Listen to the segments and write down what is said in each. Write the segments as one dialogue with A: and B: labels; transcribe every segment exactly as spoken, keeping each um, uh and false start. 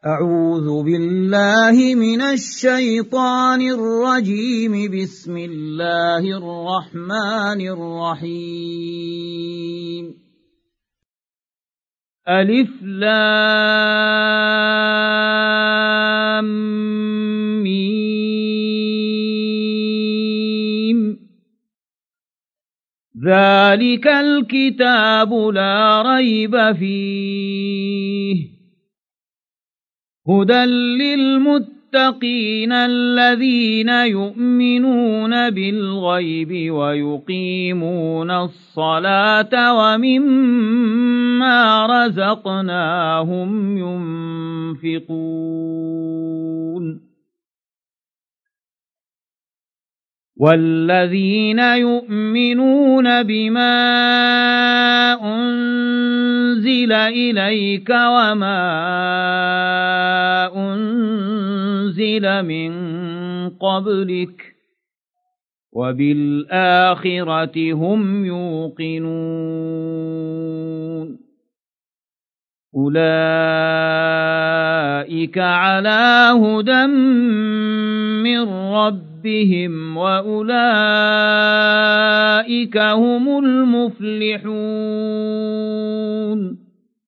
A: أعوذ بالله من الشيطان الرجيم. بسم الله الرحمن الرحيم. ألف لام ميم. ذلك الكتاب لا ريب فيه هدى للمتقين الذين يؤمنون بالغيب ويقيمون الصلاة ومما رزقناهم ينفقون. والذين يؤمنون بما أنزل إليك وما أنزل من قبلك وبالآخرة هم يوقنون. أولئك على هدى من ربهم وأولئك هم المفلحون.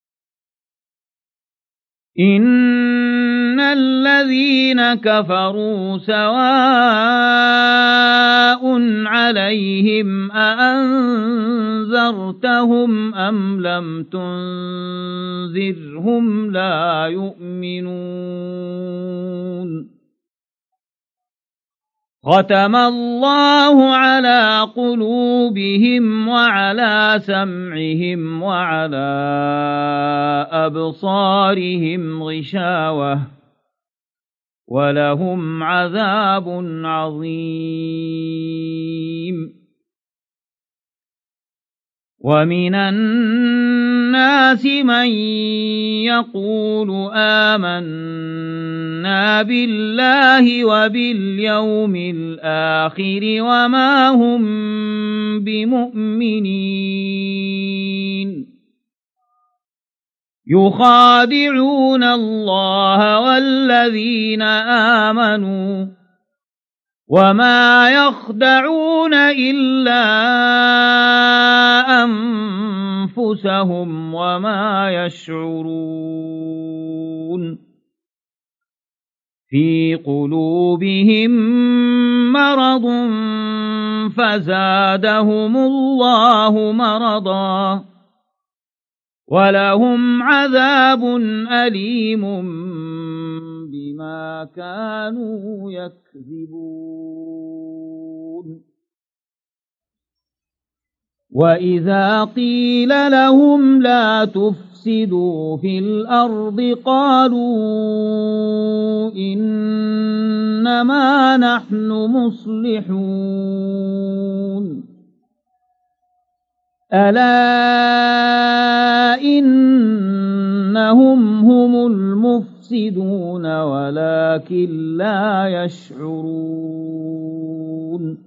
A: إن الذين كفروا سواء عليهم أأنذرتهم أم لم تنذرهم لا يؤمنون. ختم الله على قلوبهم وعلى سمعهم وعلى أبصارهم غشاوة ولهم عذاب عظيم. ومن الناس من يقول آمنا بالله وباليوم الآخر وما هم بمؤمنين. يخادعون الله والذين آمنوا وما يخدعون إلا أنفسهم وما يشعرون. في قلوبهم مرض فزادهم الله مرضا ولهم عذاب أليم بما كانوا يكذبون. وإذا قيل لهم لا تفسدوا في الأرض قالوا إنما نحن مصلحون. ألا إنهم هم المفسدون ولكن لا يشعرون.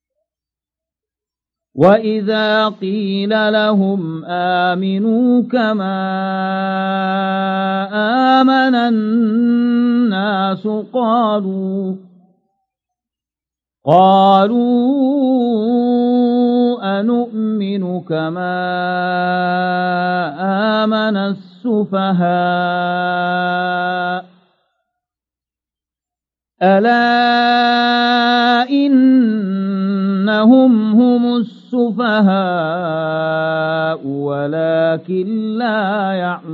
A: وإذا قيل لهم آمنوا كما آمن الناس قالوا قالوا أنؤمن كما آمن السفهاء ألا إنهم هم السفهاء ولكن لا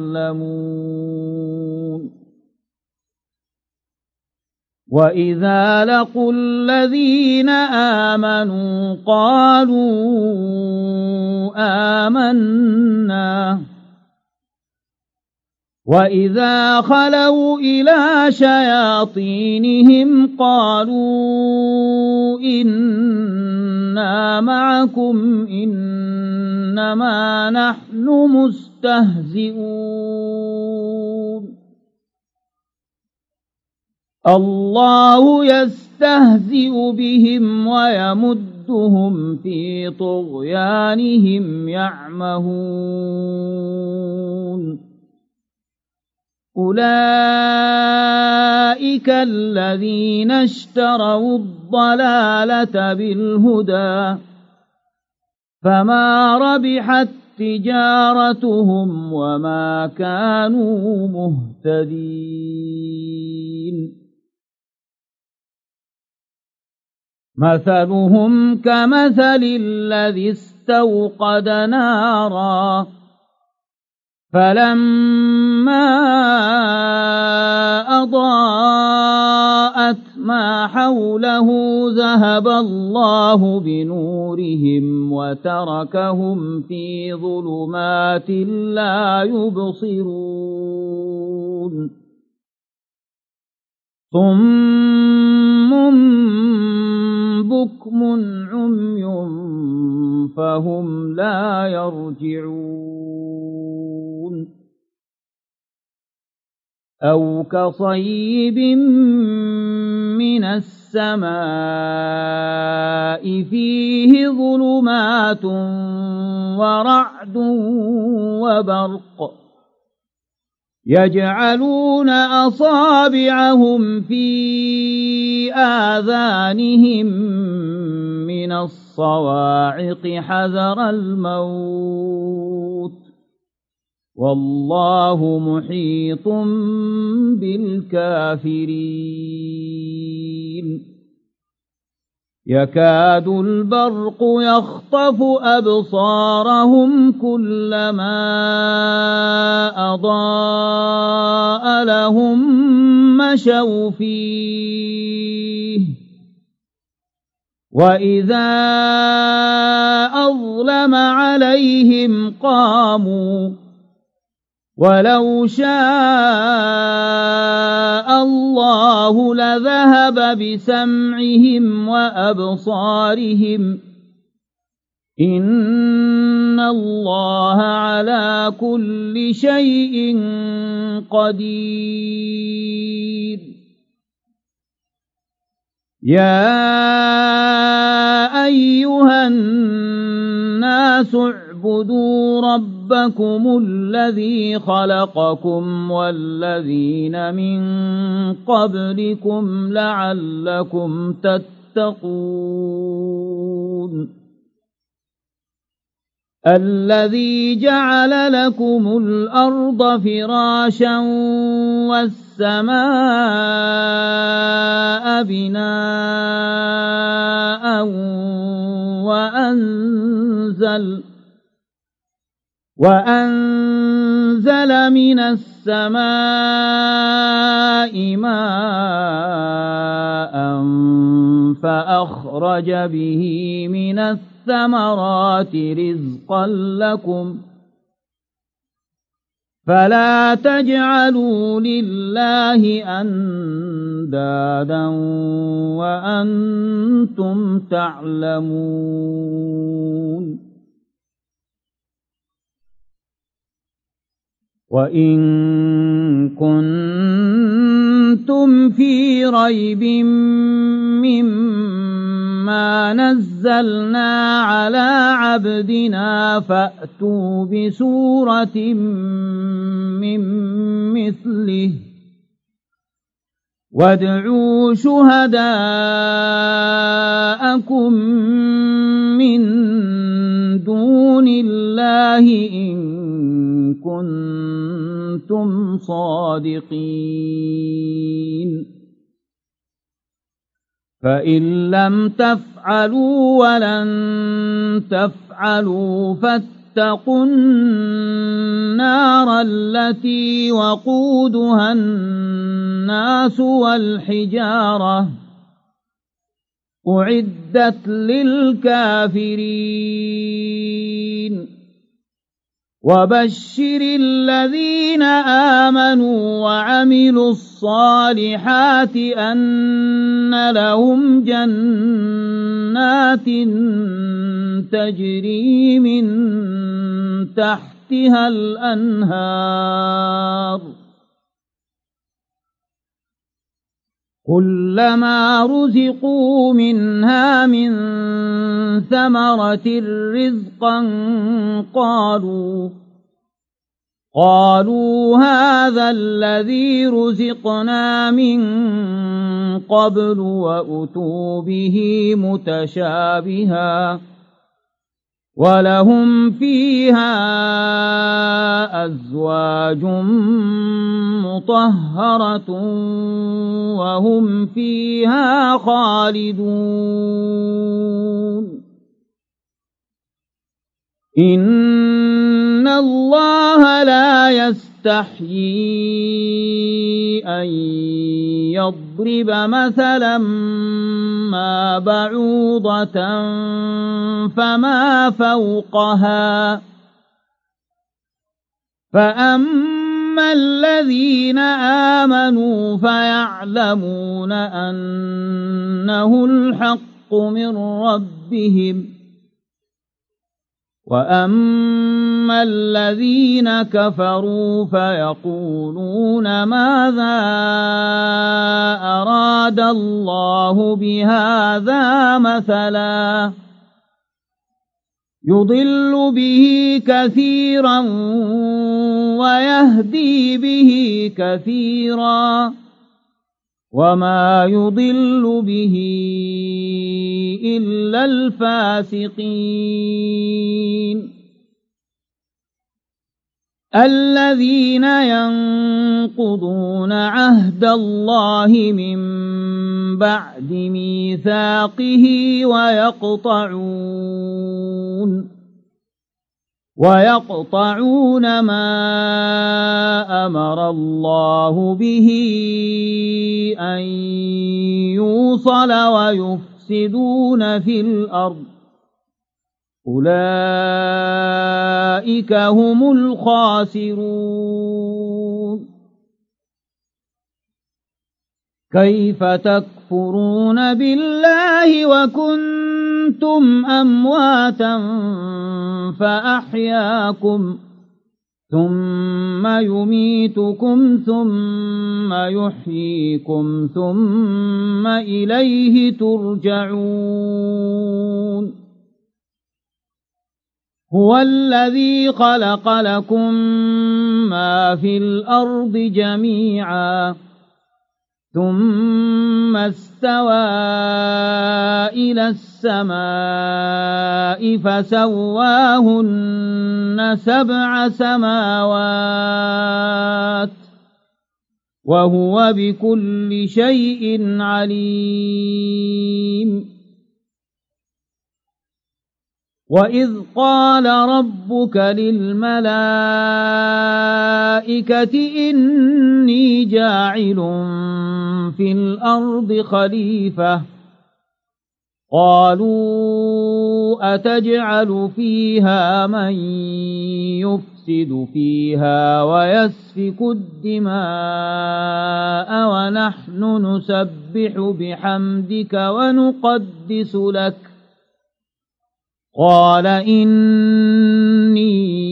A: يعلمون. وإذا لقوا الذين آمنوا قالوا آمنا وإذا خلوا إلى شياطينهم قالوا إنا معكم إنما نحن مستهزئون. الله يستهزئ بهم ويمدهم في طغيانهم يعمهون. أولئك الذين اشتروا الضلالة بالهدى فما ربحت تجارتهم وما كانوا مهتدين مثلهم كمثل الذي استوقد نارا فلما أضاءت ما حوله ذهب الله بنورهم وتركهم في ظلمات لا يبصرون صم بكم عمي فهم لا يرجعون أو كصيب من السماء فيه ظلمات ورعد وبرق يجعلون أصابعهم في آذانهم من الصواعق حذر الموت والله محيط بالكافرين يكاد البرق يخطف أبصارهم كلما أضاء لهم مشوا فيه وإذا أظلم عليهم قاموا ولو شاء الله لذهب بسمعهم وأبصارهم إن الله على كل شيء قدير يا أيها الناس اعبدوا ربكم الذي خلقكم والذين من قبلكم لعلكم تتقون الذي جعل لكم الأرض فراشا والسماء بناء وأنزل وأنزل من السماء ماء فأخرج به من الثمرات رزقا لكم فلا تجعلوا لله أندادا وأنتم تعلمون وإن كنتم في ريب مما نزلنا على عبدنا فأتوا بسورة من مثله وادعوا شهداءكم من دون الله إن كنتم صادقين فإن لم تفعلوا ولن تفعلوا فاتقوا النار التي وقودها الناس والحجارة أعدت للكافرين وبشر الذين آمنوا وعملوا الصالحات أن لهم جنات تجري من تحتها الأنهار كلما رزقوا منها من ثمرة رزقا قالوا قالوا هذا الذي رزقنا من قبل وأتوا به متشابها ولهم فيها أزواج مطهرة وهم فيها خالدون إن الله لا يستحيي أن يضرب مثلا ما بعوضة فما فوقها فأما الذين آمنوا فيعلمون أنه الحق من ربهم وأما الذين كفروا فيقولون ماذا أراد الله بهذا مثلا يضل به كثيرا ويهدي به كثيرا وما يضل به إلا الفاسقين الذين ينقضون عهد الله من بعد ميثاقه ويقطعون ويقطعون ما أمر الله به أن يوصل ويفسدون في الأرض أولئك هم الخاسرون كيف تكفرون بالله وكنتم أمواتا فأحياكم ثم يميتكم ثم يحييكم ثم إليه ترجعون هو الذي خلق لكم ما في الأرض جميعا ثم استوى إلى السماء فسواهن سبع سماوات وهو بكل شيء عليم وإذ قال ربك للملائكة إني جاعل في الأرض خليفة قالوا أتجعل فيها من يفسد فيها ويسفك الدماء ونحن نسبح بحمدك ونقدس لك قال إني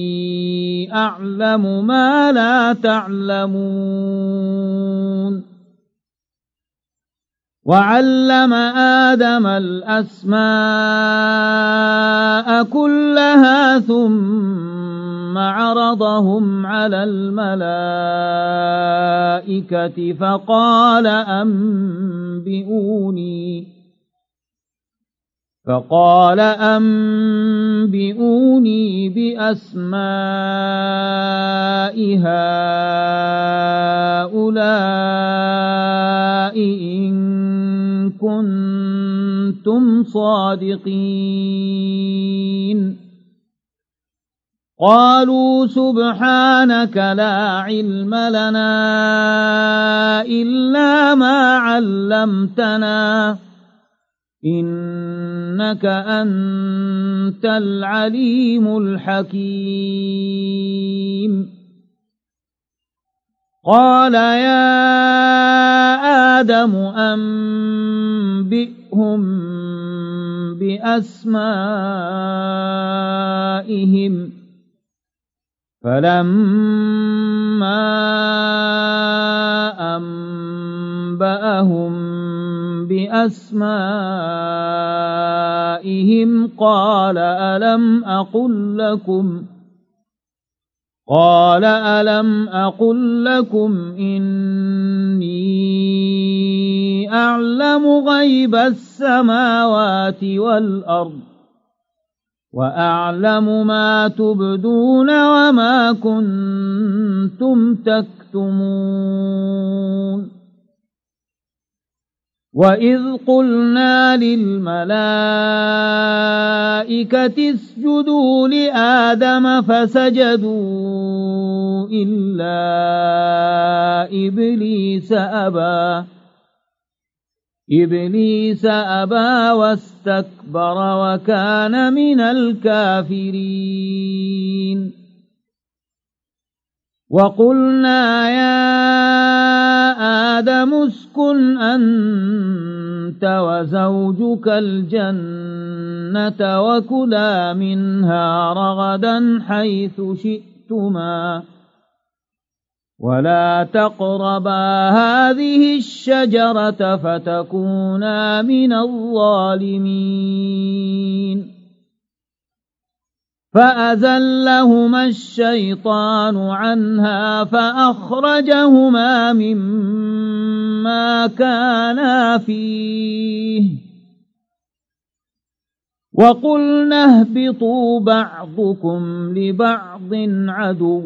A: أعلم ما لا تعلمون وعلم آدم الأسماء كلها ثم عرضهم على الملائكة فقال أنبئوني فقال أنبئوني بأسماء هؤلاء إن كنتم صادقين قالوا سبحانك لا علم لنا إلا ما علمتنا إنك أنت العليم الحكيم قال يا آدم أنبئهم بأسمائهم فلما أنبأهم بأسمائهم قال ألم أقل لكم قال ألم أقل لكم إني أعلم غيب السماوات والأرض وأعلم ما تبدون وما كنتم تكتمون وإذ قلنا للملائكة اسجدوا لآدم فسجدوا إلا إبليس أبى إبليس أبى واستكبر وكان من الكافرين وقلنا يا آدم اسكن أنت وزوجك الجنة وكلا منها رغدا حيث شئتما ولا تقربا هذه الشجرة فتكونا من الظالمين فأزلهما الشيطان عنها فأخرجهما مما كانا فيه وقلنا اهبطوا بعضكم لبعض عدو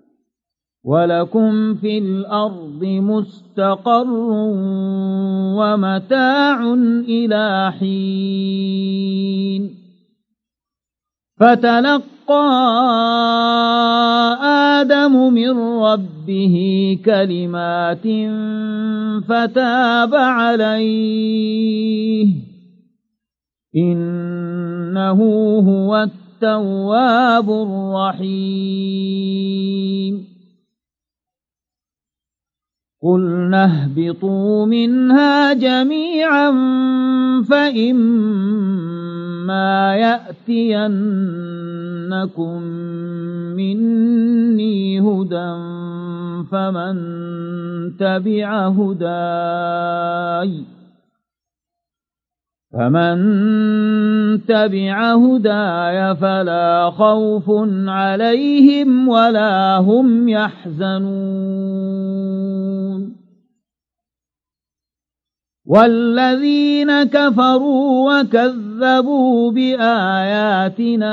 A: ولكم في الأرض مستقر ومتاع إلى حين فتلقى آدم من ربه كلمات فتاب عليه إنه هو التواب الرحيم قلنا اهبطوا منها جميعا فإما يأتينكم مني هدى فمن تبع هداي فمن تبع هداي فلا خوف عليهم ولا هم يحزنون والذين كفروا وكذبوا بآياتنا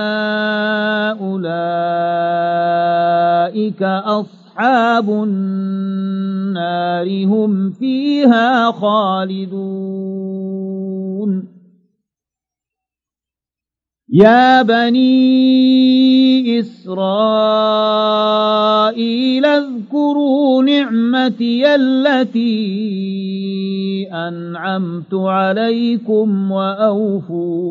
A: أولئك أصحاب النار هم فيها خالدون يا بني إسرائيل اذكروا نعمتي التي أنعمت عليكم وأوفوا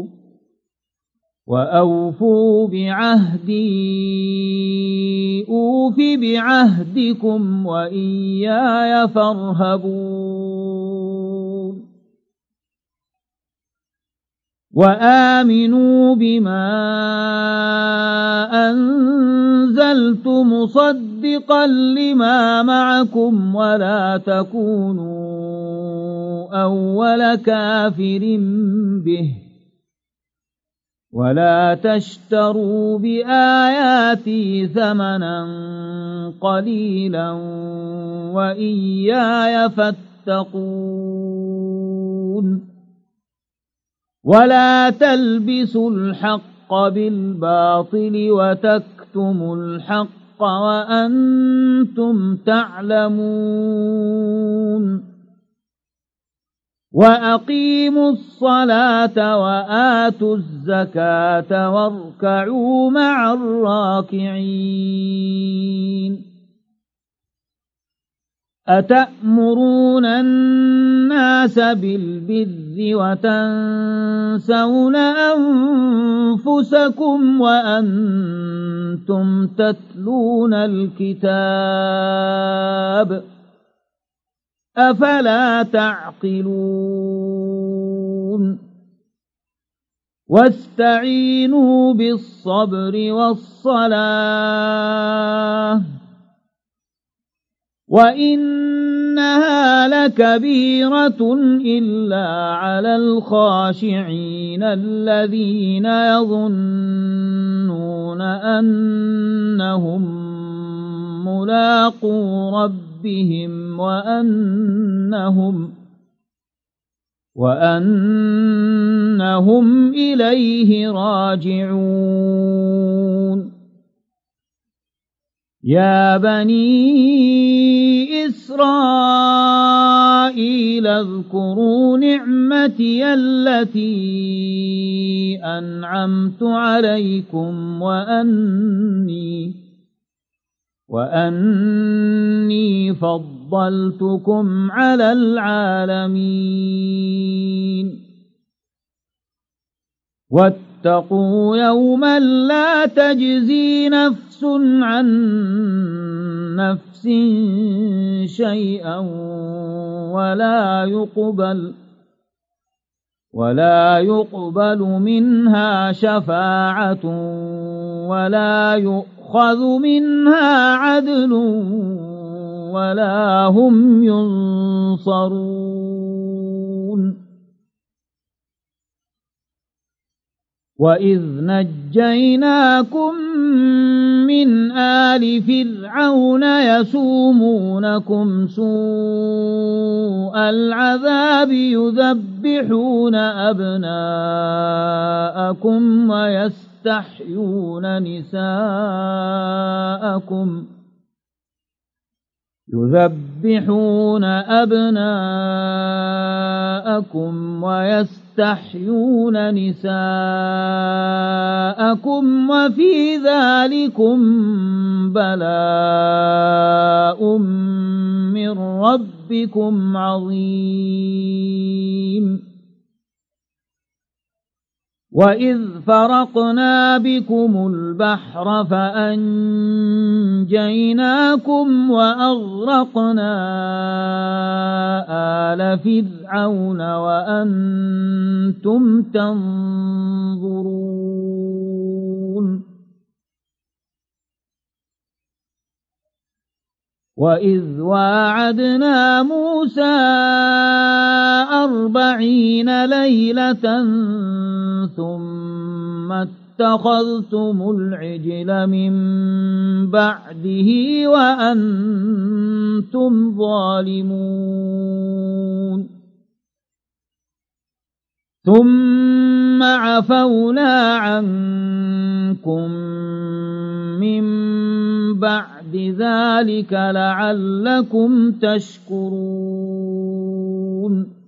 A: وأوفوا بعهدي أوف بعهدكم وإياي فارهبون وآمنوا بما أنزلت مصدقا لما معكم ولا تكونوا أول كافر به ولا تشتروا بآياتي ثمنا قليلا وإياي فاتقون ولا تلبسوا الحق بالباطل وتكتموا الحق وأنتم تعلمون وأقيموا الصلاة وآتوا الزكاة واركعوا مع الراكعين أتأمرون الناس بالبر وتنسون أنفسكم وأنتم تتلون الكتاب أفلا تعقلون واستعينوا بالصبر والصلاة وإنها إنها لكبيرة إلا على الخاشعين الذين يظنون أنهم ملاقو ربهم وأنهم وأنهم إليه راجعون يا بني إسرائيل اذكروا نعمتي التي أنعمت عليكم وأني وأني فضلتكم على العالمين واتقوا يوما لا تجزي نفس عن نفس شيئا ولا يقبل ولا يقبل منها شفاعة ولا يؤخذ منها عدل ولا هم ينصرون وإذ نجيناكم من آل فرعون يسومونكم سوء العذاب يذبحون أبناءكم ويستحيون نساءكم يذبحون أبناءكم ويستحيون نساءكم وفي ذلكم بلاء من ربكم عظيم وإذ فرقنا بكم البحر فأنجيناكم وأغرقنا آل فرعون وأنتم تنظرون وإذ واعدنا موسى أربعين ليلة ثم اتخذتم العجل من بعده وأنتم ظالمون ثم عفونا عنكم من بعد ذلك لعلكم تشكرون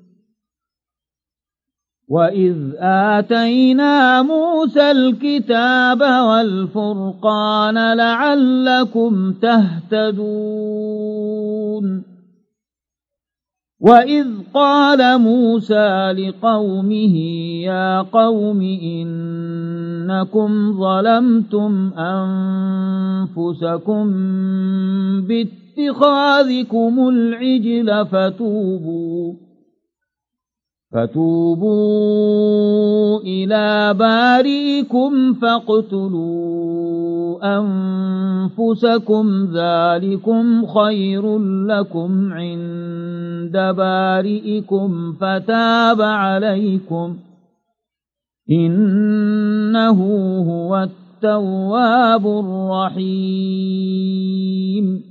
A: وإذ آتينا موسى الكتاب والفرقان لعلكم تهتدون وإذ قال موسى لقومه يا قوم إنكم ظلمتم أنفسكم باتخاذكم العجل فتوبوا فتوبوا إلى بارئكم فاقتلوا أنفسكم ذلكم خير لكم عند بارئكم فتاب عليكم إنه هو التواب الرحيم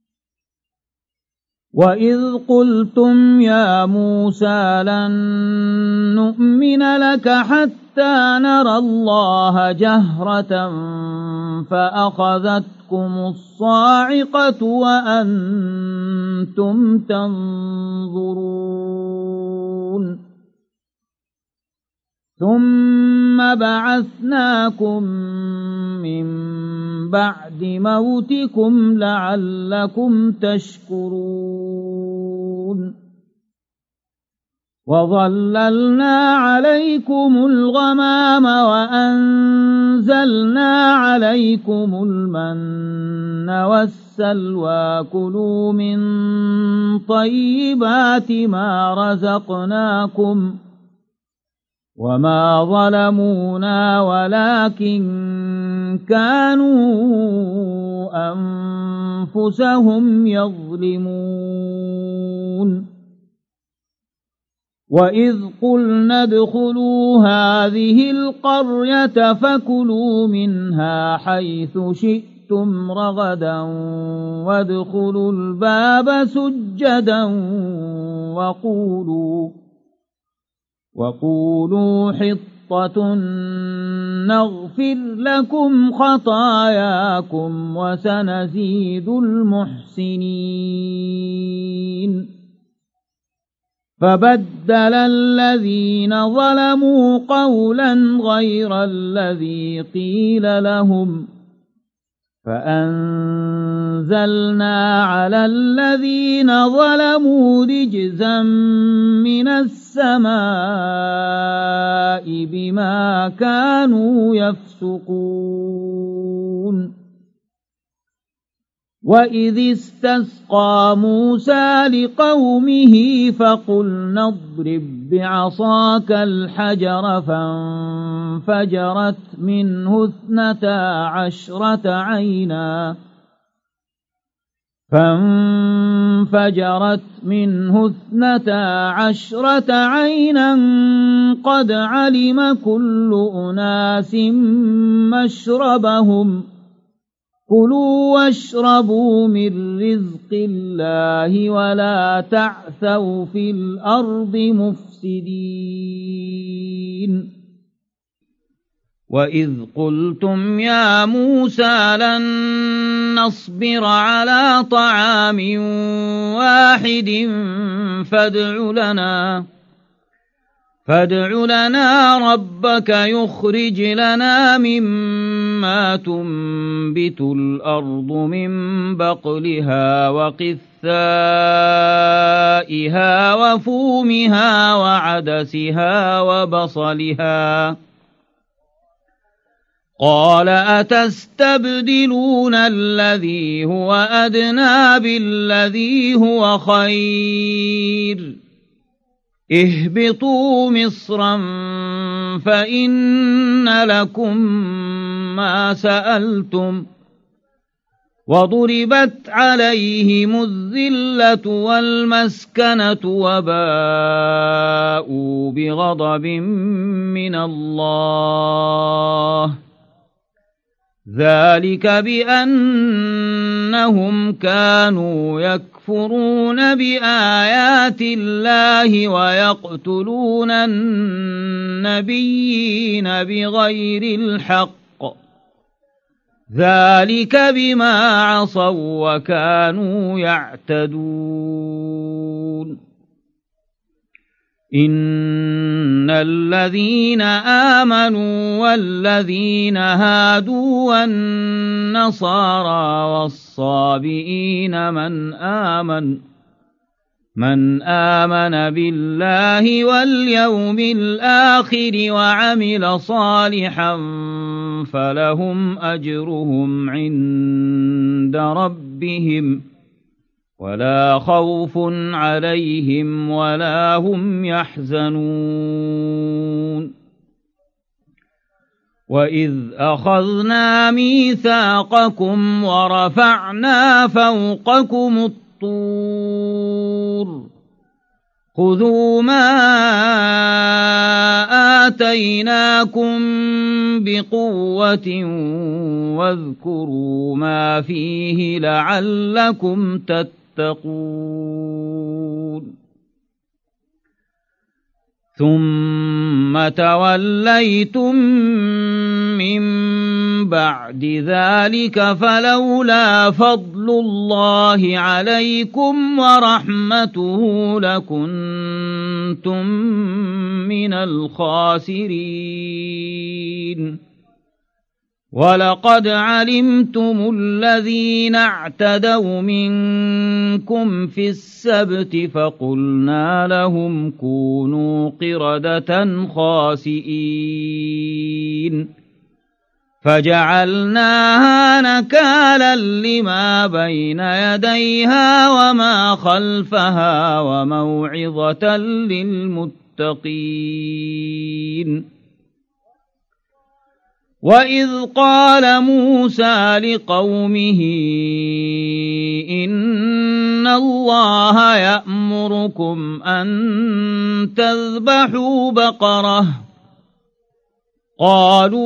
A: وإذ قلتم يا موسى لن نؤمن لك حتى نرى الله جهرة فأخذتكم الصاعقة وأنتم تنظرون ثم بعثناكم من بعد موتكم لعلكم تشكرون وظللنا عليكم الغمام وأنزلنا عليكم المن والسلوى كلوا من طيبات ما رزقناكم وما ظلمونا ولكن كانوا أنفسهم يظلمون وإذ قلنا ادخلوا هذه القرية فكلوا منها حيث شئتم رغدا وادخلوا الباب سجدا وقولوا وقولوا حطة نغفر لكم خطاياكم وسنزيد المحسنين فبدل الذين ظلموا قولا غير الذي قيل لهم فأنزلنا على الذين ظلموا رجزا من السماء بما كانوا يفسقون وإذ استسقى موسى لقومه فقلنا اضرب بعصاك الحجر فانفجرت منه اثنتا عشرة عينا فانفجرت منه اثنتا عشرة عينا قد علم كل أناس مشربهم كلوا واشربوا من رزق الله ولا تعثوا في الأرض مفسدين وإذ قلتم يا موسى لن نصبر على طعام واحد فادع لنا فادع لنا ربك يخرج لنا مما تنبت الأرض من بقلها وقثائها وفومها وعدسها وبصلها قال أتستبدلون الذي هو أدنى بالذي هو خير اهبطوا مصرا فإن لكم ما سألتم وضربت عليهم الذلة والمسكنة وباءوا بغضب من الله ذلك بأنهم كانوا يكفرون بآيات الله ويقتلون النبيين بغير الحق ذلك بما عصوا وكانوا يعتدون إن الذين آمنوا والذين هادوا والنصارى والصابئين من آمن من آمن بالله واليوم الآخر وعمل صالحا فلهم أجرهم عند ربهم ولا خوف عليهم ولا هم يحزنون وإذ أخذنا ميثاقكم ورفعنا فوقكم الطور خذوا ما آتيناكم بقوة واذكروا ما فيه لعلكم تتقون ثم توليتم من بعد ذلك فلولا فضل الله عليكم ورحمته لكنتم من الخاسرين ولقد علمتم الذين اعتدوا منكم في السبت فقلنا لهم كونوا قردة خاسئين فجعلناها نكالا لما بين يديها وما خلفها وموعظة للمتقين وإذ قال موسى لقومه إن الله يأمركم أن تذبحوا بقرة قالوا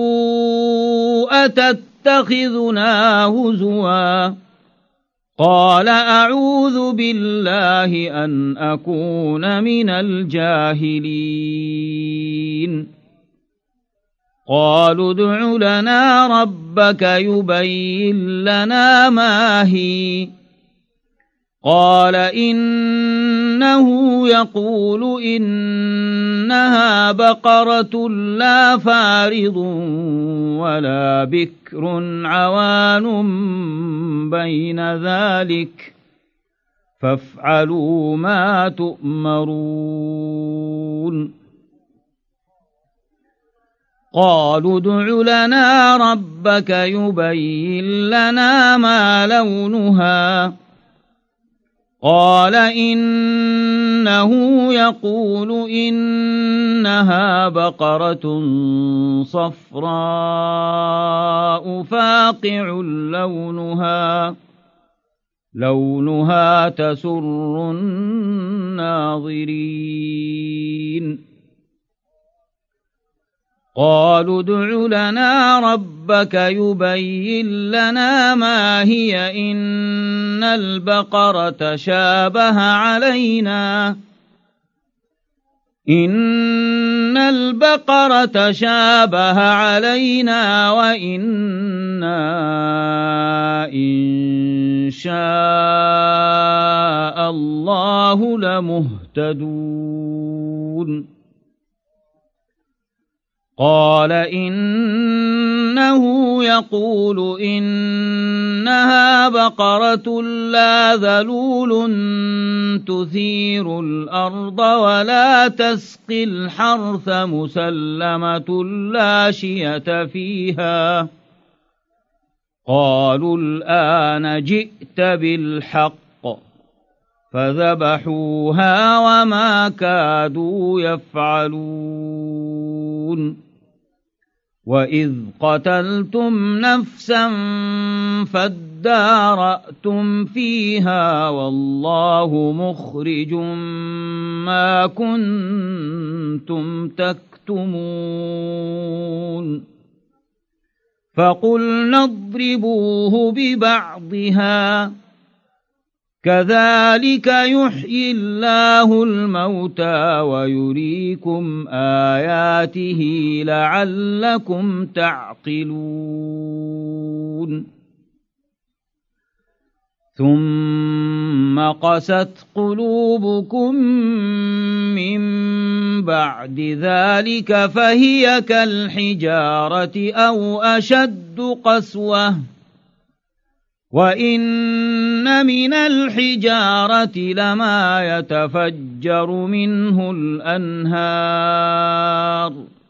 A: أتتخذنا هزوا قال أعوذ بالله أن أكون من الجاهلين قالوا ادع لنا ربك يبين لنا ما هي قال إنه يقول إنها بقرة لا فارض ولا بكر عوان بين ذلك فافعلوا ما تؤمرون قالوا ادع لنا ربك يبين لنا ما لونها قال إنه يقول إنها بقرة صفراء فاقع لونها لونها تسر الناظرين قالوا ادع لنا ربك يبين لنا ما هي إن البقرة شابه علينا إن البقرة شابه علينا وإنا إن شاء الله لمهتدون قال إنه يقول إنها بقرة لا ذلول تثير الأرض ولا تسقي الحرث مسلمة لا شية فيها قالوا الآن جئت بالحق فذبحوها وما كادوا يفعلون وإذ قتلتم نفسا فادارأتم فيها والله مخرج ما كنتم تكتمون فقلنا اضربوه ببعضها كذلك يحيي الله الموتى ويريكم آياته لعلكم تعقلون ثم قست قلوبكم من بعد ذلك فهي كالحجارة أو أشد قسوة وإن من الحجارة لما يتفجر منه الأنهار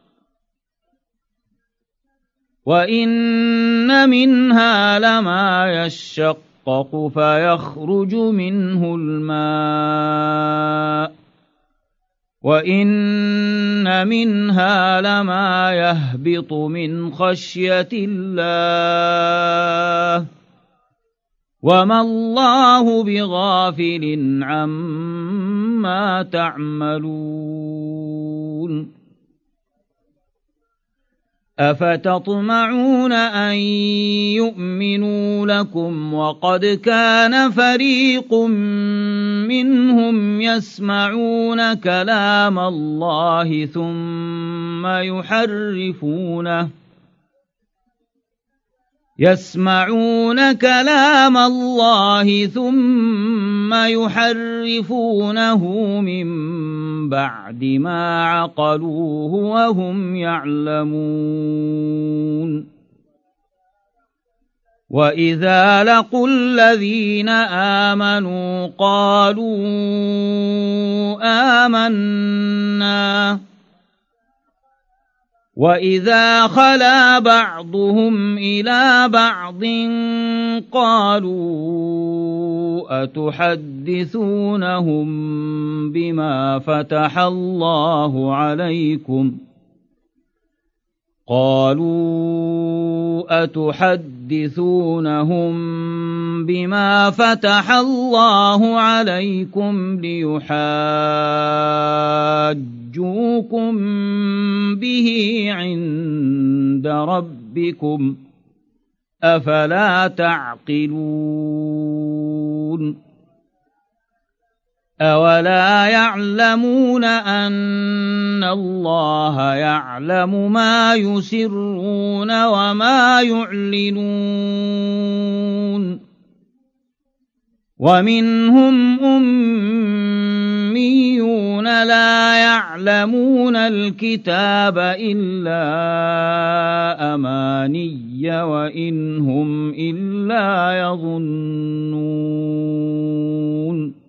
A: وإن منها لما يشقق فيخرج منه الماء وإن منها لما يهبط من خشية الله وما الله بغافل عما تعملون أفتطمعون أن يؤمنوا لكم وقد كان فريق منهم يسمعون كلام الله ثم يحرفونه يسمعون كلام الله ثم يحرفونه من بعد ما عقلوه وهم يعلمون وإذا لقوا الذين آمنوا قالوا آمنا وإذا خلا بعضهم إلى بعض قالوا أتحدثونهم بما فتح الله عليكم قالوا أتحدثونهم بما فتح الله عليكم ليحاجوكم به عند ربكم أفلا تعقلون أولا يعلمون أن الله يعلم ما يسرون وما يعلنون ومنهم أميون لا يعلمون الكتاب إلا أماني وإن هم إلا يظنون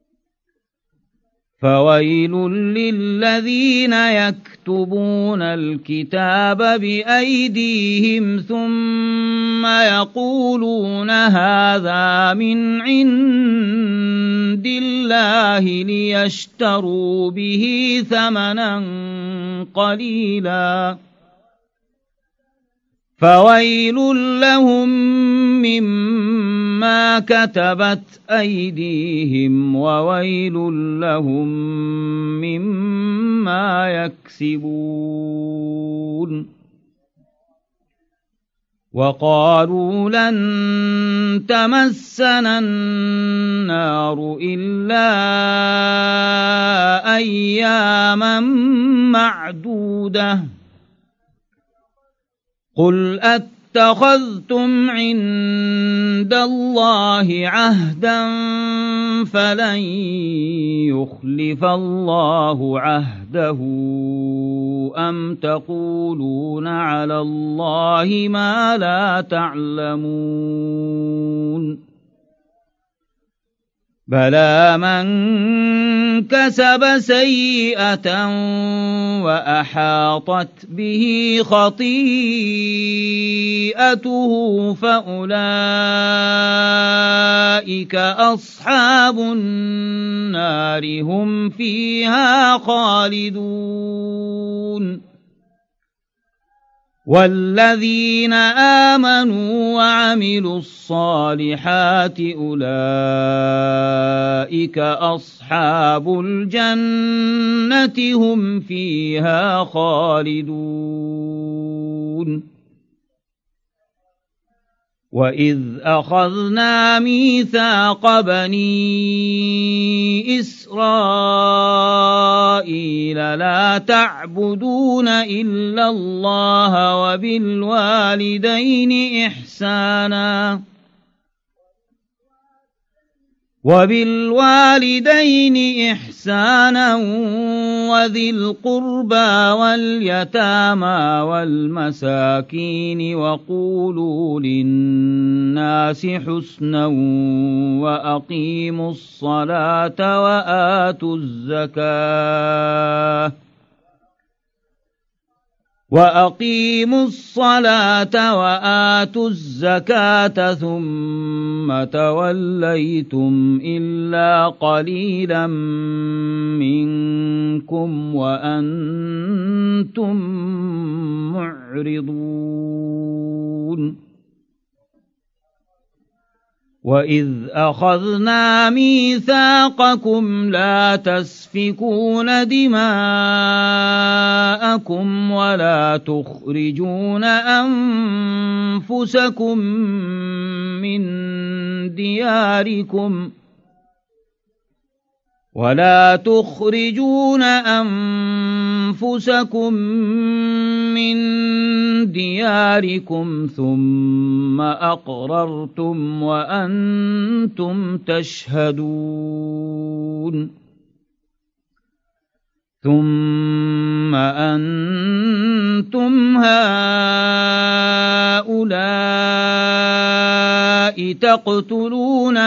A: فويل للذين يكتبون الكتاب بأيديهم ثم يقولون هذا من عند الله ليشتروا به ثمنا قليلا فويل لهم مما كتبت أيديهم وويل لهم مما يكسبون وقالوا لن تمسنا النار إلا أياما معدودة قل اتخذتم عند الله عهدا فلن يخلف الله عهده أم تقولون على الله ما لا تعلمون بلى من كسب سيئة وأحاطت به خطيئته فأولئك أصحاب النار هم فيها خالدون والذين آمنوا وعملوا الصالحات أولئك أصحاب الجنة هم فيها خالدون وإذ أخذنا ميثاق بني إسرائيل لا تعبدون إلا الله وبالوالدين إحسانا وبالوالدين إحسانا وذي القربى واليتامى والمساكين وقولوا للناس حسنا وأقيموا الصلاة وآتوا الزكاة وأقيموا الصلاة وآتوا الزكاة ثم توليتم إلا قليلا منكم وأنتم معرضون وإذ أخذنا ميثاقكم لا تسفكون دماءكم ولا تخرجون أنفسكم من دياركم ولا تخرجون أنفسكم من دياركم ثم أقررتم وأنتم تشهدون ثم أنتم هؤلاء تقتلون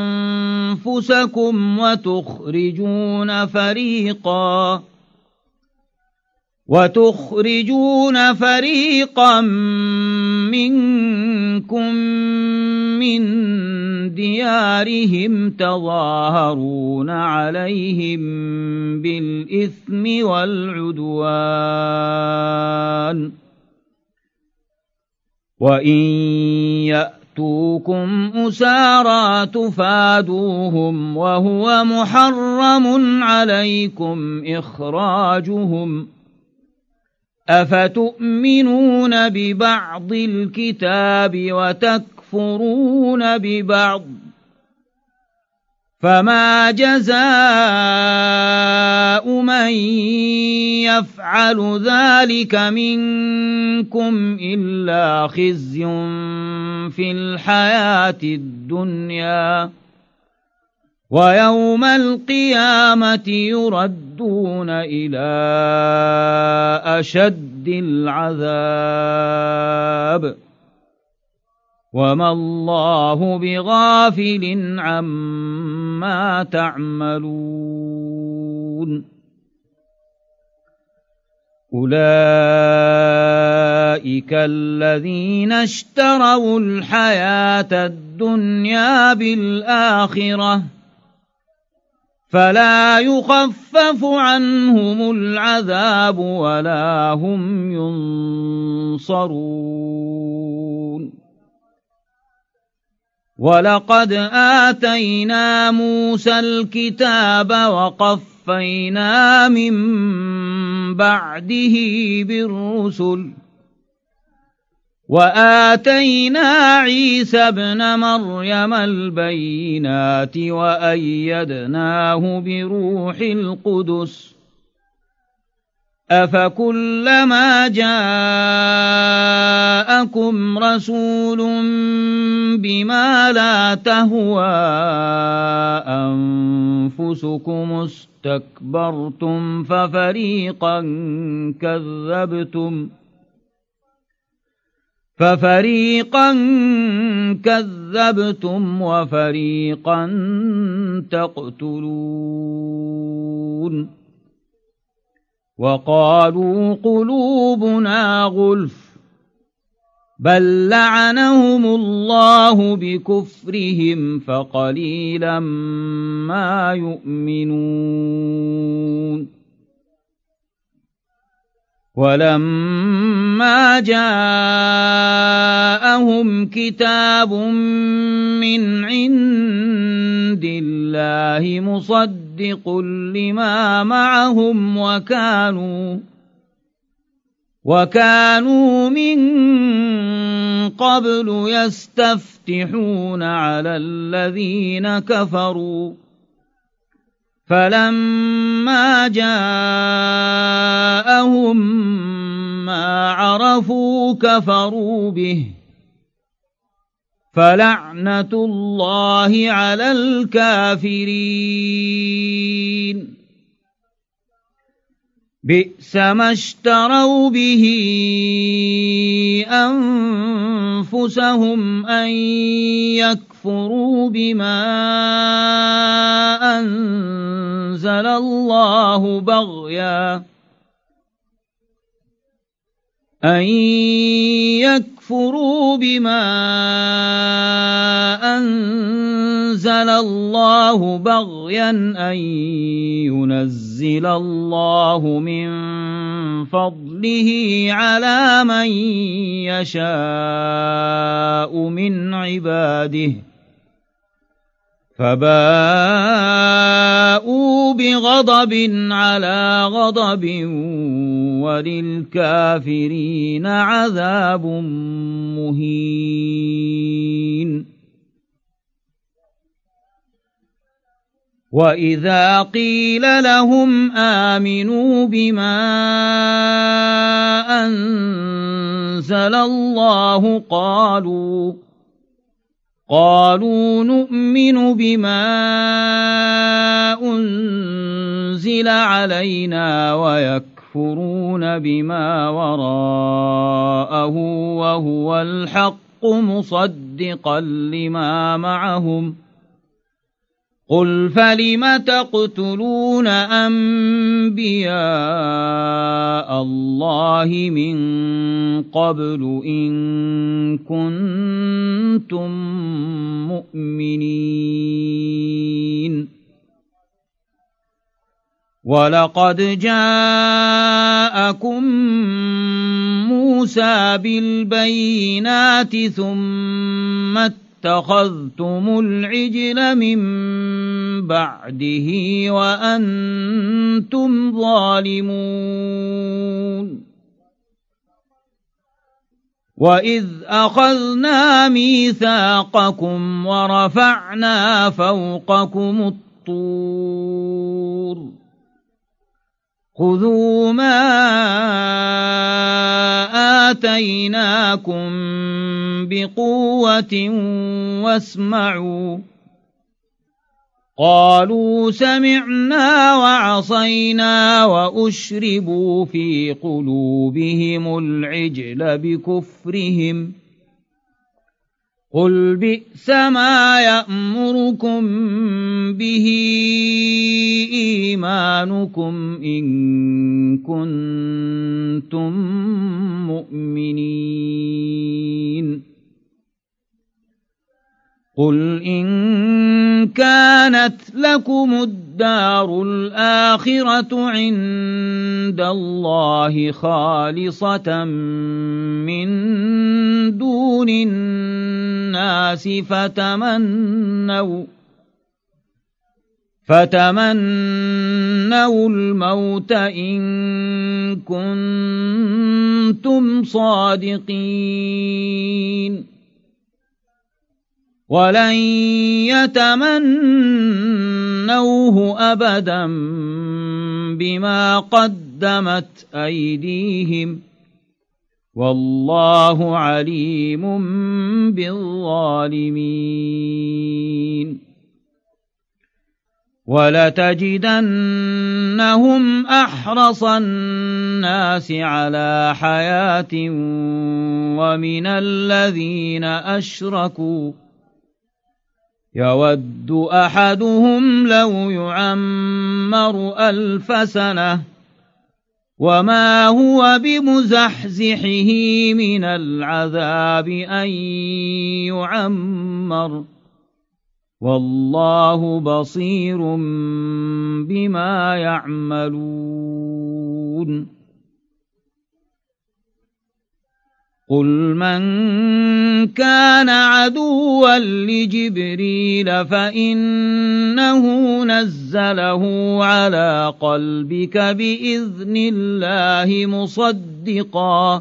A: أنفسكم وتخرجون فريقا وتخرجون فريقا منكم من ديارهم تظاهرون عليهم بالإثم والعدوان وإن يأتوكم أسارى تفادوهم وهو محرم عليكم إخراجهم أفتؤمنون ببعض الكتاب وتكفرون ببعض فما جزاء من يفعل ذلك منكم إلا خزي في الحياة الدنيا ويوم القيامة يردون إلى أشد العذاب وما الله بغافل عما تعملون أولئك الذين اشتروا الحياة الدنيا بالآخرة فلا يخفف عنهم العذاب ولا هم ينصرون ولقد آتينا موسى الكتاب وقفينا من بعده بالرسل وآتينا عيسى ابن مريم البينات وأيدناه بروح القدس أفكلما جاءكم رسول بما لا تهوى أنفسكم استكبرتم ففريقا كذبتم ففريقا كذبتم وفريقا تقتلون وقالوا قلوبنا غلف بل لعنهم الله بكفرهم فقليلا ما يؤمنون ولما جاءهم كتاب من عند الله مصدق لما معهم وكانوا وكانوا من قبل يستفتحون على الذين كفروا فلما جاءهم ما عرفوا كفروا به فلعنة الله على الكافرين بئس ما اشتروا به أنفسهم أن يكفروا بما أنزل الله بغيا أن يكفروا بما أنزل الله بغيا أن ينزل الله من فضله على من يشاء من عباده فباءوا بغضب على غضب وللكافرين عذاب مهين وإذا قيل لهم آمنوا بما أنزل الله قالوا قالوا نؤمن بما أنزل علينا ويكفرون بما وراءه وهو الحق مصدقا لما معهم قل فلم تقتلون أنبياء الله من قبل إن كنتم مؤمنين ولقد جاءكم موسى موسى بالبينات ثم اتخذتم العجل من بعده وأنتم ظالمون وإذ أخذنا ميثاقكم ورفعنا فوقكم الطور خذوا ما آتيناكم بقوة واسمعوا قالوا سمعنا وعصينا وأشربوا في قلوبهم العجل بكفرهم قل بئس ما يأمركم به إيمانكم إن كنتم مؤمنين قل إن كانت لكم الدار الآخرة عند الله خالصة من دون الناس فتمنوا فتمنوا الموت إن كنتم صادقين ولن يتمنوه أبدا بما قدمت أيديهم والله عليم بالظالمين ولتجدنهم أحرص الناس على حياة ومن الذين أشركوا يود أحدهم لو يعمر ألف سنة وما هو بمزحزحه من العذاب أن يعمر والله بصير بما يعملون قل من كان عدوا لجبريل فإنه نزله على قلبك بإذن الله مصدقا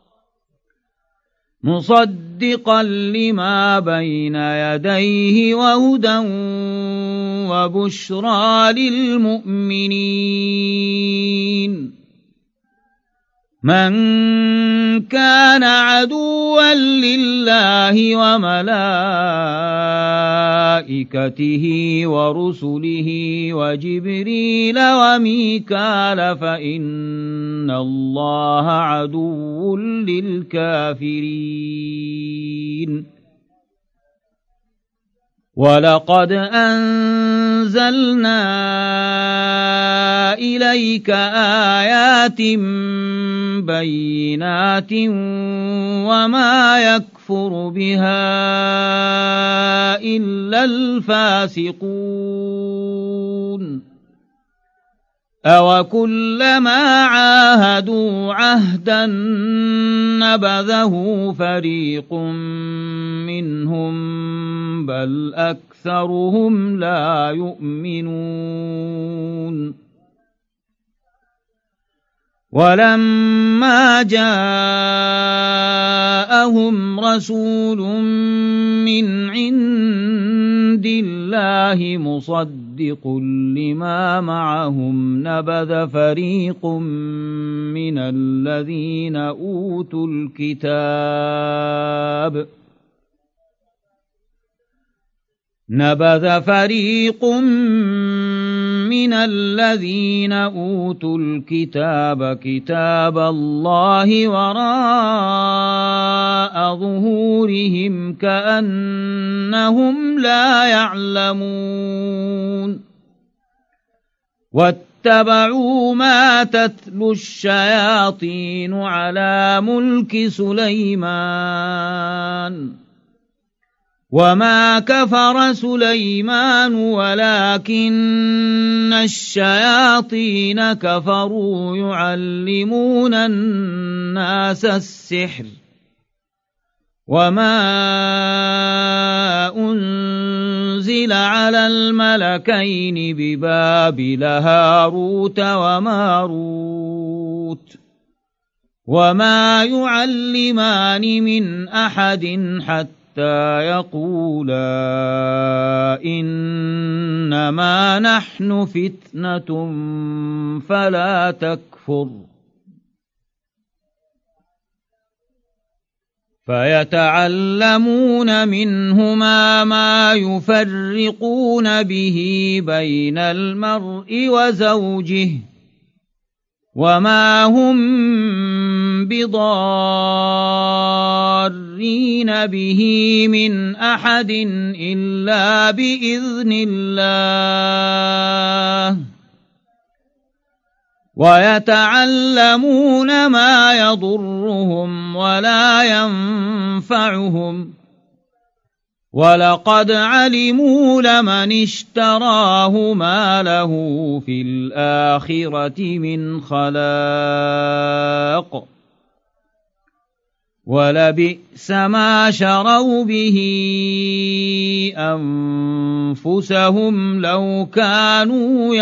A: مصدقا لما بين يديه وهدى وبشرى للمؤمنين من كان عدوا لله وملائكته ورسله وجبريل وميكال فإن الله عدو للكافرين ولقد أنزلنا إليك آيات بينات وما يكفر بها إلا الفاسقون أوكلما عاهدوا عهدا نبذه فريق منهم بل أكثرهم لا يؤمنون ولما جاءهم رسول من عند الله مصدق لما معهم نبذ فريق من الذين أوتوا الكتاب نبذ فريق من الذين أوتوا الكتاب كتاب الله وراء ظهورهم كأنهم لا يعلمون واتبعوا ما تتلو الشياطين على ملك سليمان وما كفر سليمان ولكن الشياطين كفروا يعلمون الناس السحر وما أنزل على الملكين ببابل هاروت وماروت وما يعلمان من أحد حتى يقولا إنما نحن فتنة فلا تكفر فيتعلمون منهما ما يفرقون به بين المرء وزوجه وما هم بضارين به من أحد إلا بإذن الله ويتعلمون ما يضرهم ولا ينفعهم ولقد علموا لمن اشتراه ما له في الآخرة من خلاق ولبئس ما شروا به أنفسهم لو كانوا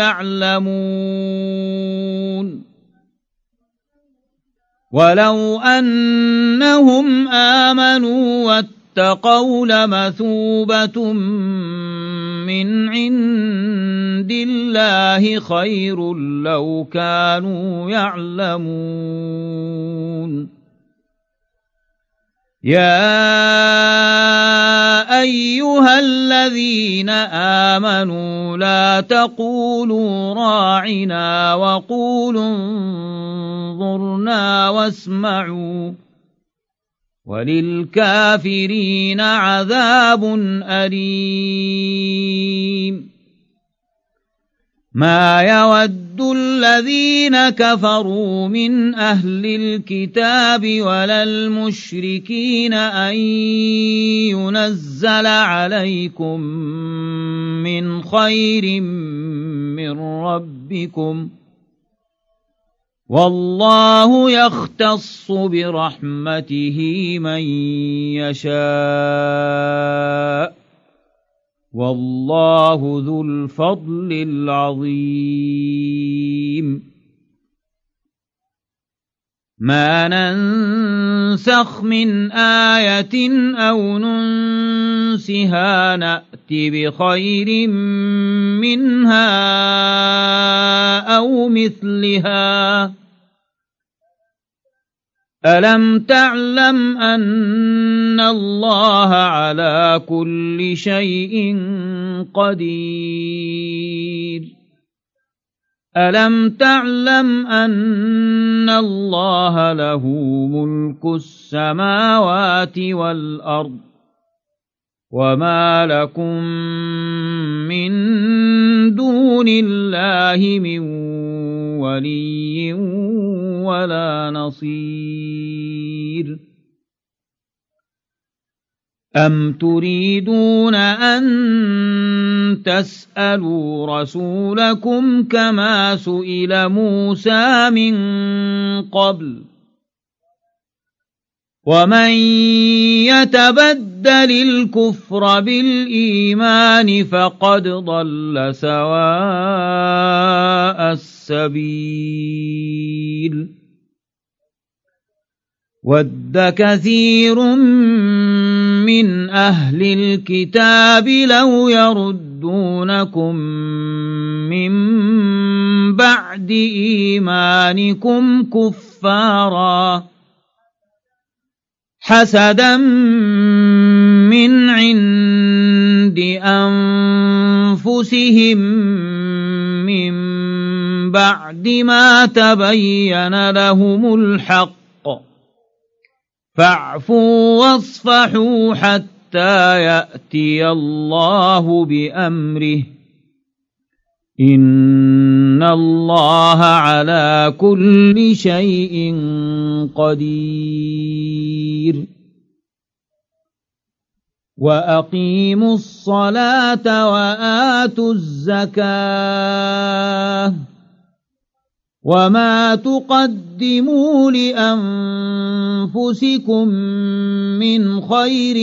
A: يعلمون ولو أنهم آمنوا واتقوا لمثوبة من عند الله خير لو كانوا يعلمون يا أيها الذين آمنوا لا تقولوا راعنا وقولوا انظرنا واسمعوا وللكافرين عذاب أليم ما يود الذين كفروا من أهل الكتاب ولا المشركين أن ينزل عليكم من خير من ربكم والله يختص برحمته من يشاء والله ذو الفضل العظيم ما ننسخ من آية أو ننسها نأت بخير منها أو مثلها ألم تعلم أن الله على كل شيء قدير ألم تعلم أن الله له ملك السماوات والأرض وما لكم من دون الله من ولي ولا نصير أم تريدون أن تسألوا رسولكم كما سئل موسى من قبل ومن يتبدل الكفر بالإيمان فقد ضل سواء السبيل ود كثير من أهل الكتاب لو يردونكم من بعد إيمانكم كفارا حسدا من عند أنفسهم من بعد ما تبين لهم الحق فاعفوا واصفحوا حتى يأتي الله بأمره إن الله على كل شيء قدير وأقيموا الصلاة وآتوا الزكاة وما تقدموا لأنفسكم من خير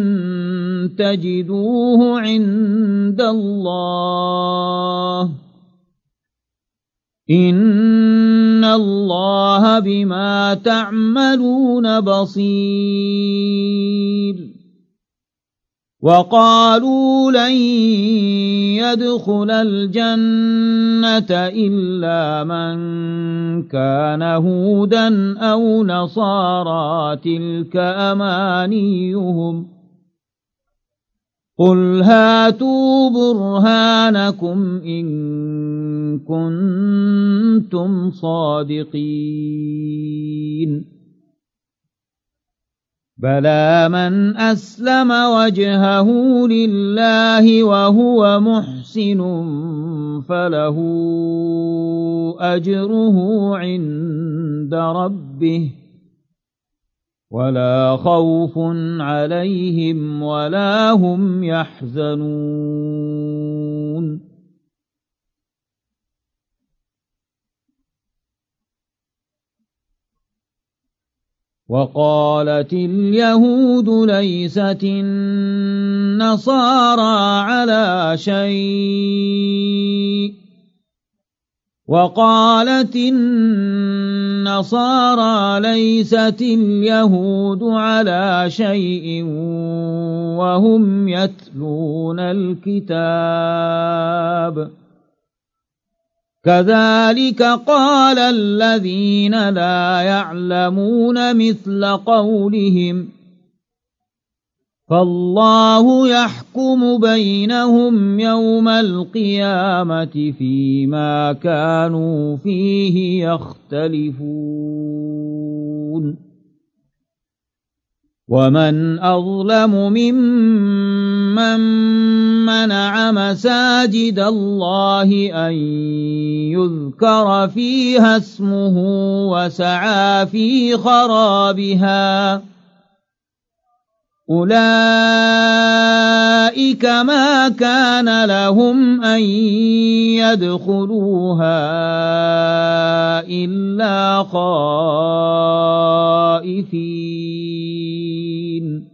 A: تجدوه عند الله إن الله بما تعملون بصير وقالوا لن يدخل الجنة إلا من كان هودا أو نصارى تلك أمانيهم قل هاتوا برهانكم إن كنتم صادقين بلى من أسلم وجهه لله وهو محسن فله أجره عند ربه ولا خوف عليهم ولا هم يحزنون وقالت اليهود ليست النصارى على شيء وقالت النصارى ليست اليهود على شيء وهم يتلون الكتاب كذلك قال الذين لا يعلمون مثل قولهم فالله يحكم بينهم يوم القيامة فيما كانوا فيه يختلفون ومن أظلم ممن منع مساجد الله أن يذكر فيها اسمه وسعى في خرابها أولئك ما كان لهم أن يدخلوها إلا خائفين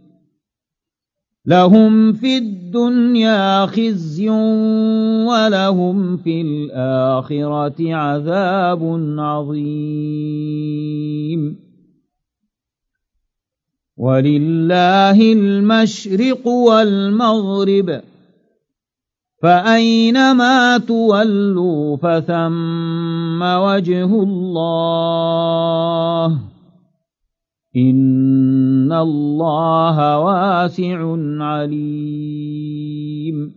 A: لهم في الدنيا خزي ولهم في الآخرة عذاب عظيم ولله المشرق والمغرب فأينما تولوا فثم وجه الله إن الله واسع عليم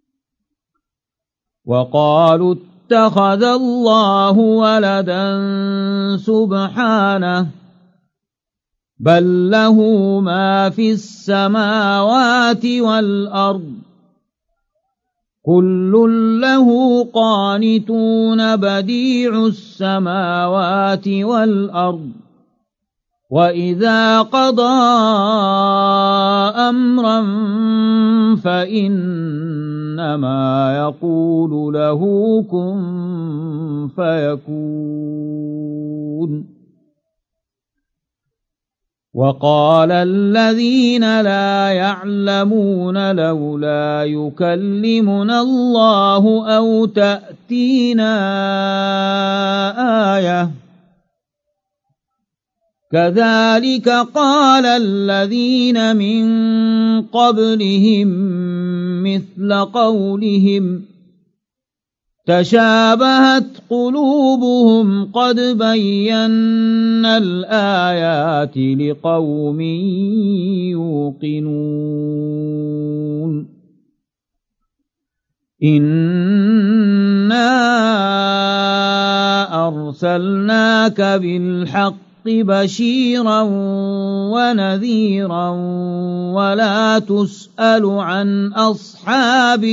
A: وقالوا اتخذ الله ولدا سبحانه بل له ما في السماوات والأرض كل له قانتون بديع السماوات والأرض وإذا قضى أمرا فإنما يقول له كن فيكون وقال الذين لا يعلمون لولا يكلمنا الله أو تأتينا آية كذلك قال الذين من قبلهم مثل قولهم تشابهت قلوبهم قد بينا الآيات لقوم يوقنون إنا أرسلناك بالحق بشيرا ونذيرا ولا تسأل عن أصحاب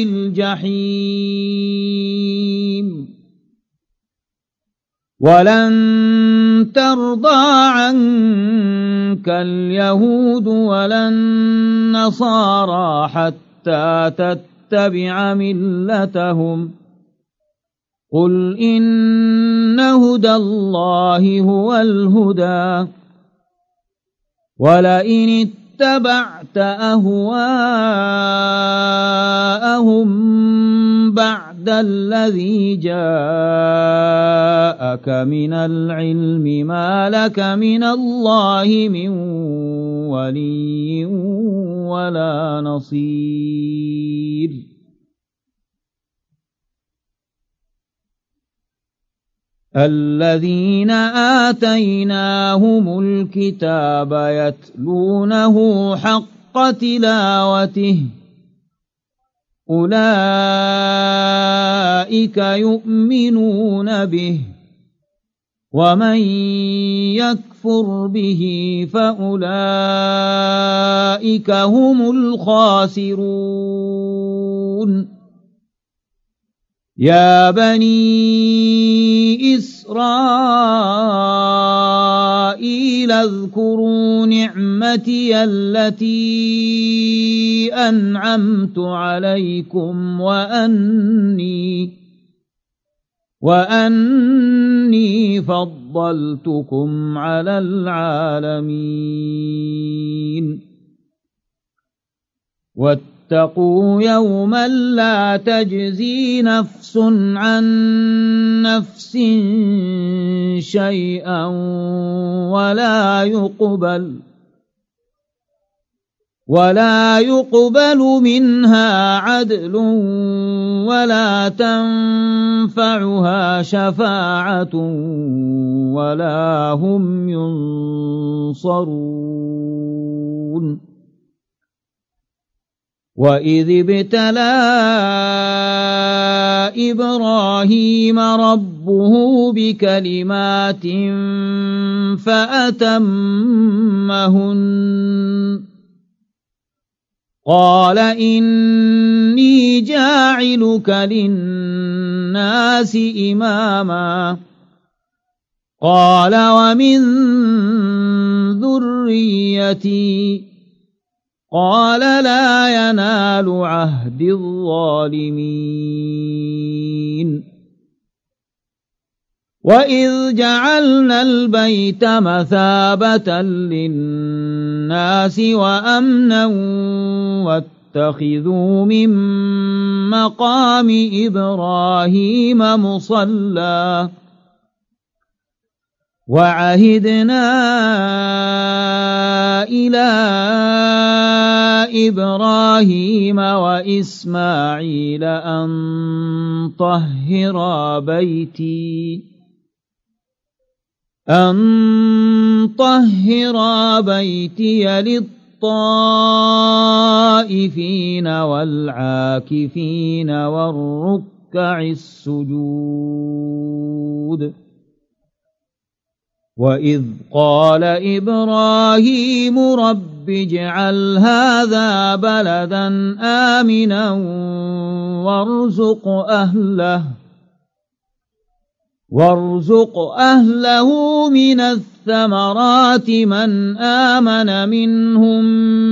A: الجحيم ولن ترضى عنك اليهود ولا النصارى حتى تتبع ملتهم قل إن هدى الله هو الهدى ولئن اتبعت أهواءهم بعد الذي جاءك من العلم ما لك من الله من ولي ولا نصير الذين آتيناهم الكتاب يتلونه حق تلاوته أولئك يؤمنون به ومن يكفر به فأولئك هم الخاسرون يا بني إسرائيل اذكروا نعمتي التي أنعمت عليكم وأني وأني فضلتكم على العالمين واتقوا يوما لا تجزي نفس عن نفس شيئا ولا يقبل ولا يقبل منها عدل ولا تنفعها شفاعة ولا هم ينصرون وإذ ابتلى إبراهيم ربه بكلمات فأتمهن قال إني جاعلك للناس إماما قال ومن ذريتي قال لا ينال عهد الظالمين وإذ جعلنا البيت مثابة للناس وأمنا واتخذوا من مقام إبراهيم مصلى وعهدنا إلى إبراهيم وإسماعيل أن طهرا بيتي أن طهرا بيتي للطائفين والعاكفين والركع السجود وإذ قال إبراهيم رب اجعل هذا بلدا آمنا وارزق أهله وارزق أهله من الثمرات من آمن منهم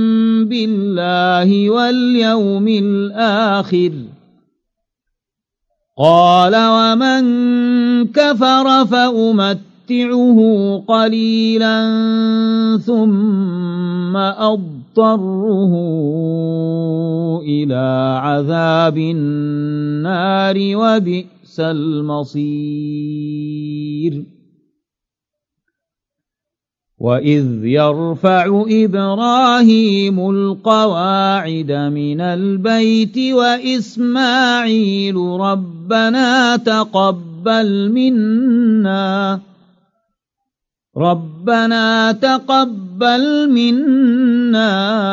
A: بالله واليوم الآخر قال ومن كفر فأمت قليلا ثم أضطره إلى عذاب النار وبئس المصير وإذ يرفع إبراهيم القواعد من البيت وإسماعيل ربنا تقبل منا ربنا تقبل منا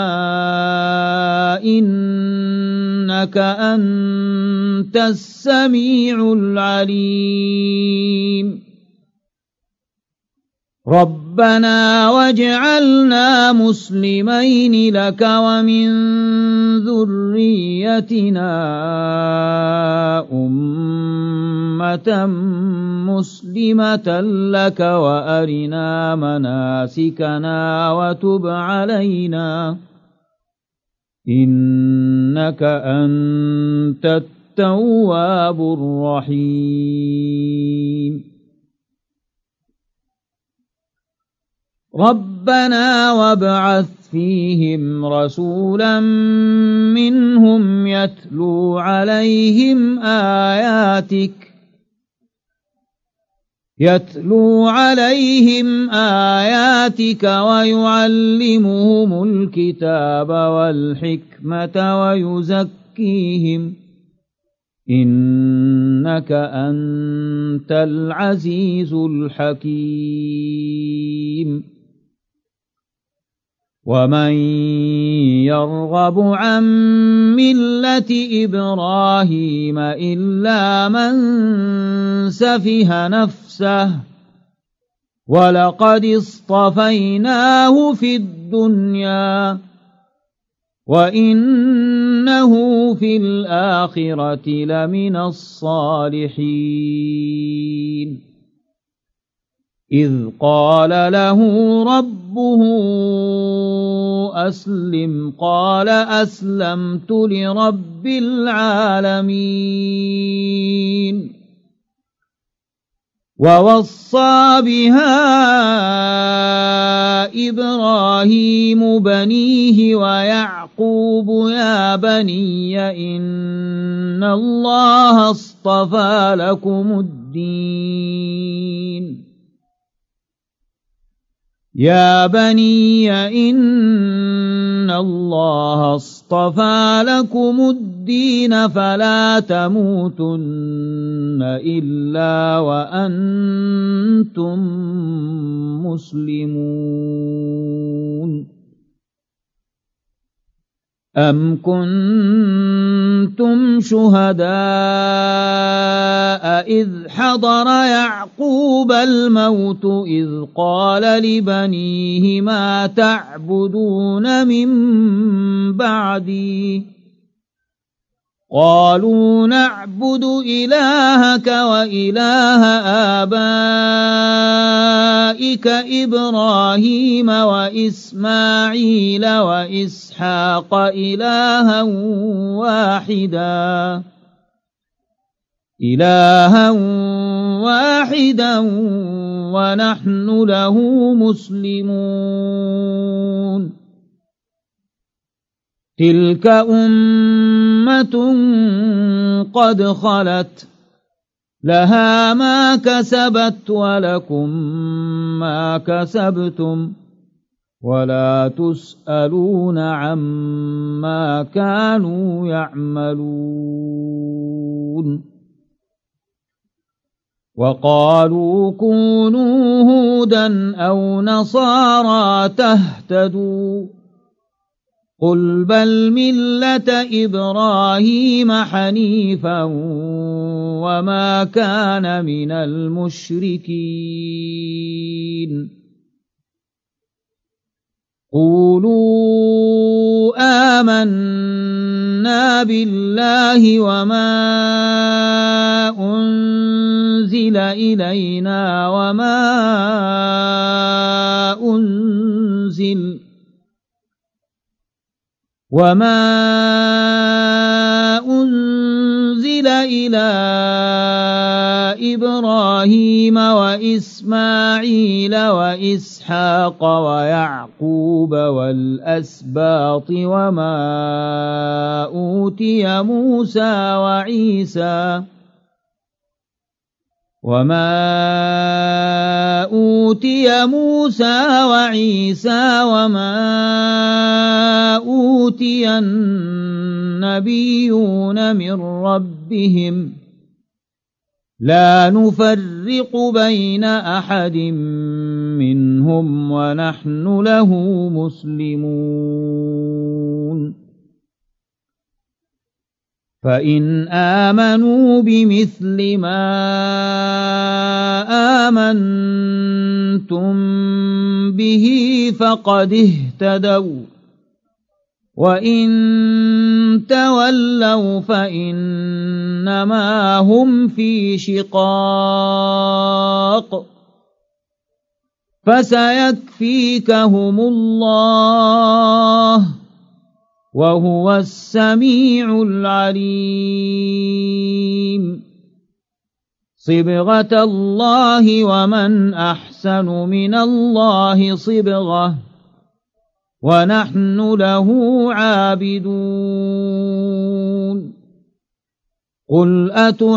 A: إنك أنت السميع العليم ربنا واجعلنا مسلمين لك ومن ذريتنا أمة مسلمة لك وأرنا مناسكنا وتب علينا إنك أنت التواب الرحيم ربنا وابعث فيهم رسولا منهم يتلو عليهم آياتك يتلو عليهم آياتك ويعلمهم الكتاب والحكمة ويزكيهم إنك أنت العزيز الحكيم ومن يرغب عن ملة إبراهيم إلا من سفه نفسه ولقد اصطفيناه في الدنيا وإنه في الآخرة لمن الصالحين إذ قال له ربه أسلم قال أسلمت لرب العالمين ووصى بها إبراهيم بنيه ويعقوب يا بني إن الله اصطفى لكم الدين يا بني إن الله اصطفى لكم الدين فلا تموتن إلا وأنتم مسلمون أم كنتم شهداء إذ حضر يعقوب الموت إذ قال لبنيه ما تعبدون من بعدي قالوا نعبد إلهك وإله آبائك إبراهيم وإسماعيل وإسحاق إلها واحدا إلها واحدا ونحن له مسلمون تلك أمة قد خلت لها ما كسبت ولكم ما كسبتم ولا تسألون عما كانوا يعملون وقالوا كونوا هودا أو نصارى تهتدوا قل بل ملة إبراهيم حنيفا وما كان من المشركين قولوا آمنا بالله وما أنزل إلينا وما أنزل وما أنزل إلى إبراهيم وإسماعيل وإسحاق ويعقوب والأسباط وما أوتي موسى وعيسى وما أوتي موسى وعيسى وما أوتي النبيون من ربهم لا نفرق بين أحد منهم ونحن له مسلمون فإن آمنوا بمثل ما آمنتم به فقد اهتدوا وإن تولوا فإنما هم في شقاق فسيكفيكهم الله وهو السميع العليم صبغة الله ومن أحسن من الله صبغة ونحن له عابدون قل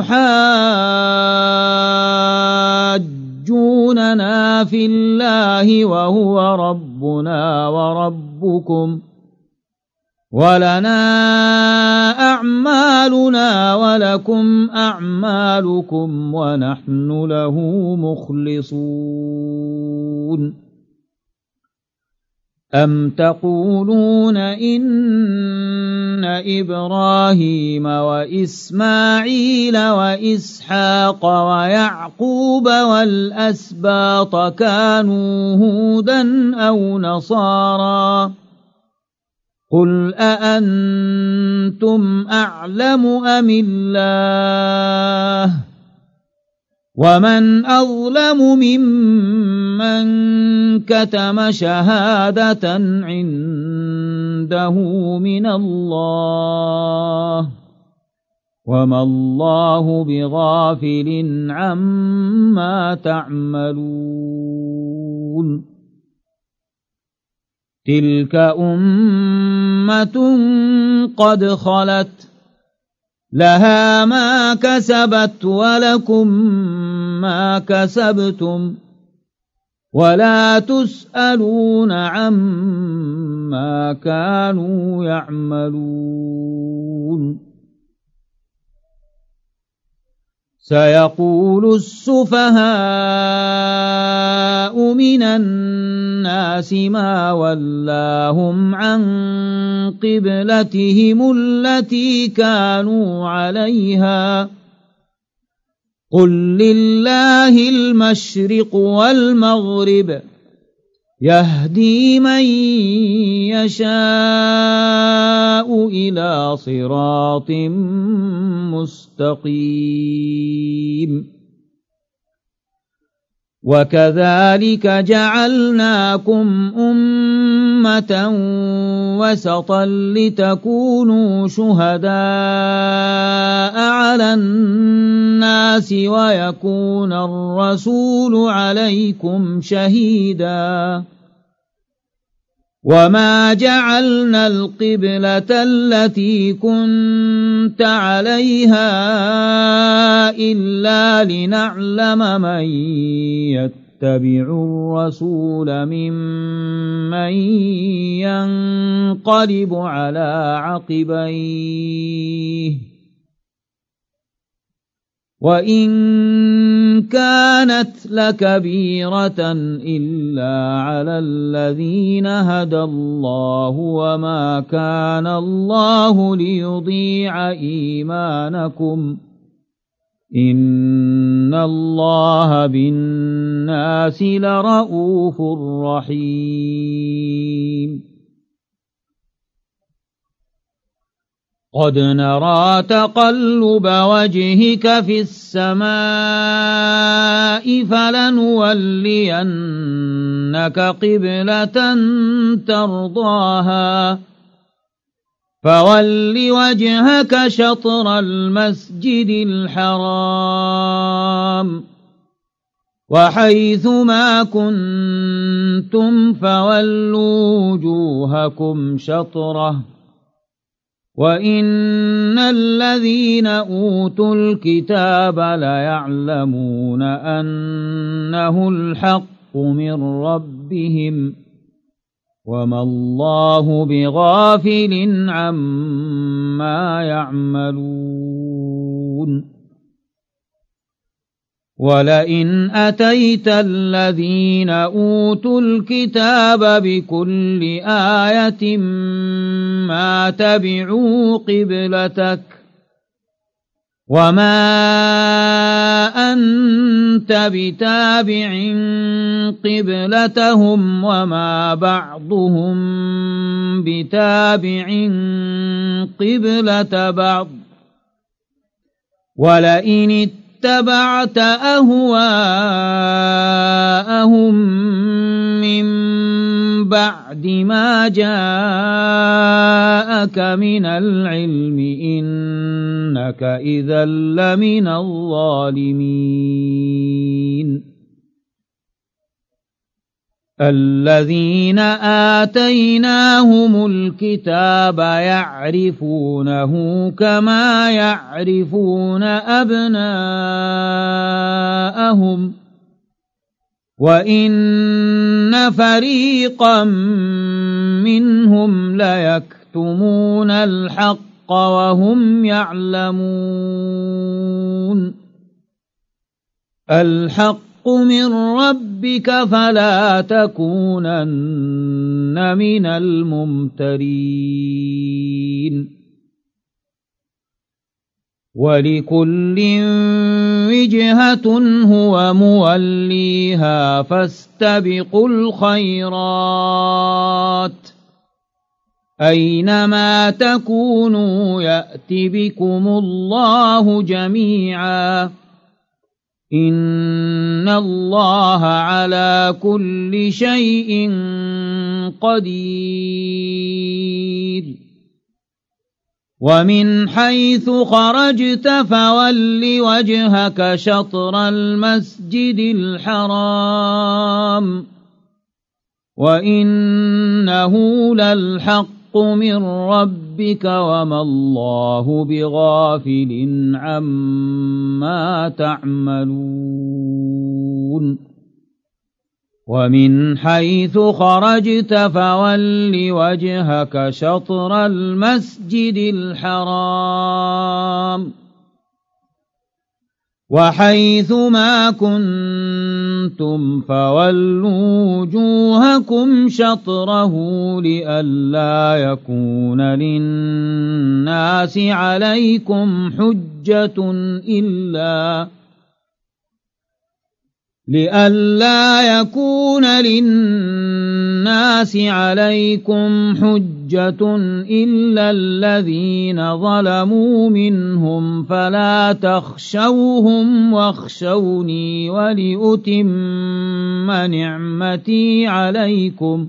A: أتحاجوننا في الله وهو ربنا وربكم ولنا أعمالنا ولكم أعمالكم ونحن له مخلصون أم تقولون إن إبراهيم وإسماعيل وإسحاق ويعقوب والأسباط كانوا هودا أو نصارى قل أأنتم أعلم أم الله ومن أظلم ممن كتم شهادة عنده من الله وما الله بغافل عما تعملون تلك أمة قد خلت لها ما كسبت ولكم ما كسبتم ولا تسألون عما كانوا يعملون سيقول السفهاء من الناس ما ولاهم عن قبلتهم التي كانوا عليها قل لله المشرق والمغرب يهدي من يشاء إلى صراط مستقيم وكذلك جعلناكم أمة وسطا لتكونوا شهداء على الناس ويكون الرسول عليكم شهيدا وما جعلنا القبلة التي كنت عليها إلا لنعلم من يتبع الرسول ممن ينقلب على عقبيه وإن كانت لكبيرة إلا على الذين هدى الله وما كان الله ليضيع إيمانكم إن الله بالناس لرؤوف رحيم قد نرى تقلب وجهك في السماء فلنولينك قبلة ترضاها فول وجهك شطر المسجد الحرام وحيث ما كنتم فولوا وجوهكم شطره وإن الذين أوتوا الكتاب ليعلمون أنه الحق من ربهم وما الله بغافل عما يعملون ولئن أتيت الذين أوتوا الكتاب بكل آية ما تبعوا قبلتك وما أنت أنت بتابع قبلتهم وما بعضهم بتابع قبلة بعض ولئن اتبعت أهواءهم من بعد ما جاءك من العلم إنك إذا لمن الظالمين الذين آتيناهم الكتاب يعرفونه كما يعرفون أبناءهم وإن فريقا منهم ليكتمون الحق وهم يعلمون الحق من ربك فلا تكونن من الممترين ولكل وجهة هو موليها فاستبقوا الخيرات أينما تكونوا يأت بكم الله جميعا إن الله على كل شيء قدير ومن حيث خرجت فول وجهك شطر المسجد الحرام وإنه للحق من ربك وما الله بغافل عما تعملون ومن حيث خرجت فول وجهك شطر المسجد الحرام وحيث ما كنتم فولوا وجوهكم شطره لئلا يكون للناس عليكم حجة إلا لئلا يكون للناس عليكم حجة إلا الذين ظلموا منهم فلا تخشوهم واخشوني ولأتم نعمتي عليكم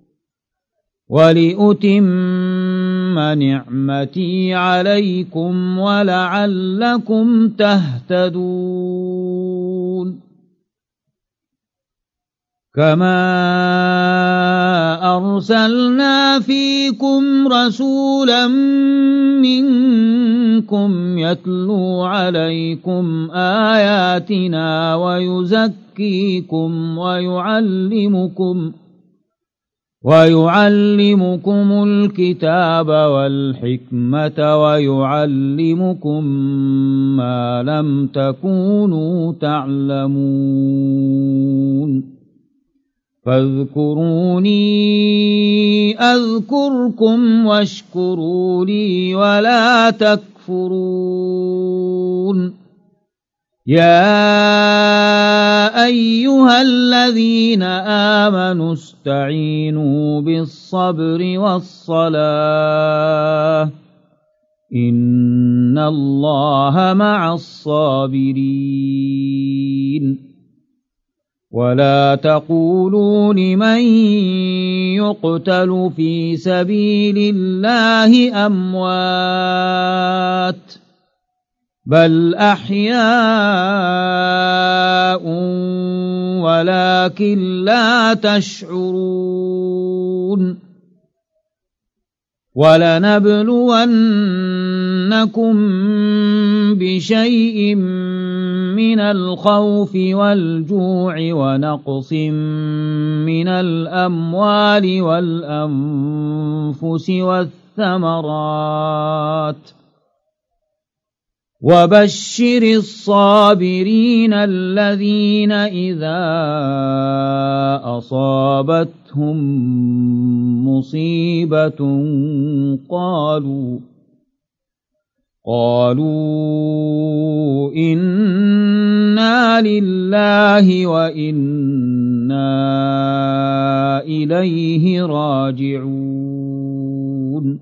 A: ولأتم نعمتي عليكم ولعلكم تهتدون كما أرسلنا فيكم رسولا منكم يتلو عليكم آياتنا ويزكيكم ويعلمكم ويعلمكم الكتاب والحكمة ويعلمكم ما لم تكونوا تعلمون فاذكروني أذكركم واشكروا لي ولا تكفرون يا أيها الذين آمنوا استعينوا بالصبر والصلاة إن الله مع الصابرين ولا تقولوا لمن يقتل في سبيل الله أموات بل أحياء ولكن لا تشعرون ولنبلونكم بشيء من الخوف والجوع ونقص من الأموال والأنفس والثمرات وبشر الصابرين الذين إذا أصابتهم مصيبة قالوا قالوا إنا لله وإنا إليه راجعون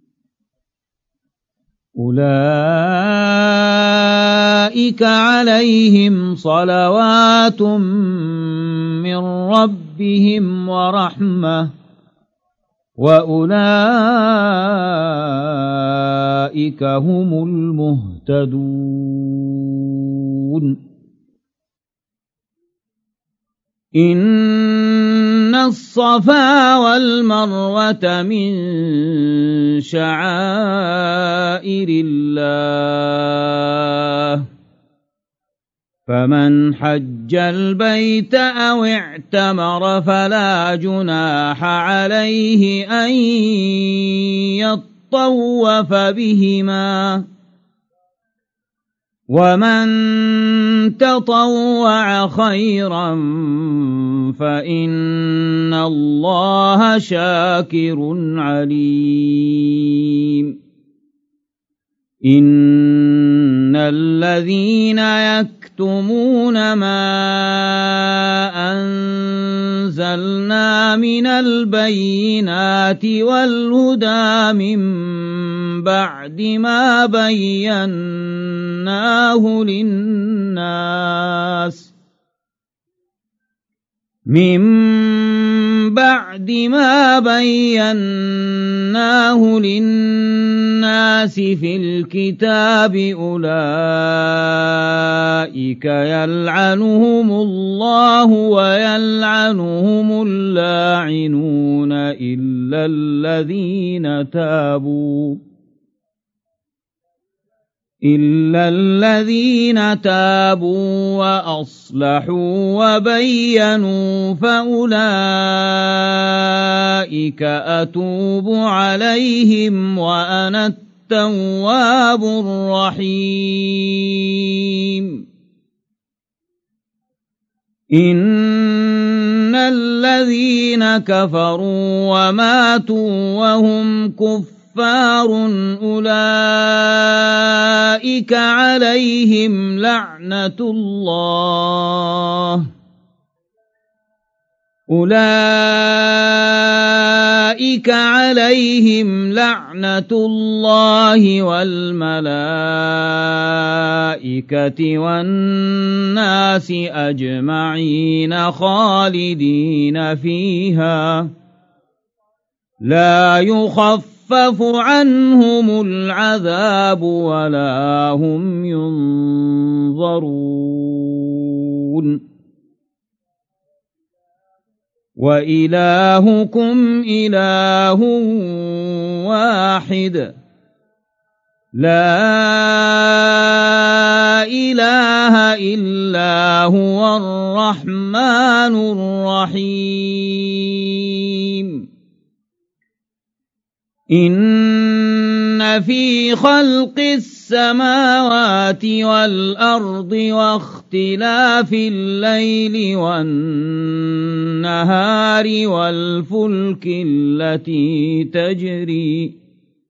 A: أولئك عليهم صلوات من ربهم ورحمة وأولئك هم المهتدون إن الصفا والمروة من شعائر الله فمن حج البيت أو اعتمر فلا جناح عليه أن يطوف بهما ومن تطوع خيرا فإن الله شاكر عليم إن الذين يكتمون ما أنزلنا من البينات والهدى من بعد ما بيناه للناس من بعد ما بيناه للناس في الكتاب أولئك يلعنهم الله ويلعنهم اللاعنون إلا الذين تابوا إلا الذين تابوا وأصلحوا وبينوا فأولئك أتوب عليهم وأنا التواب الرحيم إن الذين كفروا وماتوا وهم كفار كفار أولئك عليهم لعنة الله أولئك عليهم لعنة الله والملائكة والناس أجمعين خالدين فيها لا يخفف يخفف عنهم العذاب ولا هم ينظرون وإلهكم إله واحد لا إله إلا هو الرحمن الرحيم إن في خلق السماوات والأرض واختلاف الليل والنهار والفلك التي تجري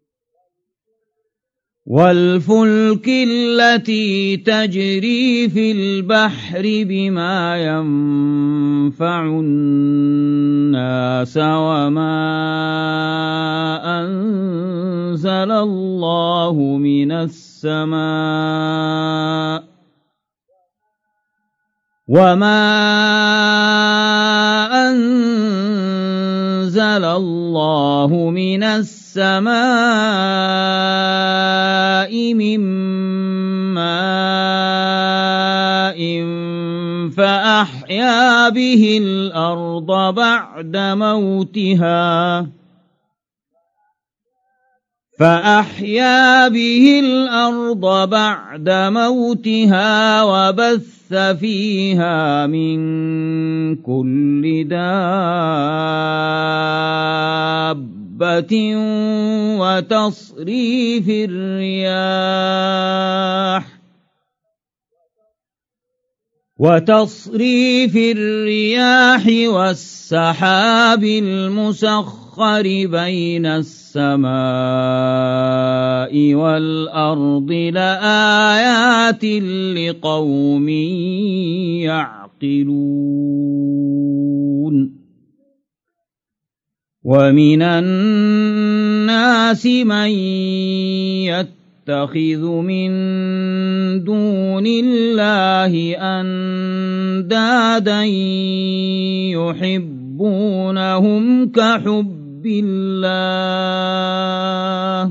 A: والفلك التي تجري في البحر بما ينفع الناس وما أنزل الله من السماء وما أنزل الله من السماء من ماء فأحيا به الأرض بعد موتها فأحيا به الأرض بعد موتها وبث فيها من كل دابة وتصريف الرياح وتصريف الرياح والسحاب المسخر بين السماء السماء والأرض لآيات لقوم يعقلون ومن الناس من يتخذ من دون الله أندادا يحبونهم كحب الله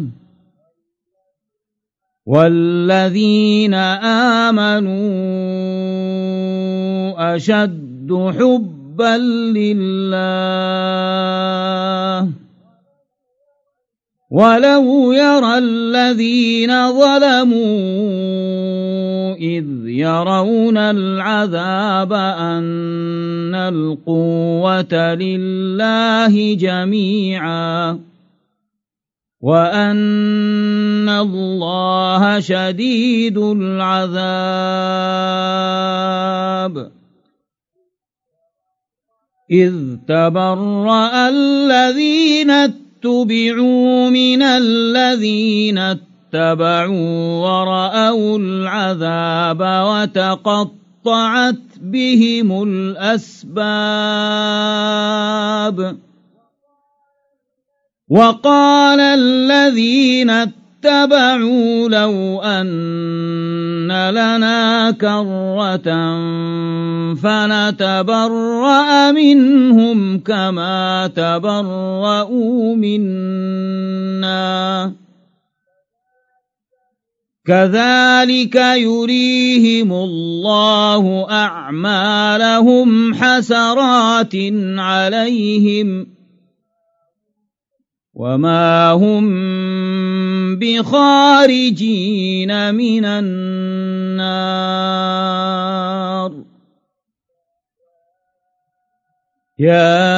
A: والذين آمنوا أشد حبا لله ولو يرى الذين ظلموا إذ يرون العذاب أن القوة لله جميعا وأن الله شديد العذاب إذ تبرأ الذين اتبعوا من الذين اتبعوا ورأوا العذاب وتقطعت بهم الأسباب وقال الذين اتبعوا لو أن لنا كرة فنتبرأ منهم كما تبرؤوا منا كذلك يريهم الله أعمالهم حسرات عليهم وما هم بخارجين من النار يا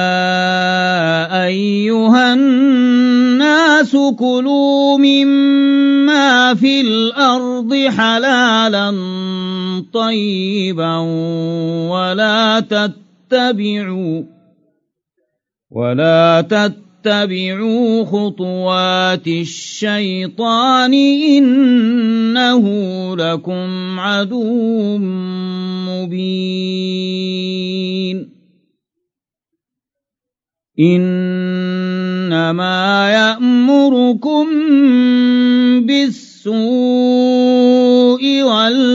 A: أيها الناس كلوا مما في الأرض حلالا طيبا ولا تتبعوا ولا تتبعوا اتبعوا خطوات الشيطان إنه لكم عدو مبين إنما يأمركم بالسوء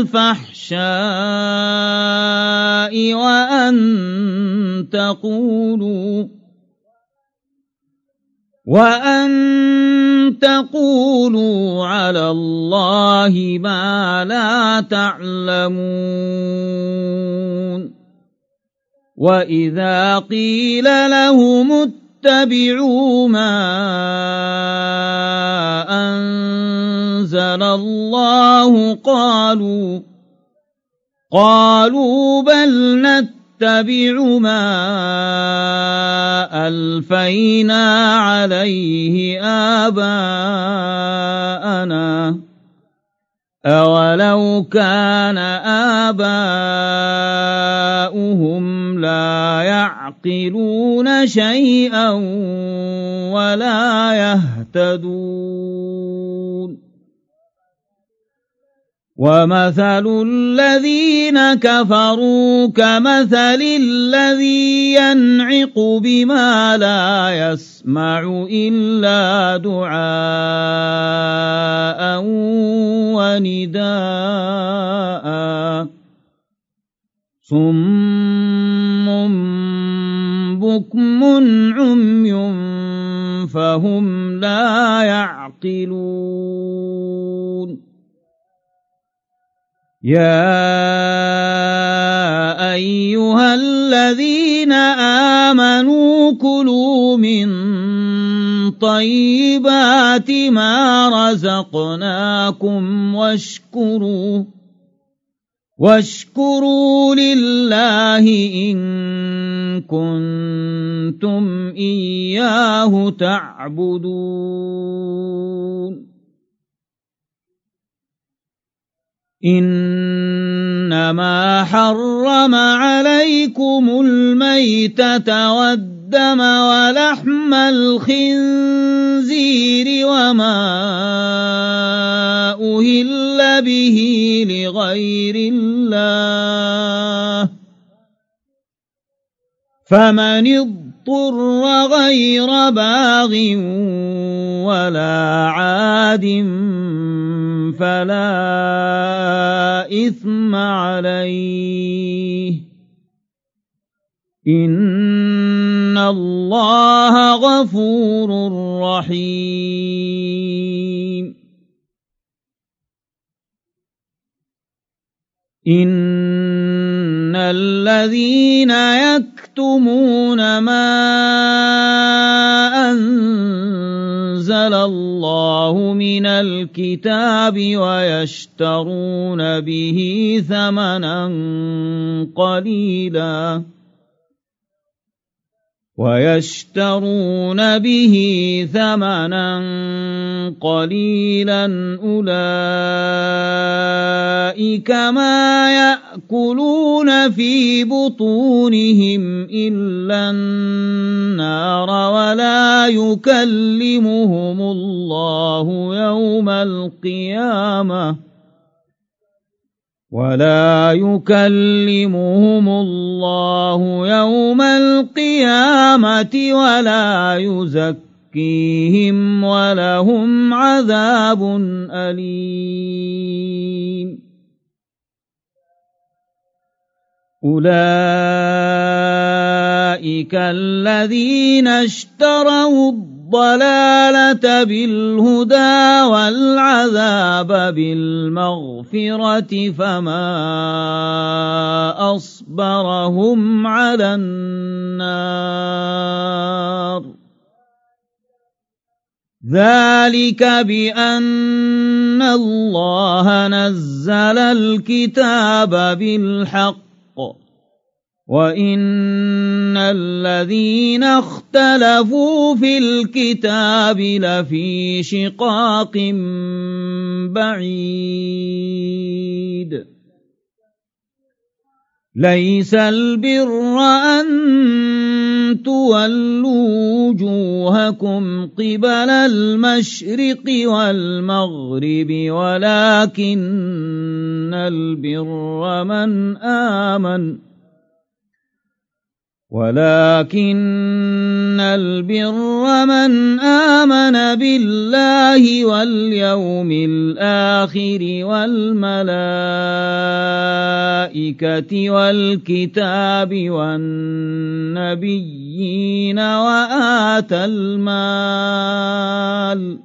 A: والفحشاء وأن تقولوا وأن تقولوا على الله ما لا تعلمون وإذا قيل لهم اتبعوا ما أنزل الله قالوا قالوا بل نتبع اتبع ما ألفينا عليه آباءنا أولو كان آباؤهم لا يعقلون شيئا ولا يهتدون ومثل الذين كفروا كمثل الذي ينعق بما لا يسمع إلا دعاء ونداء صم بكم عمي فهم لا يعقلون يا أيها الذين آمنوا كلوا من طيبات ما رزقناكم واشكروا واشكروا لله إن كنتم إياه تعبدون إنما حرم عليكم الميتة والدم ولحم الخنزير وما أهل به لغير الله فمن اضطر غير باغ ولا عاد فلا إثم عليه إن الله غفور رحيم إن الذين يكتمون ما أنزل الله من الكتاب ويشترون به ثمنا قليلا ويشترون به ثمنا قليلا أولئك ما يأكلون في بطونهم إلا النار ولا يكلمهم الله يوم القيامة ولا يكلمهم الله يوم القيامة ولا يزكيهم ولهم عذاب أليم أولئك الذين اشتروا الضلالة بالهدى والعذاب بالمغفرة فما أصبرهم على النار ذلك بأن الله نزل الكتاب بالحق وإن الذين اختلفوا في الكتاب لفي شقاق بعيد ليس البر أن تولوا وجوهكم قبل المشرق والمغرب ولكن البر من آمن ولكن البر من آمن بالله واليوم الآخر والملائكة والكتاب والنبيين وآتى المال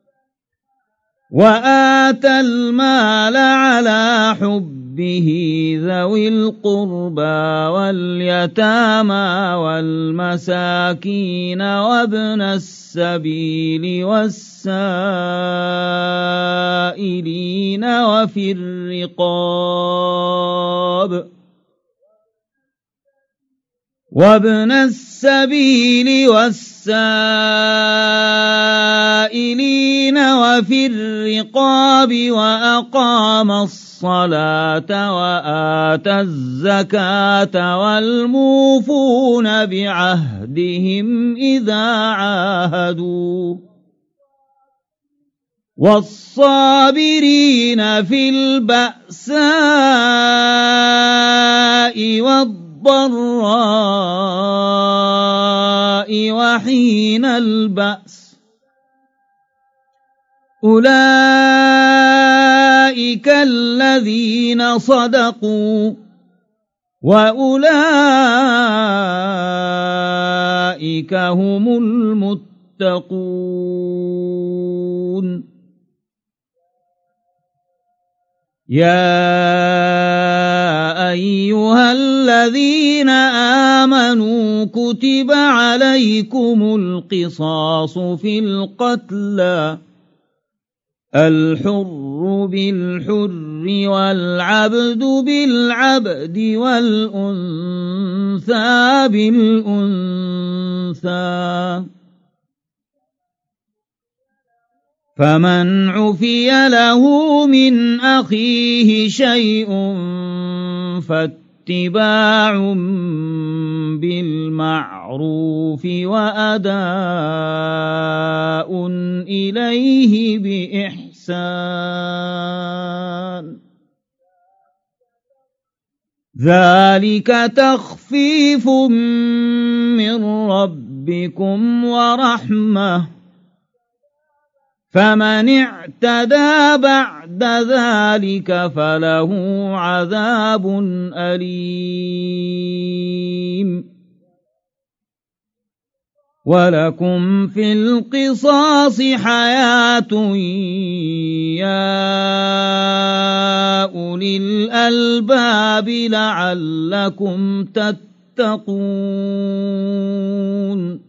A: وآتى المال على حبه ذوي القربى واليتامى والمساكين وابن السبيل والسائلين وفي الرقاب وابن السبيل والسائلين وفي الرقاب وأقام الصلاة وآتى الزكاة والموفون بعهدهم إذا عاهدوا والصابرين في البأساء والضراء الضراء وحين البأس أولئك الذين صدقوا وأولئك هم المتقون يا أيها الذين آمنوا كتب عليكم القصاص في القتلى الحر بالحر والعبد بالعبد والأنثى بالأنثى فمن عفي له من أخيه شيء فاتباع بالمعروف وأداء إليه بإحسان ذلك تخفيف من ربكم ورحمة فمن اعتدى بعد ذلك فله عذاب أليم ولكم في القصاص حياة يا أولي الألباب لعلكم تتقون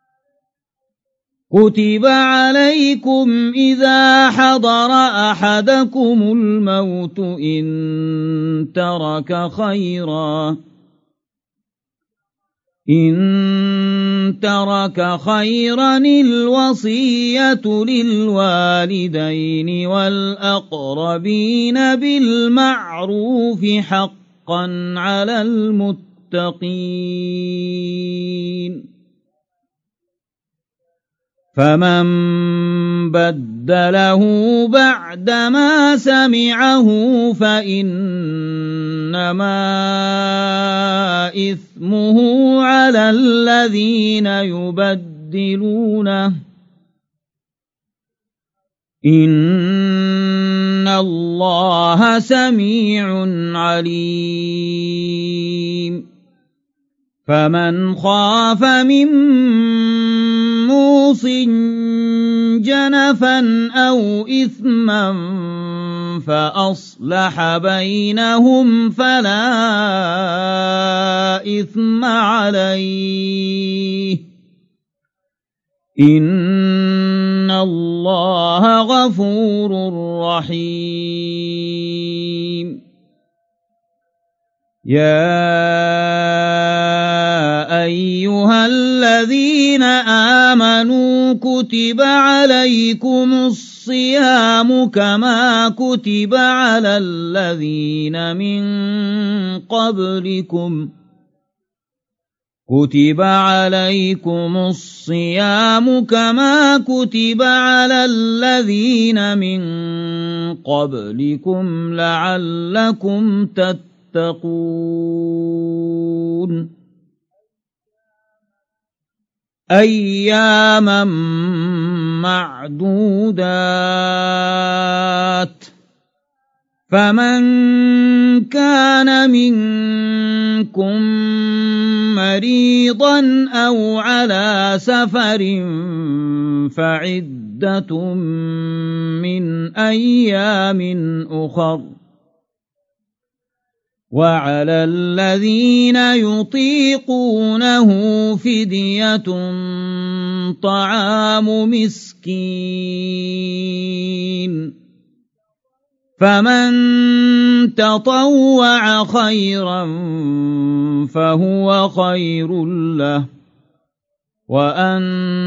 A: كتب عليكم إذا حضر أحدكم الموت إن ترك خيرا إن ترك خيرا الوصية للوالدين والأقربين بالمعروف حقا على المتقين فمن بدله بعدما سمعه فإنما إثمه على الذين يبدلونه إن الله سميع عليم فمن خاف من موص جنفا أو إثما فأصلح بينهم فلا إثم عليه إن الله غفور رحيم يا أيها الذين آمنوا كتب عليكم الصيام كما كتب على الذين من قبلكم كتب عليكم الصيام كما كتب على الذين من قبلكم لعلكم تتقون أياما معدودات فمن كان منكم مريضا أو على سفر فعدة من أيام أخر وعلى الذين يطيقونه فدية طعام مسكين فمن تطوع خيرا فهو خير له وأن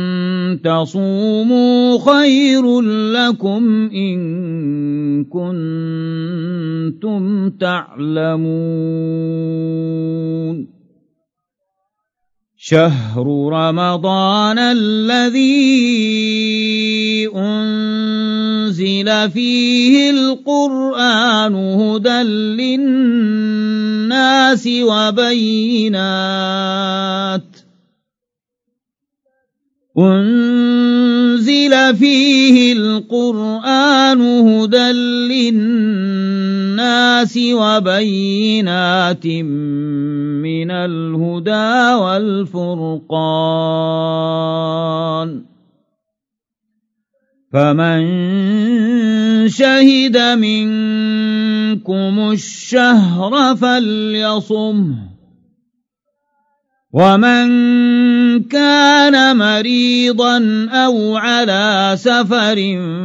A: تصوموا خير لكم إن كنتم تعلمون شهر رمضان الذي أنزل فيه القرآن هدى للناس وبينات أنزل فيه القرآن هدى للناس وبينات من الهدى والفرقان فمن شهد منكم الشهر فليصمه ومن كان مريضا أو على سفر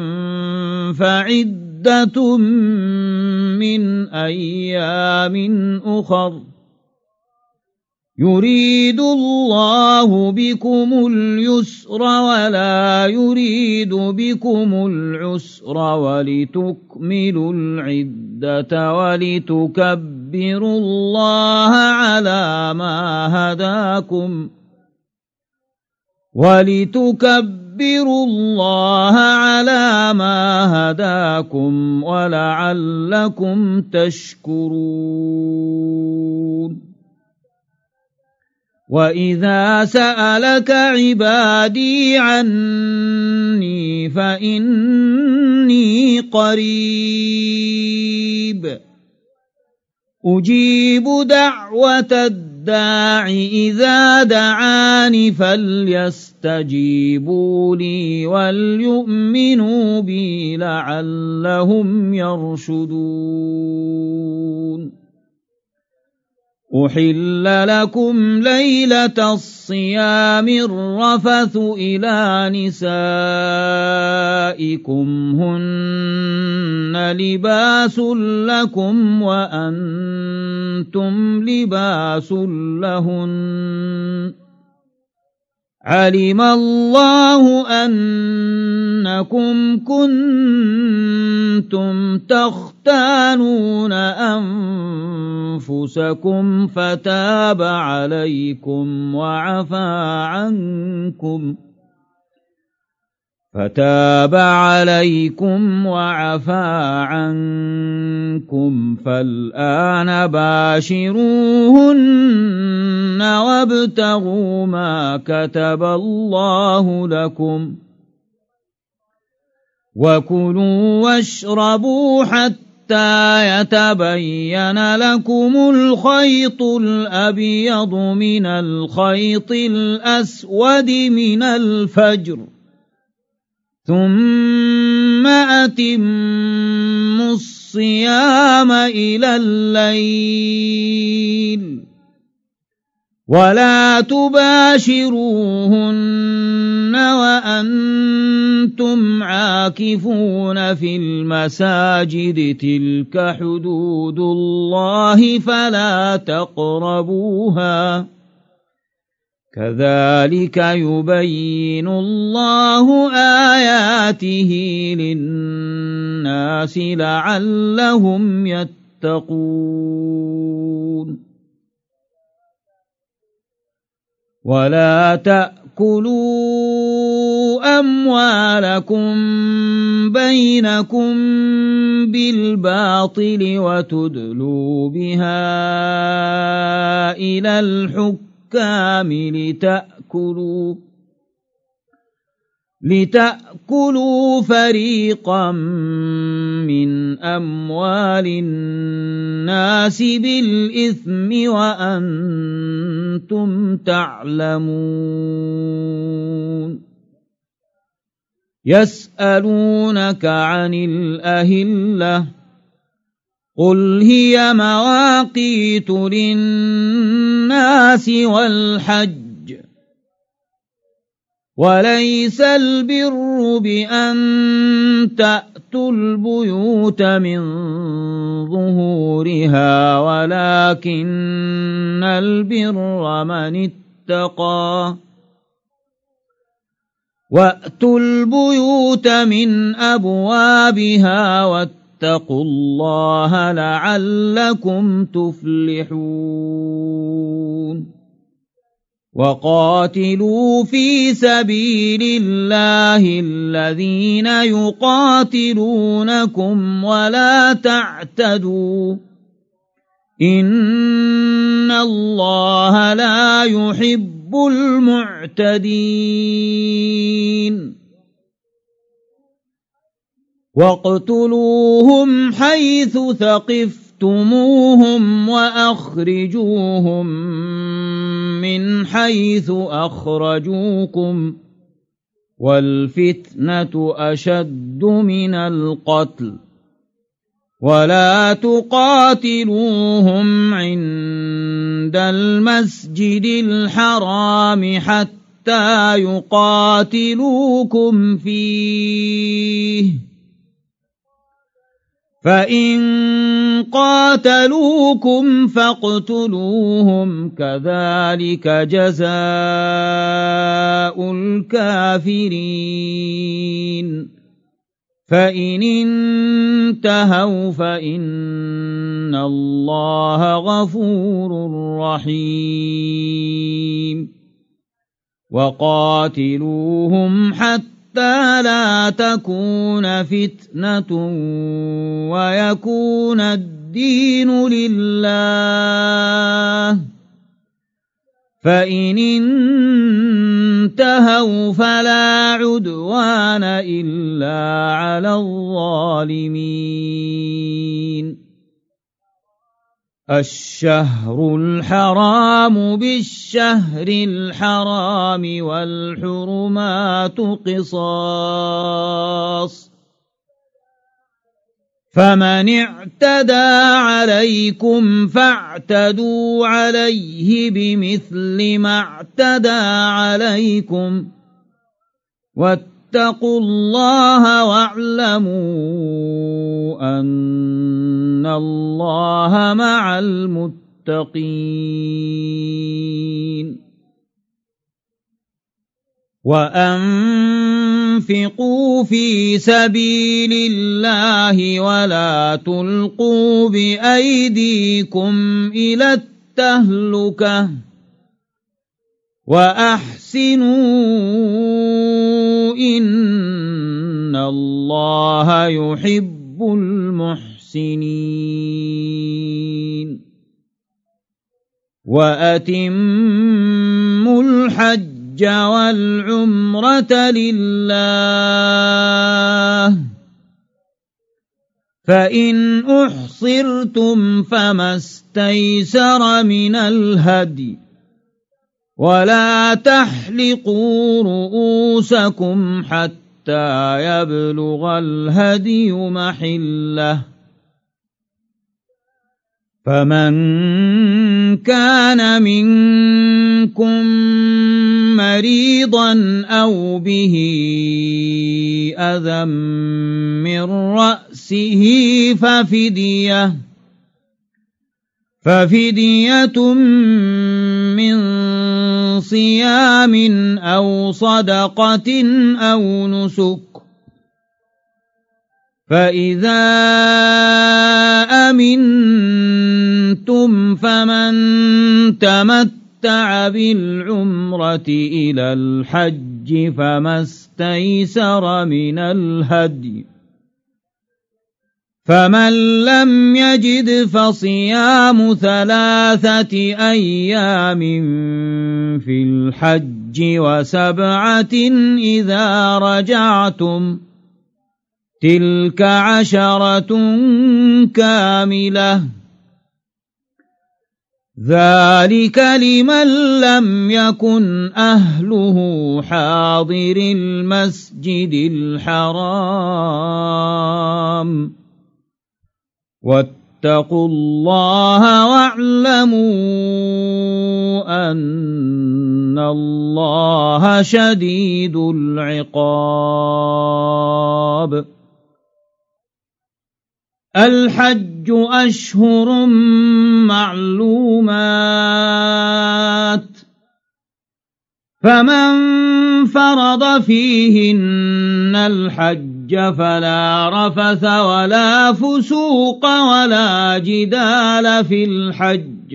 A: فعدة من أيام أخر يريد الله بكم اليسر ولا يريد بكم العسر ولتكملوا العدة ولتكبروا الله على ما هداكم ولتكبروا الله على ما هداكم ولعلكم تشكرون وإذا سألك عبادي عني فإني قريب أجيب دعوة الداع إذا دعاني فليستجيبوا لي وليؤمنوا بي لعلهم يرشدون أحل لكم ليلة الصيام الرفث إلى نسائكم هن لباس لكم وأنتم لباس لهن علم الله أنكم كنتم تختانون أنفسكم فتاب عليكم وعفى عنكم فتاب عليكم وعفى عنكم فالآن باشروهن وابتغوا ما كتب الله لكم وكلوا واشربوا حتى يتبين لكم الخيط الأبيض من الخيط الأسود من الفجر ثم أتموا الصيام إلى الليل ولا تباشروهن وأنتم عاكفون في المساجد تلك حدود الله فلا تقربوها كذلك يبين الله آياته للناس لعلهم يتقون ولا تأكلوا أموالكم بينكم بالباطل وتدلوا بها إلى الحكم كامل لتأكلوا لتأكلوا فريقا من أموال الناس بالإثم وأنتم تعلمون يسألونك عن الأهلة قل هي مواقيت للناس والحج وليس البر بأن تأتوا البيوت من ظهورها ولكن البر من اتقى وأتوا البيوت من أبوابها واتقوا الله لعلكم تفلحون وقاتلوا في سبيل الله الذين يقاتلونكم ولا تعتدوا إن الله لا يحب المعتدين واقتلوهم حيث ثقفتموهم وأخرجوهم من حيث أخرجوكم والفتنة أشد من القتل ولا تقاتلوهم عند المسجد الحرام حتى يقاتلوكم فيه فإن قاتلوكم فاقتلوهم كذلك جزاء الكافرين فإن انتهوا فإن الله غفور رحيم وقاتلوهم حتى لا تكون فتنة ويكون الدين لله فإن انتهوا فلا عدوان إلا على الظالمين الشهر الحرام بالشهر الحرام والحرمات قصاص فمن اعتدى عليكم فاعتدوا عليه بمثل ما اعتدى عليكم واتقوا الله واعلموا أن الله مع المتقين وأنفقوا في سبيل الله ولا تلقوا بأيديكم إلى التهلكة وأحسنوا إن الله يحب المحسنين وأتموا الحج والعمرة لله فإن أحصرتم فما استيسر من الهدي ولا تحلقوا رؤوسكم حتى يبلغ الهدي محله فمن كان منكم مريضا أو به أذى من رأسه ففدية ففدية من صيام أو صدقة أو نسك فإذا أمنتم فمن تمتع بالعمرة إلى الحج فما استيسر من الهدي فمن لم يجد فصيام ثلاثة أيام في الحج وسبعة إذا رجعتم تلك عشرة كاملة ذلك لمن لم يكن أهله حاضر المسجد الحرام واتقوا الله واعلموا أن الله شديد العقاب الحج أشهر معلومات فمن فرض فيهن الحج فلا رفث ولا فسوق ولا جدال في الحج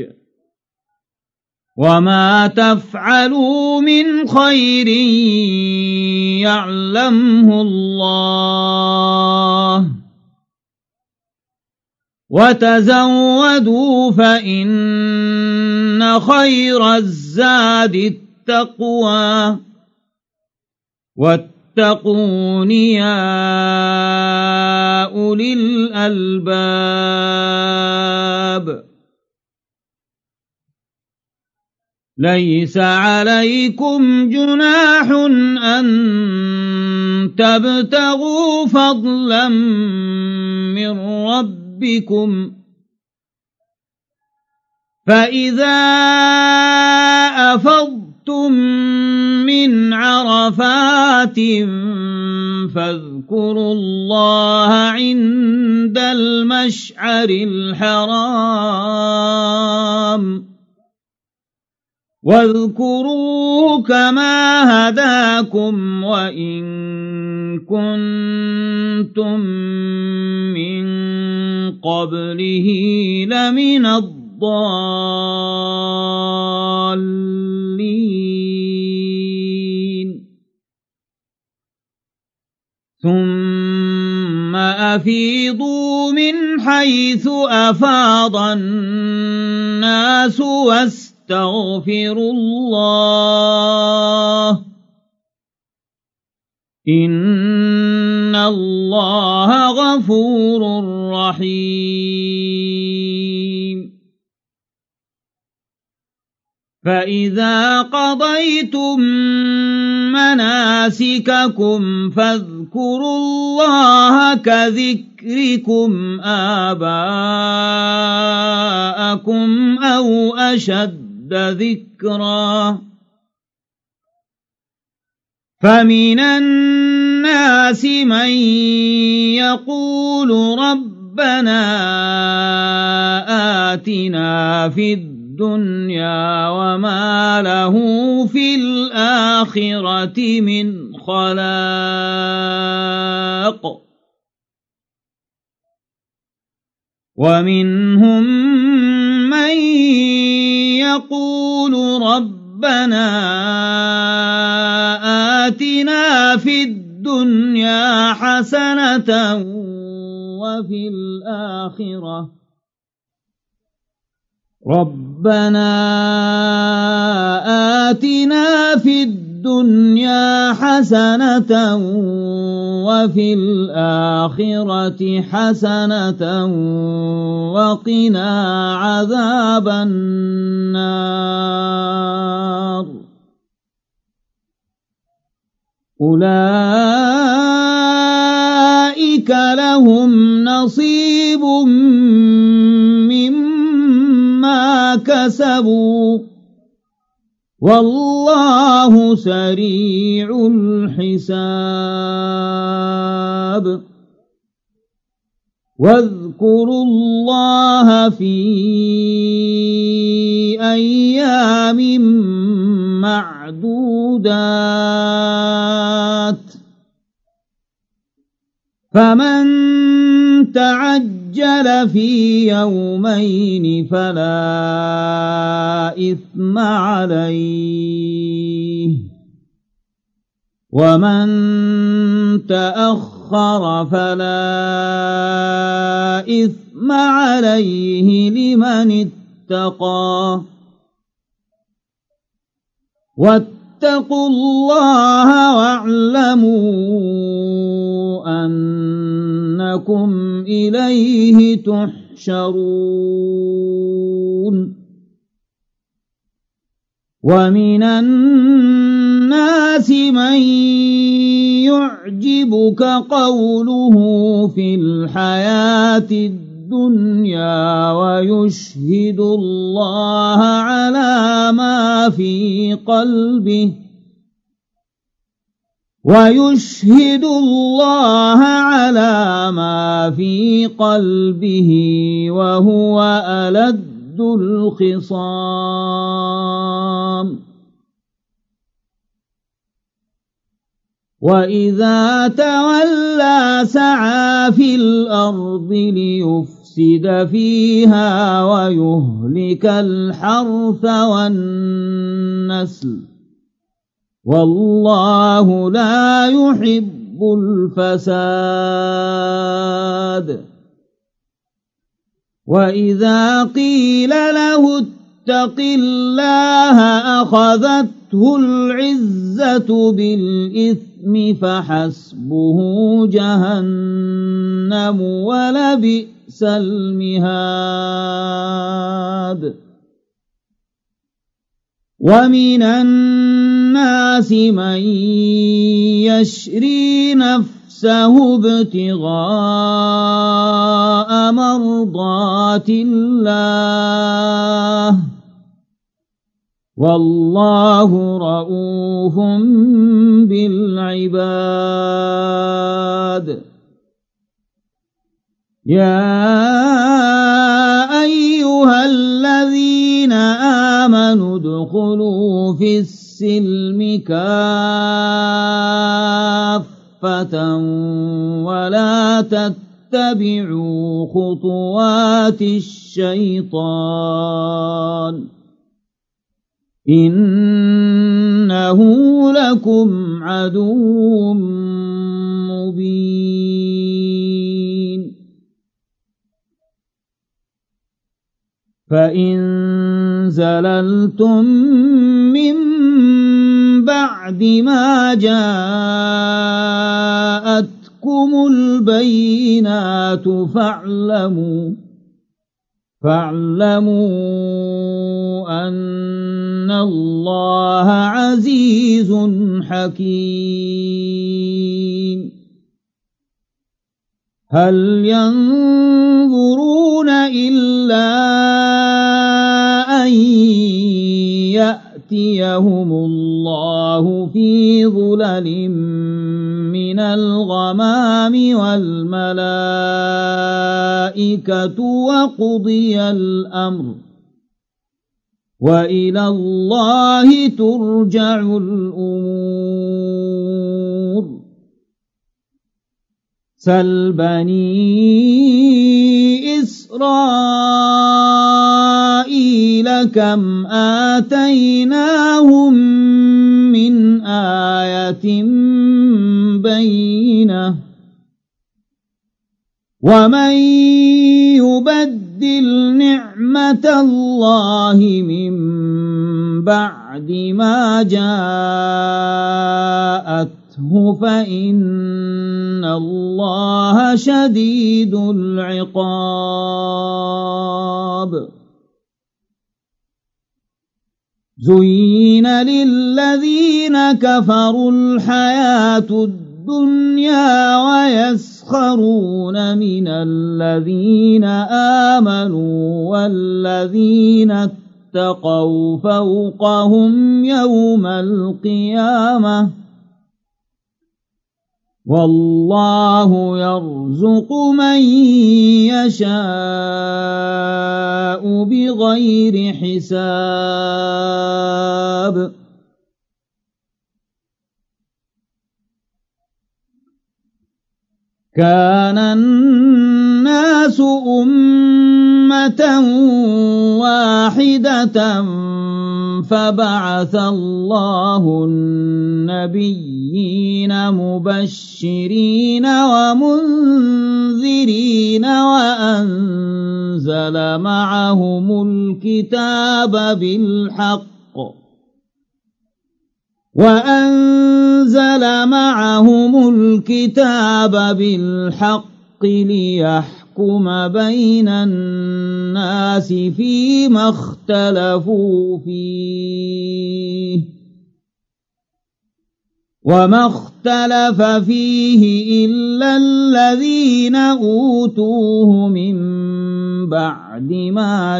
A: وما تفعلوا من خير يعلمه الله وتزودوا فإن خير الزاد التقوى واتقون يا أولي الألباب ليس عليكم جناح أن تبتغوا فضلا من ربكم فإذا أفضتم من عرفات فاذكروا واذكروا الله عند المشعر الحرام واذكروه كما هداكم وإن كنتم من قبله لمن الضالين ثم أفيضوا من حيث أفاض الناس واستغفروا الله إن الله غفور رحيم فإذا قضيتم مناسككم فاذكروا الله كذكركم آباءكم أو أشد ذكرا فمن الناس من يقول ربنا آتنا في الدنيا وما له في الآخرة من خلاق ومنهم من يقول ربنا آتنا في الدنيا حسنة وفي الآخرة ربنا آتنا في الدنيا حسنة وفي الآخرة حسنة وقنا عذاب النار أولئك لهم نصيب مما كسبوا والله سريع الحساب واذكروا الله في أيام معدودات فمن تعجل في يومين فلا إثم عليه ومن تأخر فلا إثم عليه لمن اتقى واتقوا الله واعلموا أنكم إليه تحشرون ومن الناس من يعجبك قوله في الحياة الدنيا ويشهد الله على ما في قلبه ويشهد الله على ما في قلبه وهو ألد الخصام وإذا تولى سعى في الأرض ليفسد فيها ويهلك الحرث والنسل والله لا يحب الفساد وإذا قيل له اتق الله أخذته العزة بالإثم فحسبه جهنم ولبئس المهاد ومن الناس من يشري نفسه ابتغاء مرضات الله والله رؤوف بالعباد يا أيها الذين آمنوا ادخلوا في السلم كافة ولا تتبعوا خطوات الشيطان إنه لكم عدو مبين فإن زللتم من بعد ما جاءتكم البينات فاعلموا فاعلموا أن الله عزيز حكيم هل ينظرون إلا أن يأتيهم الله في ظلل من الغمام والملائكة وقضي الأمر وإلى الله ترجع الأمور سل بني إسرائيل كم آتيناهم من آية بينة ومن يبدل نعمة الله من بعد ما جاءته فإن الله شديد العقاب زين للذين كفروا الحياة الدنيا ويسخرون من الذين آمنوا والذين اتقوا فوقهم يوم القيامة والله يرزق من يشاء بغير حساب كان الناس أمة واحدة فبعث الله النبيين مبشرين ومنذرين وأنزل معهم الكتاب بالحق وأنزل معهم الكتاب بالحق ليحكم بين الناس فيما اختلفوا فيه وما اختلف فيه إلا الذين أوتوه من بعد ما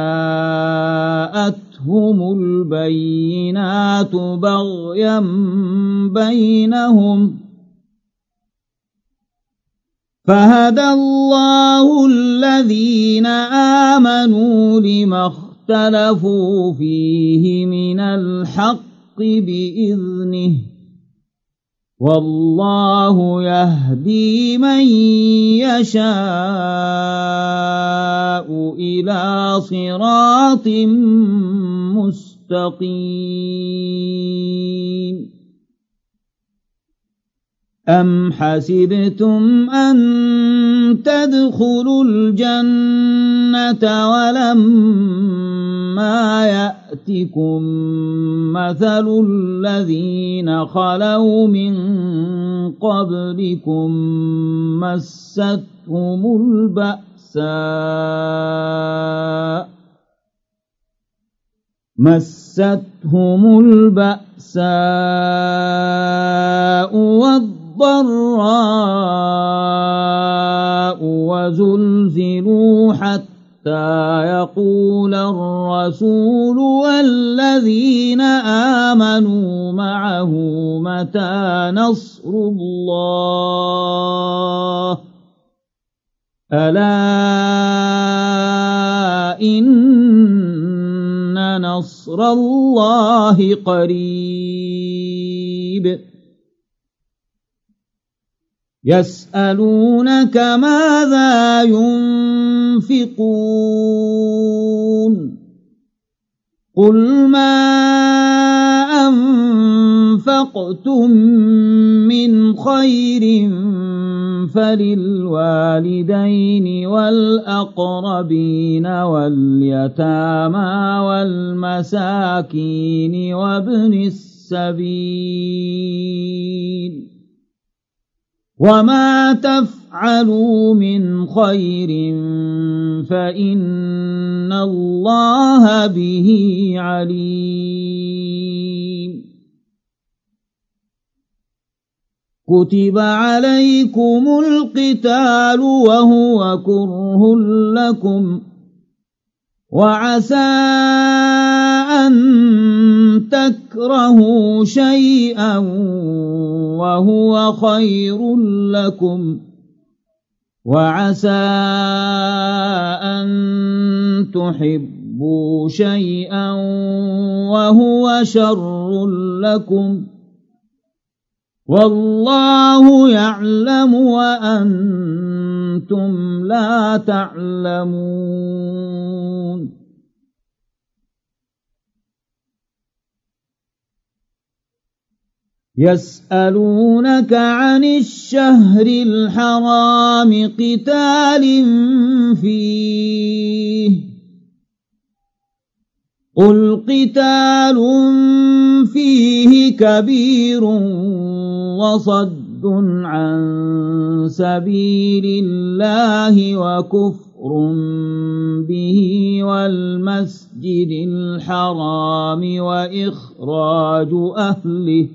A: جاءتهم البينات بغيا بينهم فهدى الله الذين آمنوا لما اختلفوا فيه من الحق بإذنه والله يهدي من يشاء إلى صراط مستقيم أم حسبتم أن تدخلوا الجنة ولما يأتكم مثل الذين خلوا من قبلكم مستهم البأساء مستهم البأساء والضراء وزلزلوا حتى يقول الرسول والذين آمنوا معه متى نصر الله ألا إن نصر الله قريب يسألونك ماذا ينفقون قل ما أنفقتم من خير فللوالدين والأقربين واليتامى والمساكين وابن السبيل وما تفعلوا من خير فإن الله به عليم كتب عليكم القتال وهو كره لكم وعسى أن تكرهوا شيئا وهو خير لكم وعسى أن تحبوا شيئا وهو شر لكم والله يعلم وأنتم لا تعلمون يسألونك عن الشهر الحرام قتال فيه قل قتال فيه كبير وصد عن سبيل الله وكفر به والمسجد الحرام وإخراج أهله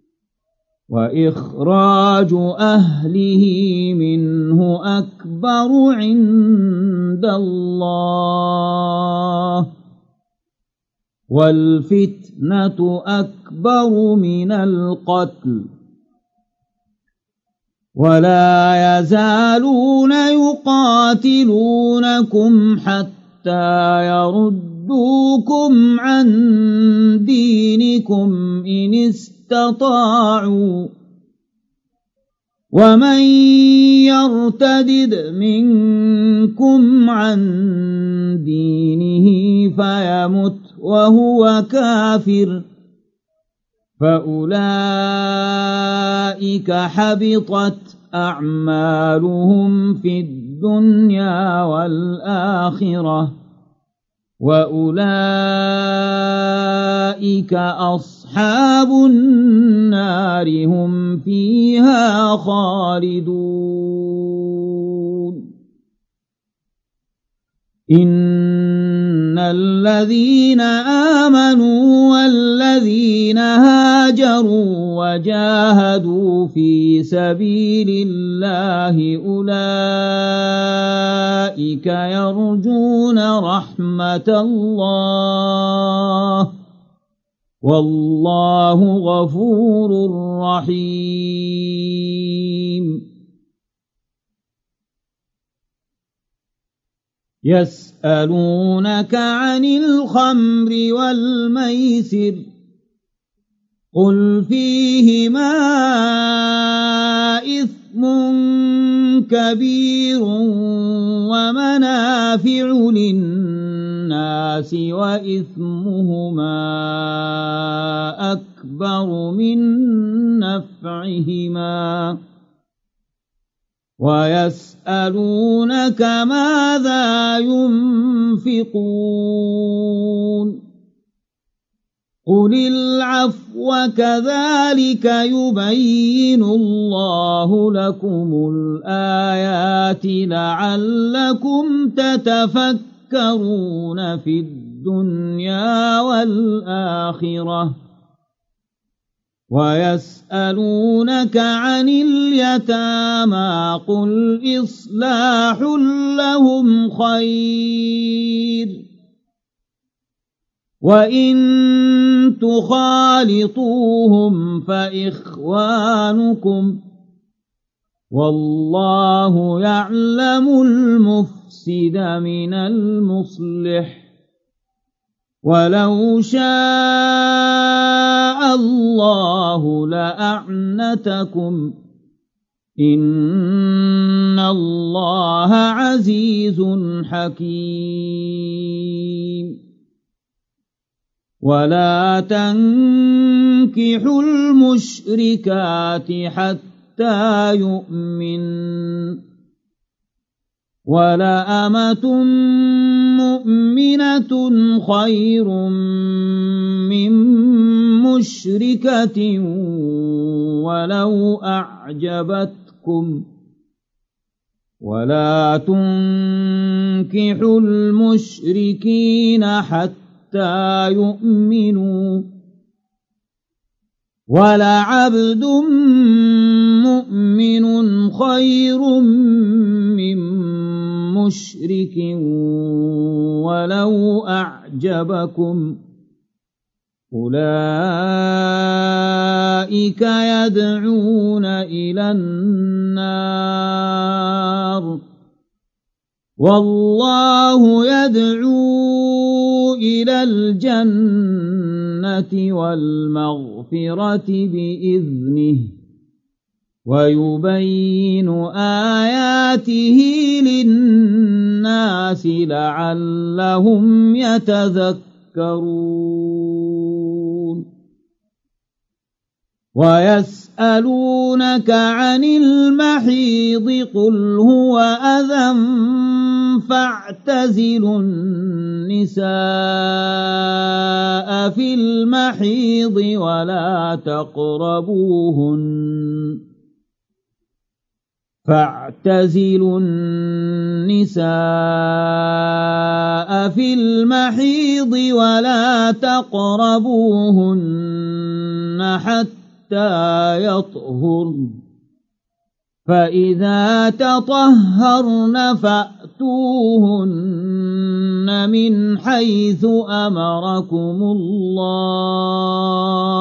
A: وإخراج أهله منه أكبر عند الله والفتنة أكبر من القتل ولا يزالون يقاتلونكم حتى يردوكم عن دينكم إن استطاعوا ومن يرتدد منكم عن دينه فيمت وهو كافر فأولئك حبطت أعمالهم في الدنيا والآخرة وأولئك أصحاب النار هم فيها خالدون إن الذين آمنوا والذين هاجروا وجاهدوا في سبيل الله أولئك يرجون رحمة الله والله غفور رحيم يسألونك عن الخمر والميسر قل فيهما إثم كبير ومنافع للناس وإثمهما أكبر من نفعهما ويسألونك ماذا ينفقون قل العفو كذلك يبين الله لكم الآيات لعلكم تتفكرون في الدنيا والآخرة ويسألونك عن اليتامى قل إصلاح لهم خير وإن تخالطوهم فإخوانكم والله يعلم المفسد من المصلح ولو شاء الله لأعنتكم إن الله عزيز حكيم ولا تنكحوا المشركات حتى يؤمن ولأمة مؤمنة خير من مشركة ولو أعجبتكم ولا تنكحوا المشركين حتى يؤمنوا ولعبد مؤمن خير من مشرك ولو أعجبكم أولئك يدعون إلى النار والله يدعو إلى الجنة والمغفرة بإذنه ويبين آياته للناس لعلهم يتذكرون ويسألونك عن المحيض قل هو أذى فاعتزلوا النساء في المحيض ولا تقربوهن فاعتزلوا النساء في المحيض ولا تقربوهن حتى يطهرن فإذا تطهرن فأتوهن من حيث أمركم الله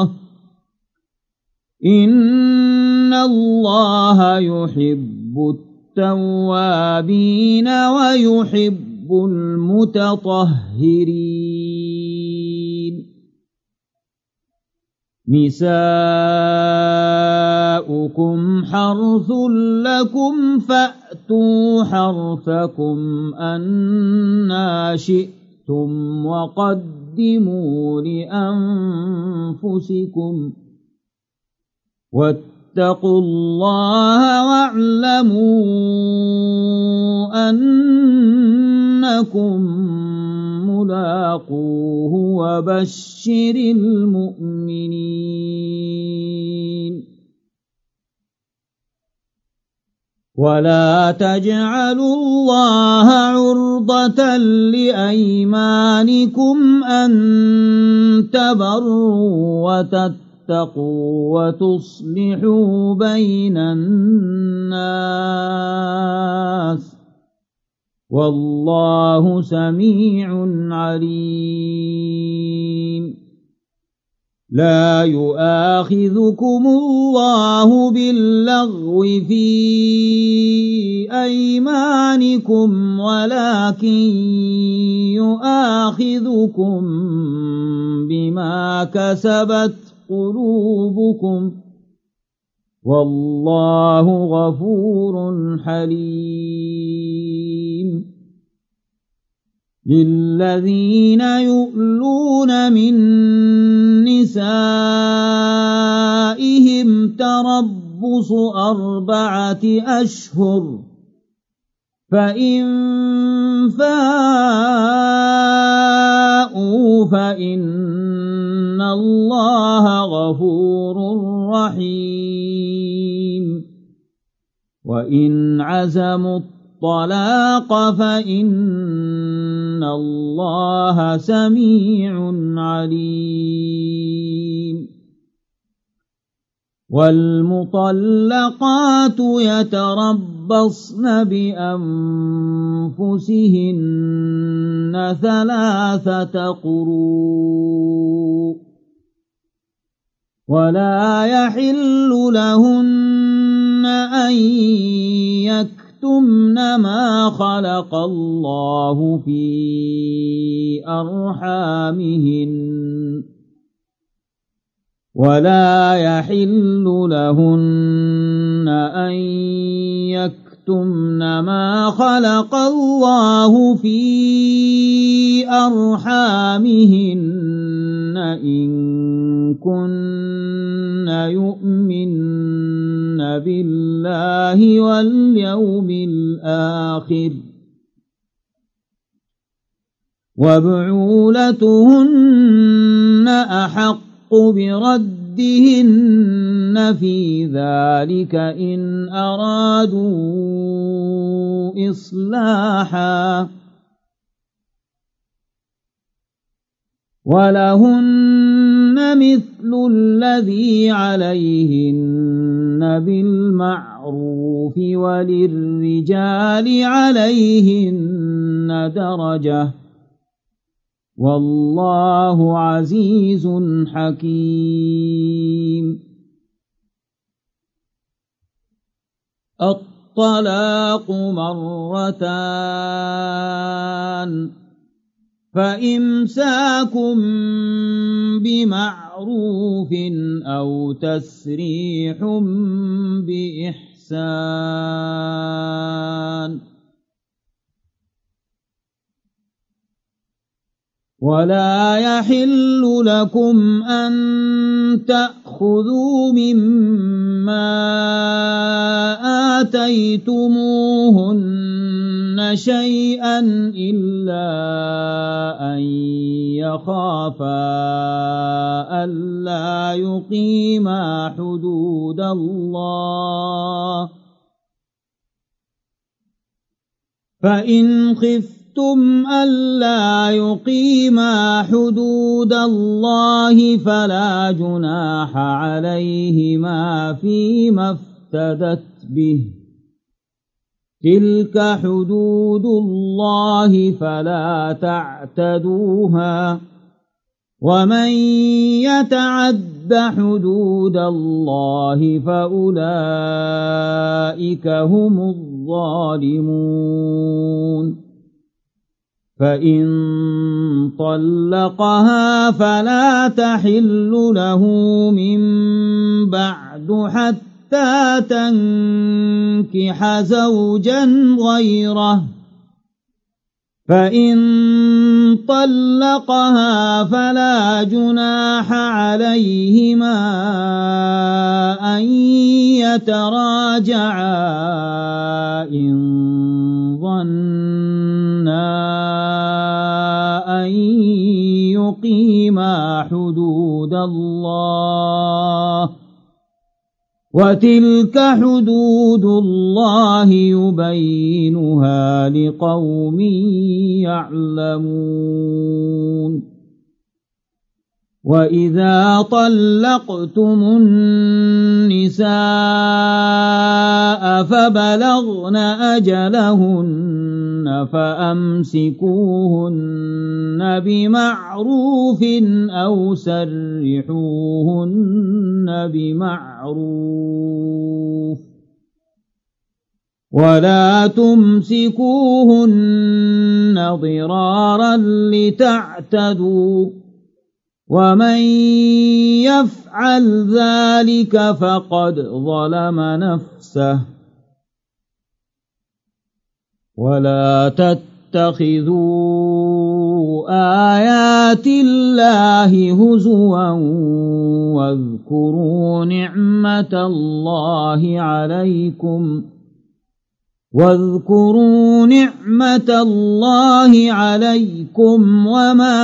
A: إن الله يحب التوابين ويحب المتطهرين نساؤكم حرث لكم فأتوا حرثكم أنى شئتم وقدموا لأنفسكم واتقوا الله واعلموا أنكم ملاقوه وبشر المؤمنين ولا تجعلوا الله عرضة لأيمانكم أن تبروا وتتقوا وتصلحوا بين الناس والله سميع عليم لا يؤاخذكم الله باللغو في أيمانكم ولكن يؤاخذكم بما كسبت قلوبكم والله غفور حليم للذين يؤلون من نسائهم تربص أربعة أشهر فإن فاءوا فإن الله غفور رحيم وإن عزموا الطلاق فإن الله سميع عليم والمطلقات يتربصن بأنفسهن ثلاثة قروء ولا يحل لهن أن يكتمن ما خلق الله في أرحامهن ولا يحل لهن أن يكتمن ما خلق الله في أرحامهن إن كن يؤمن بالله واليوم الآخر وبعولتهن أحق بردهن في ذلك إن أرادوا إصلاحا ولهن مثل الذي عليهن بالمعروف وللرجال عليهن درجة والله عزيز حكيم. الطلاق مرتان فإمساكم بمعروف أو تسريح بإحسان ولا يحل لكم أن تأخذوا مما آتيتموهن شيئا إلا أن يخافا ألا يقيما حدود الله فإن خفتم ألا يقيما حدود الله فلا جناح عليهما فيما افتدت به تلك حدود الله فلا تعتدوها ومن يتعد حدود الله فأولئك هم الظالمون. فإن طلقها فلا تحل له من بعد حتى تنكح زوجا غيره فإن طلقها فلا جناح عليهما أن يتراجعا إن ظنا أن يقيما حدود الله وتلك حدود الله يبينها لقوم يعلمون. وإذا طلقتم النساء فبلغن أجلهن فأمسكوهن بمعروف أو سرحوهن بمعروف ولا تمسكوهن ضرارا لتعتدوا ومن يفعل ذلك فقد ظلم نفسه ولا تتخذوا آيات الله هزوا واذكروا نعمة الله عليكم واذكروا نعمة الله عليكم وما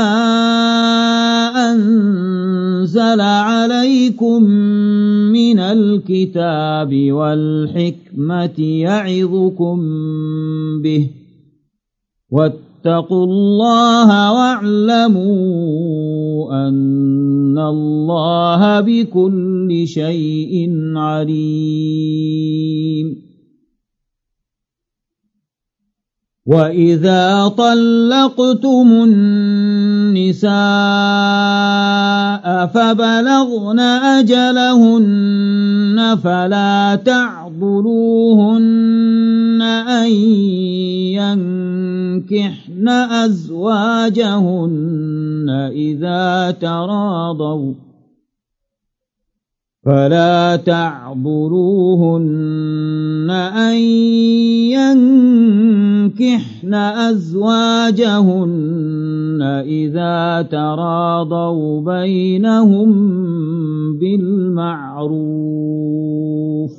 A: أنزل عليكم من الكتاب والحكمة يعظكم به واتقوا الله واعلموا أن الله بكل شيء عليم وإذا طلقتم النساء فبلغن أجلهن فلا تعضلوهن أن ينكحن أزواجهن إذا تراضوا فلا تعضلوهن أن ينكحن أزواجهن إذا تراضوا بينهم بالمعروف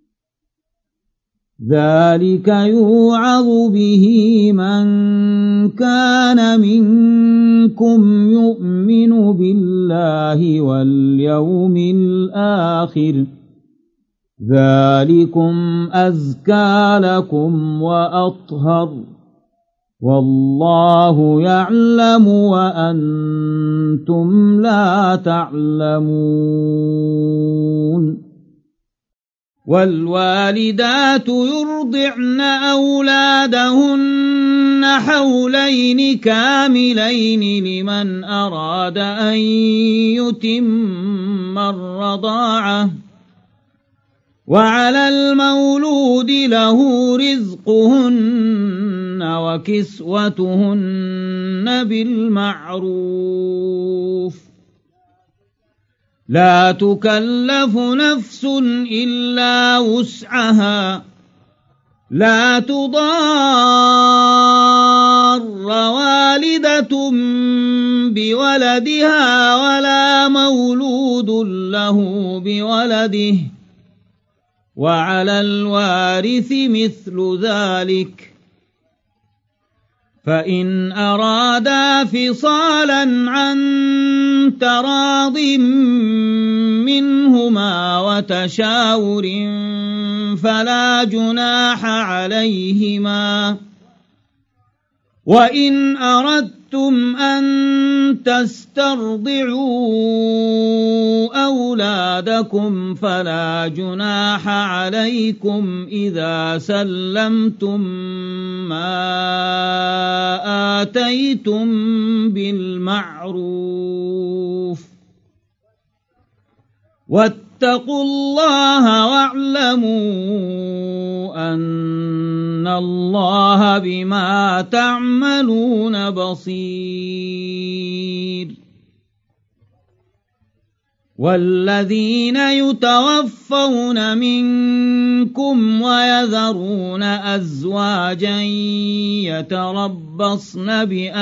A: ذلك يوعظ به من كان منكم يؤمن بالله واليوم الآخر ذلكم أزكى لكم وأطهر والله يعلم وأنتم لا تعلمون والوالدات يرضعن أولادهن حولين كاملين لمن أراد أن يتم الرضاعة وعلى المولود له رزقهن وكسوتهن بالمعروف لا تكلف نفس إلا وسعها لا تضار والدة بولدها ولا مولود له بولده وعلى الوارث مثل ذلك فإن أرادا فصالا عن تراض منهما وتشاور فلا جناح عليهما وإن أردتم أن تسترضعوا أولادكم فلا جناح عليكم إذا سلمتم ما آتيتم بالمعروف واتقوا الله واعلموا أن الله بما تعملون بصير والذين يتوفون منكم ويذرون أزواجا يتربصن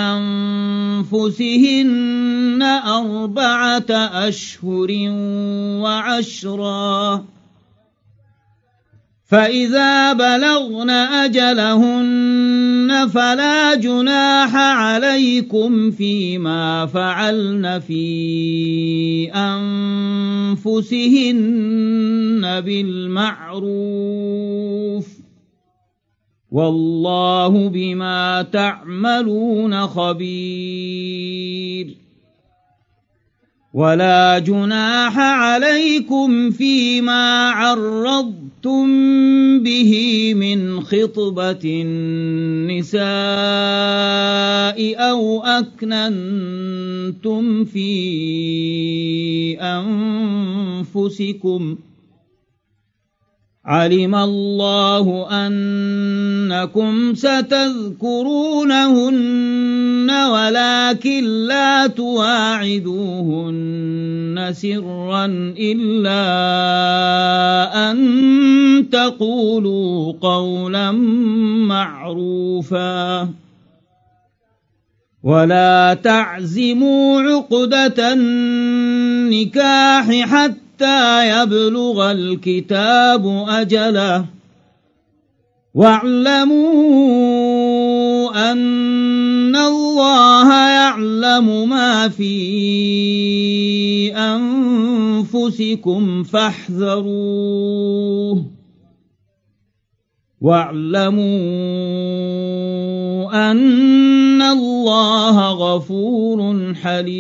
A: بأنفسهن أربعة أشهر وعشرا فإذا بلغن أجلهن فلا جناح عليكم فيما فعلن في أنفسهن بالمعروف والله بما تعملون خبير ولا جناح عليكم فيما عرضتم به من خطبة النساء أو أكننتم في أنفسكم علم الله أنكم ستذكرونهن ولكن لا تواعدوهن سرا إلا أن تقولوا قولا معروفا ولا تعزموا عقدة النكاح حتى حتى يبلغ الكتاب أجله واعلموا أن الله يعلم ما في أنفسكم فاحذروه واعلموا أن الله غفور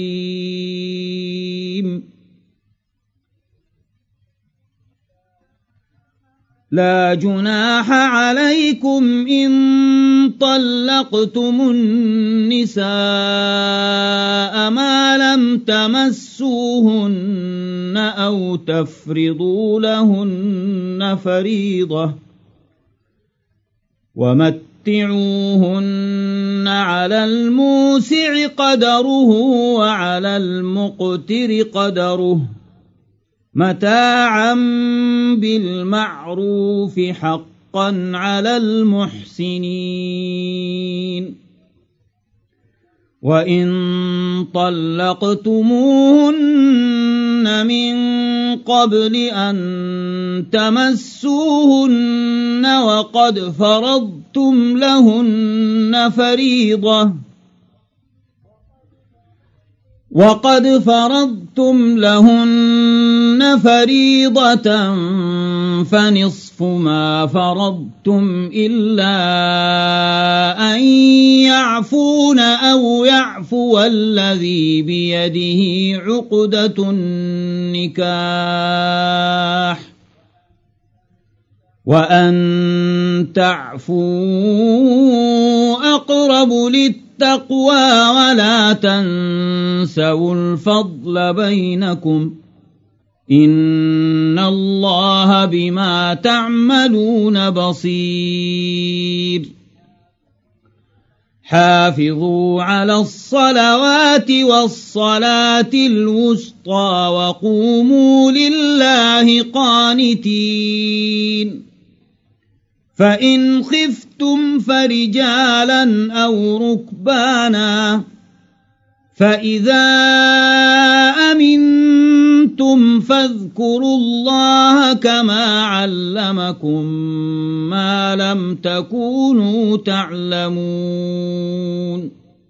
A: حليم لا جناح عليكم إن طلقتم النساء ما لم تمسوهن أو تفرضوا لهن فريضة ومتعوهن على الموسع قدره وعلى المقتر قدره متاعا بالمعروف حقا على المحسنين وإن طلقتموهن من قبل أن تمسوهن وقد فرضتم لهن فريضة وقد فرضتم لهن فريضة فنصف ما فرضتم إلا أن يعفون أو يعفو الذي بيده عقدة النكاح وأن تعفوا أقرب للتقوى التقوى ولا تنسوا الفضل بينكم إن الله بما تعملون بصير حافظوا على الصلوات والصلاة الوسطى وقوموا لله قانتين فإن خفتم فرجالا أو ركبانا فإذا أمنتم فاذكروا الله كما علمكم ما لم تكونوا تعلمون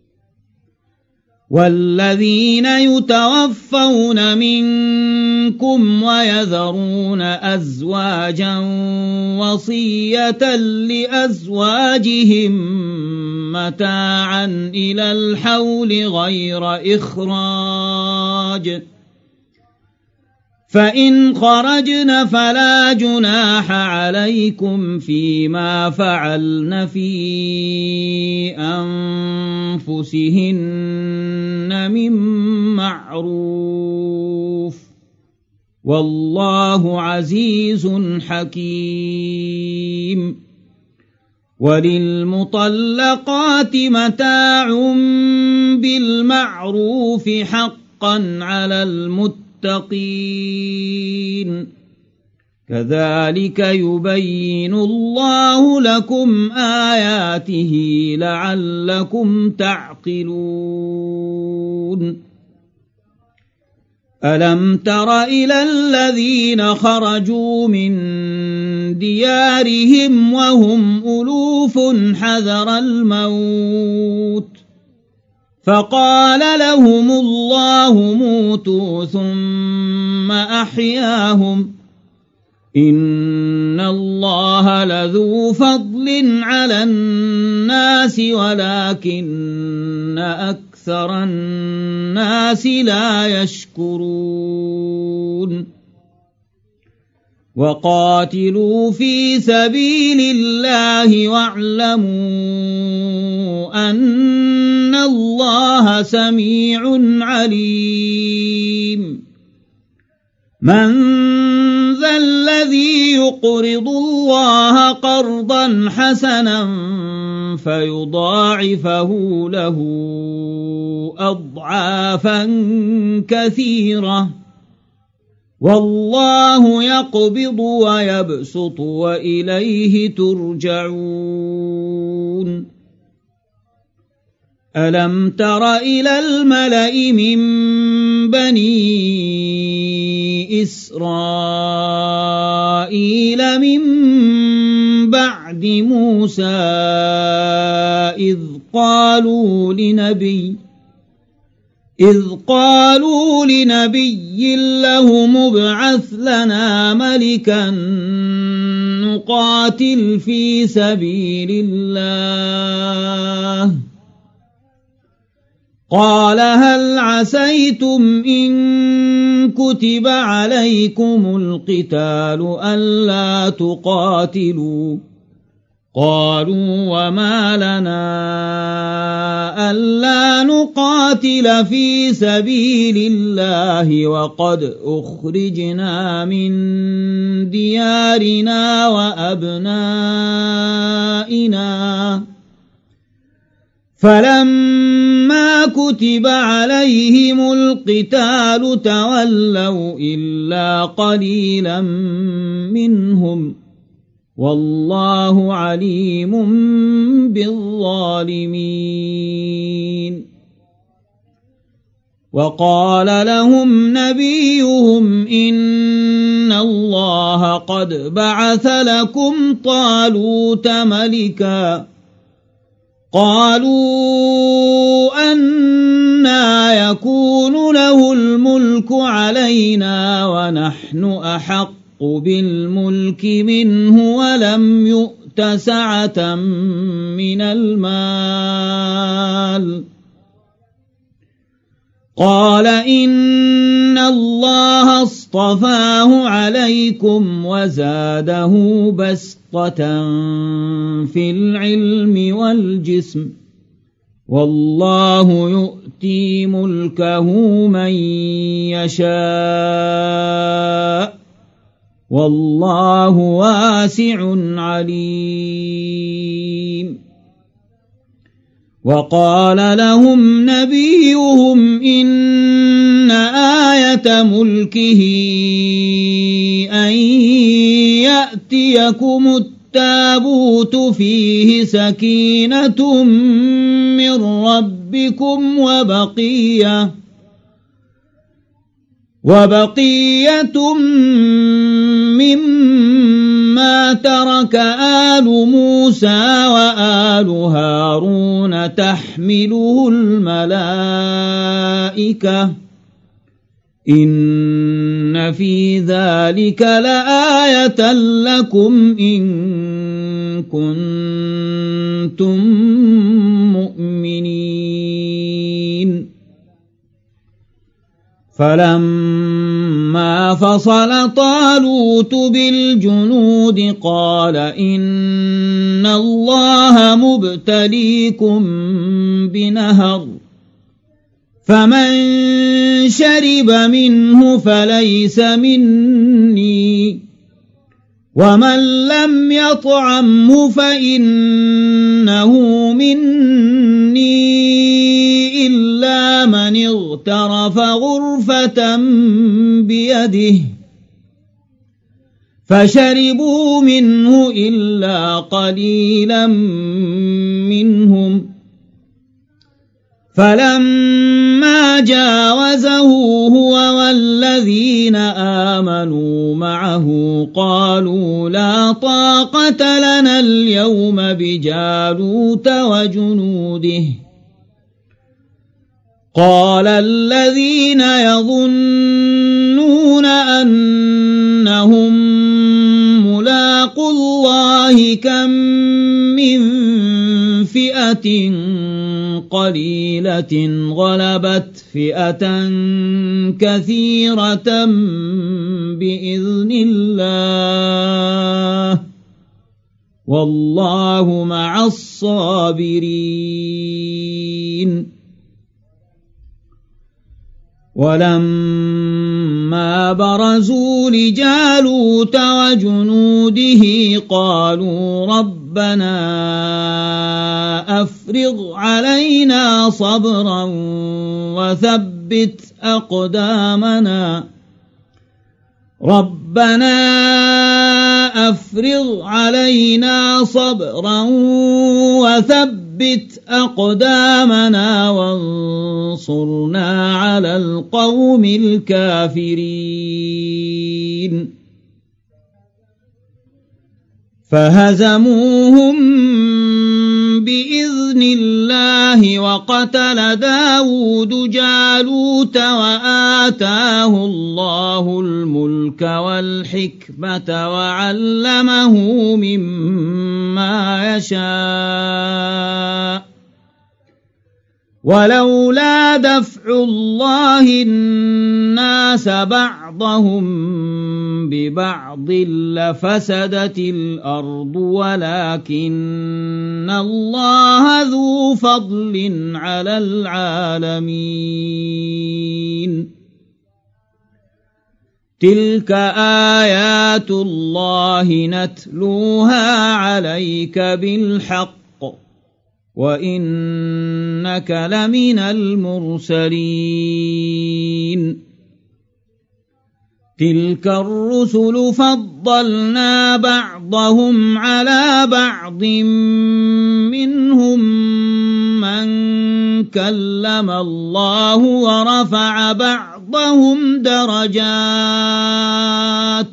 A: والذين يتوفون منكم ويذرون أزواجا وصية لأزواجهم متاعا إلى الحول غير إخراج فإن خرجن فلا جناح عليكم فيما فعلن في أنفسهن من معروف والله عزيز حكيم وللمطلقات متاع بالمعروف حقا على المتقين المتقين كذلك يبين الله لكم آياته لعلكم تعقلون ألم تر إلى الذين خرجوا من ديارهم وهم ألوف حذر الموت فقال لهم الله موتوا ثم أحياهم إن الله لذو فضل على الناس ولكن أكثر الناس لا يشكرون وقاتلوا في سبيل الله واعلموا أن الله سميع عليم من ذا الذي يقرض الله قرضا حسنا فيضاعفه له أضعافا كثيرة والله يقبض ويبسط وإليه ترجعون ألم تر إلى الملأ من بني إسرائيل من بعد موسى إذ قالوا لنبي إذ قالوا لنبي لهم ابعث لنا ملكا نقاتل في سبيل الله قال هل عسيتم إن كتب عليكم القتال ألا تقاتلوا قالوا وما لنا ألا نقاتل في سبيل الله وقد أخرجنا من ديارنا وأبنائنا فلما كتب عليهم القتال تولوا إلا قليلا منهم والله عليم بالظالمين وقال لهم نبيهم إن الله قد بعث لكم طالوت ملكا قالوا أنى يكون له الملك علينا ونحن أحق بالملك منه ولم يؤت سعة من المال قال إن الله اصطفاه عليكم وزاده بسطة في العلم والجسم والله يؤتي ملكه من يشاء والله واسع عليم وقال لهم نبيهم إن آية ملكه أن يأتيكم التابوت فيه سكينة من ربكم وبقية وبقية مما ترك آل موسى وآل هارون تحمله الملائكة إن في ذلك لآية لكم إن كنتم مؤمنين فلما فصل طالوت بالجنود قال إن الله مبتليكم بنهر فمن شرب منه فليس مني ومن لم يطعمه فإنه مني إلا من اغترف غرفة بيده فشربوا منه إلا قليلا منهم فلما جاوزه هو والذين آمنوا معه قالوا لا طاقة لنا اليوم بجالوت وجنوده قال الذين يظنون أنهم ملاقو الله كم من فئة قليلة غلبت فئة كثيرة بإذن الله والله مع الصابرين ولما برزوا لجالوت وجنوده قالوا ربنا أفرغ علينا صبرا وثبت أقدامنا ربنا أفرغ علينا صبرا وثبت أقدامنا وانصرنا على القوم الكافرين فهزموهم بإذن الله وقتل داود جالوت وآتاه الله الملك والحكمة وعلمه مما يشاء ولولا دفع الله الناس بعضهم ببعض لفسدت الأرض ولكن الله ذو فضل على العالمين تلك آيات الله نتلوها عليك بالحق وإنك لمن المرسلين تلك الرسل فضلنا بعضهم على بعض منهم من كلم الله ورفع بعضهم درجات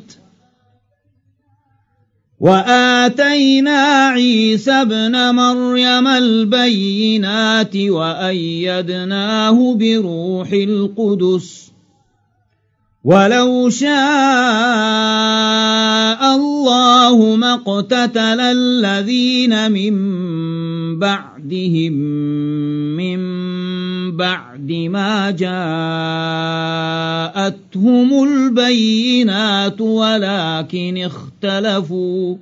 A: وآتينا عيسى ابن مريم البينات وأيدناه بروح القدس ولو شاء الله ما اقتتل الذين من بعدهم من بعد ما جاءتهم البينات ولكن اختلفوا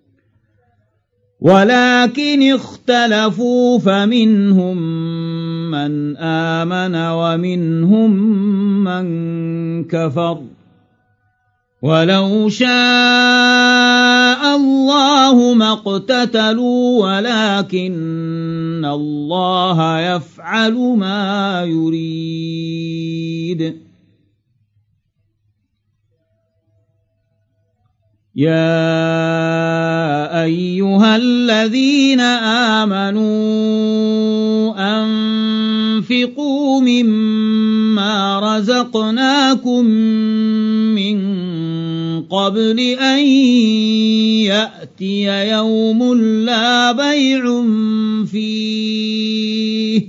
A: ولكن اختلفوا فمنهم من آمن ومنهم من كفر ولو شاء الله ما اقتتلوا ولكن الله يفعل ما يريد يا أيها الذين آمنوا أنفقوا مما رزقناكم من قبل أن يأتي يوم لا بيع فيه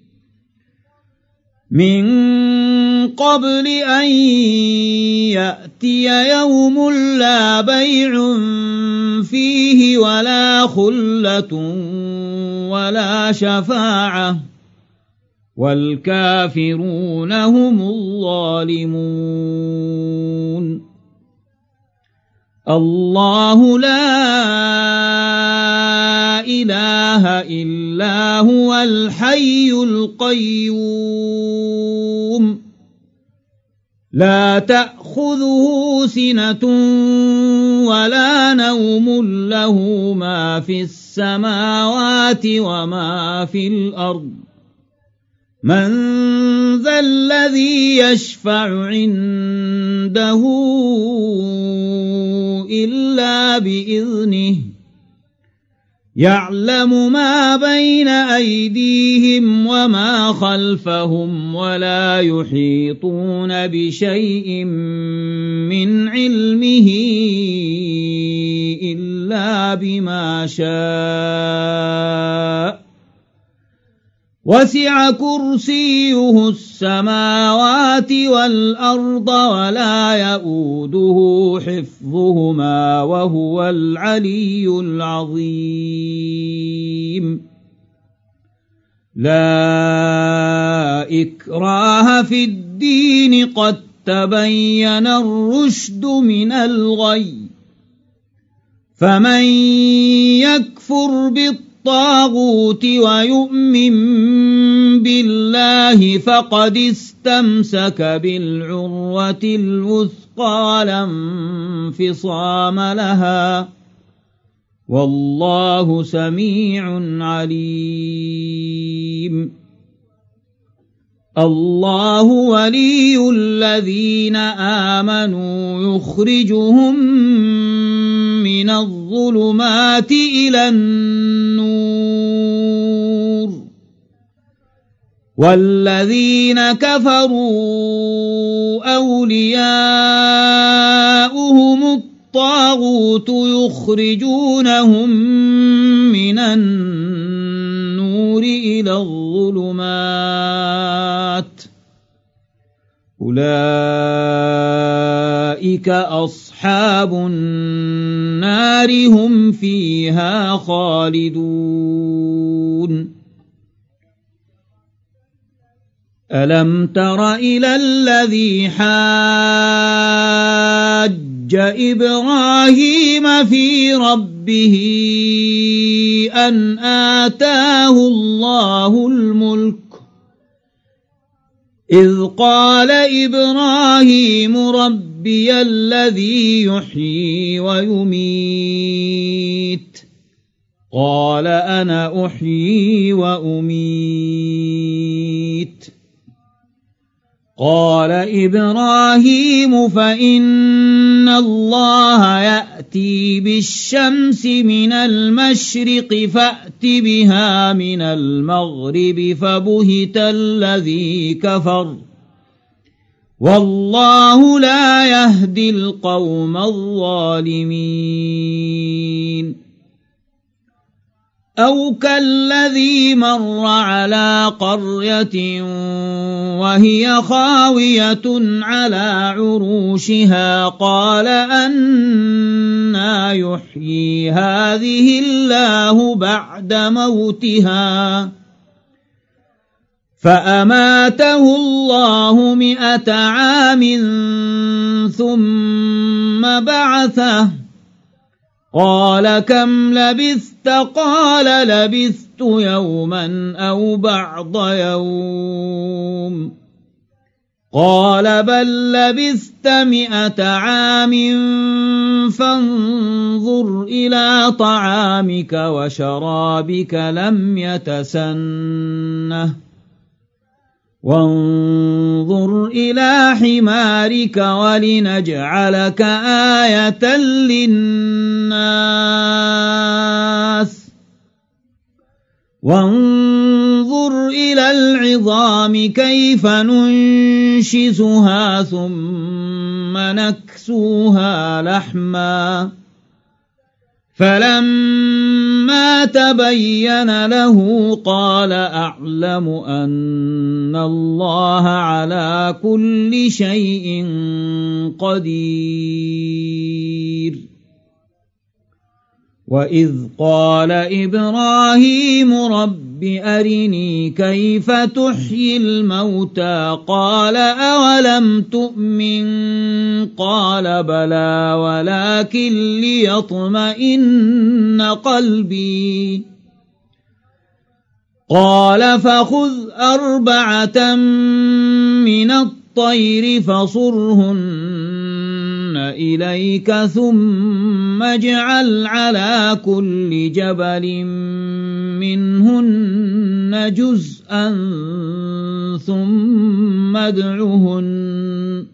A: من قبل أن يأتي يوم لا بيع فيه ولا خلة ولا شفاعة والكافرون هم الظالمون الله لا إله إلا هو الحي القيوم لا تأخذه سنة ولا نوم له ما في السماوات وما في الأرض من ذا الذي يشفع عنده إلا بإذنه يعلم ما بين أيديهم وما خلفهم ولا يحيطون بشيء من علمه إلا بما شاء وسع كرسيه السماوات والأرض ولا يؤوده حفظهما وهو العلي العظيم لا إكراه في الدين قد تبين الرشد من الغي فمن يكفر بالطاغوت الطاغوت ويؤمن بالله فقد استمسك بالعروة الوثقى لا انفصام لها والله سميع عليم الله ولي الذين آمنوا يخرجهم من الظلمات إلى النور والذين كفروا أولياؤهم الطاغوت يخرجونهم من النار النور إلى الظلمات أولئك أصحاب النار هم فيها خالدون ألم تر إلى الذي حاج إبراهيم في ربه أن آتاه الله الملك إذ قال إبراهيم ربي الذي يحيي ويميت قال أنا أحيي وأميت قال إبراهيم فإن الله يأتي بالشمس من المشرق فأت بها من المغرب فبهت الذي كفر والله لا يهدي القوم الظالمين أو كالذي مر على قرية وهي خاوية على عروشها قال أنى يحيي هذه الله بعد موتها فأماته الله مئة عام ثم بعثه قال كم لبثت قال لبثت يوما أو بعض يوم قال بل لبثت مئة عام فانظر إلى طعامك وشرابك لم يتسنه وانظر إلى حمارك ولنجعلك آية للناس وانظر إلى العظام كيف ننشزها ثم نكسوها لحما فلما تبين له قال أعلم أن الله على كل شيء قدير وإذ قال إبراهيم رب أرني كيف تحيي الموتى قال أولم تؤمن قال بلى ولكن ليطمئن قلبي قال فخذ أربعة من الطير فصرهن إليك ثم اجعل على كل جبل منهن جزءا ثم ادعهن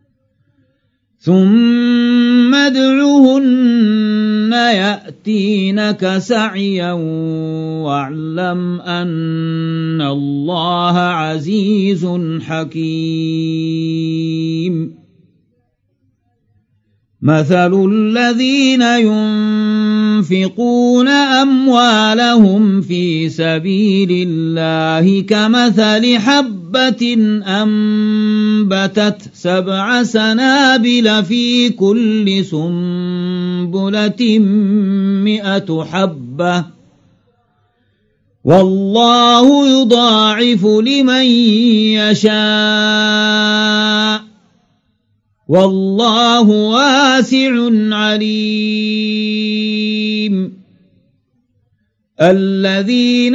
A: ثم ادعهن يأتينك سعيا واعلم أن الله عزيز حكيم مثل الذين ينفقون أموالهم في سبيل الله كمثل حبة أنبتت سبع سنابل في كل سنبلة مئة حبة والله يضاعف لمن يشاء والله واسع عليم الذين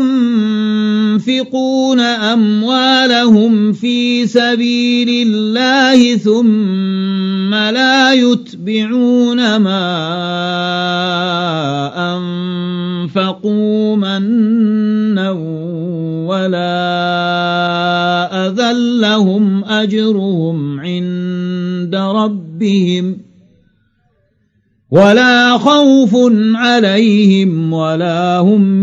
A: ينفقون أموالهم في سبيل الله ثم لا يتبعون ما أنفقوا منا ولا أذى لهم أجرهم عند ربهم ولا خوف عليهم ولا هم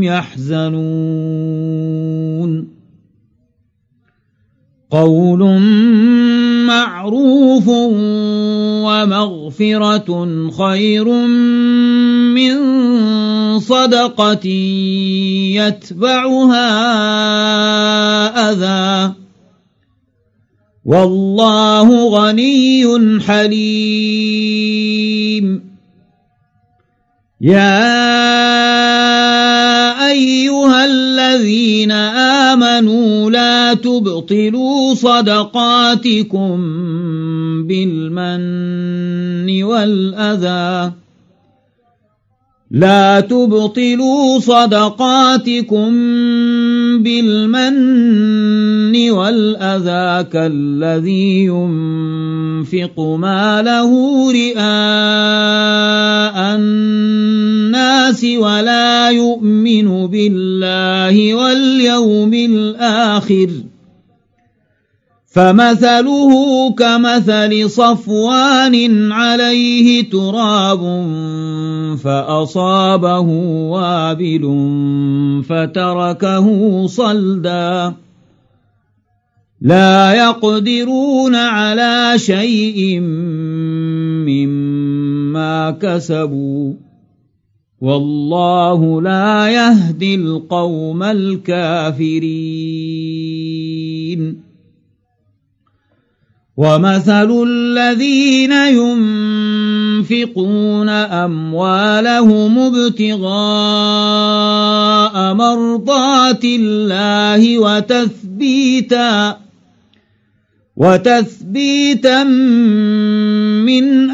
A: يحزنون قول معروف ومغفرة خير من صدقة يتبعها أذى والله غني حليم. يا أيها الذين آمنوا لا تبطلوا صدقاتكم بالمن والأذى لا تبطلوا صدقاتكم بالمن والأذى كالذي ينفق ماله رئاء الناس ولا يؤمن بالله واليوم الآخر فمثله كمثل صفوان عليه تراب فأصابه وابل فتركه صلدا لا يقدرون على شيء مما كسبوا والله لا يهدي القوم الكافرين. ومثل الذين ينفقون أموالهم ابتغاء مرضات الله وتثبيتا وتثبيتا من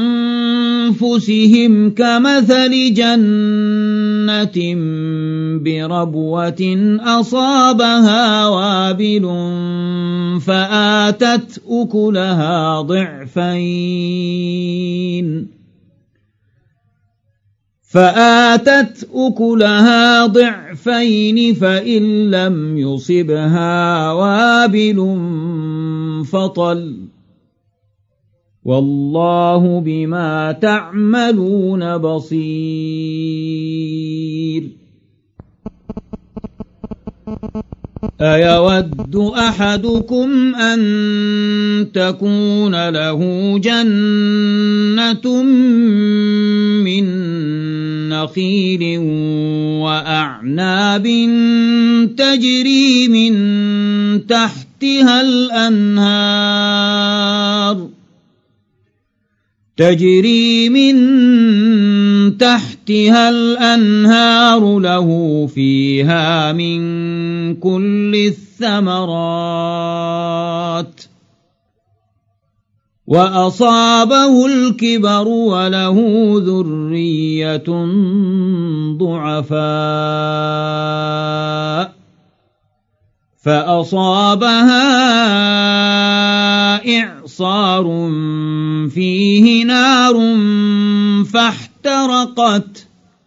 A: أنفسهم كمثل جنة بربوة أصابها وابل فآتت أكلها ضعفين فآتت أكلها ضعفين فإن لم يصبها وابل فطل والله بما تعملون بصير. أيود أحدكم أن تكون له جنة من نخيل وأعناب تجري من تحتها الأنهار تجري من تحتها الأنهار له فيها من كل الثمرات وأصابه الكبر وله ذرية ضعفاء فأصابها إعصار فيه نار فاحترقت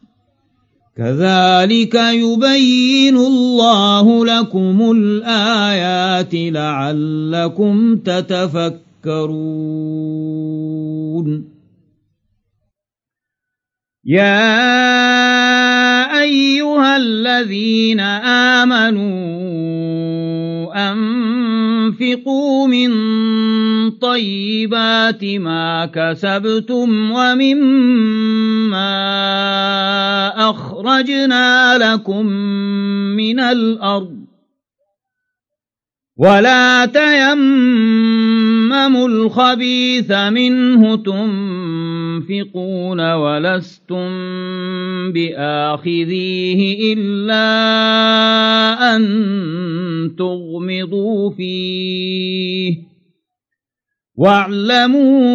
A: كذلك يبين الله لكم الآيات لعلكم تتفكرون. يا أيها الذين آمنوا أنفقوا من طيبات ما كسبتم ومما أخرجنا لكم من الأرض ولا تيمموا الخبيث منه تنفقون ولستم بآخذيه إلا أن تغمضوا فيه واعلموا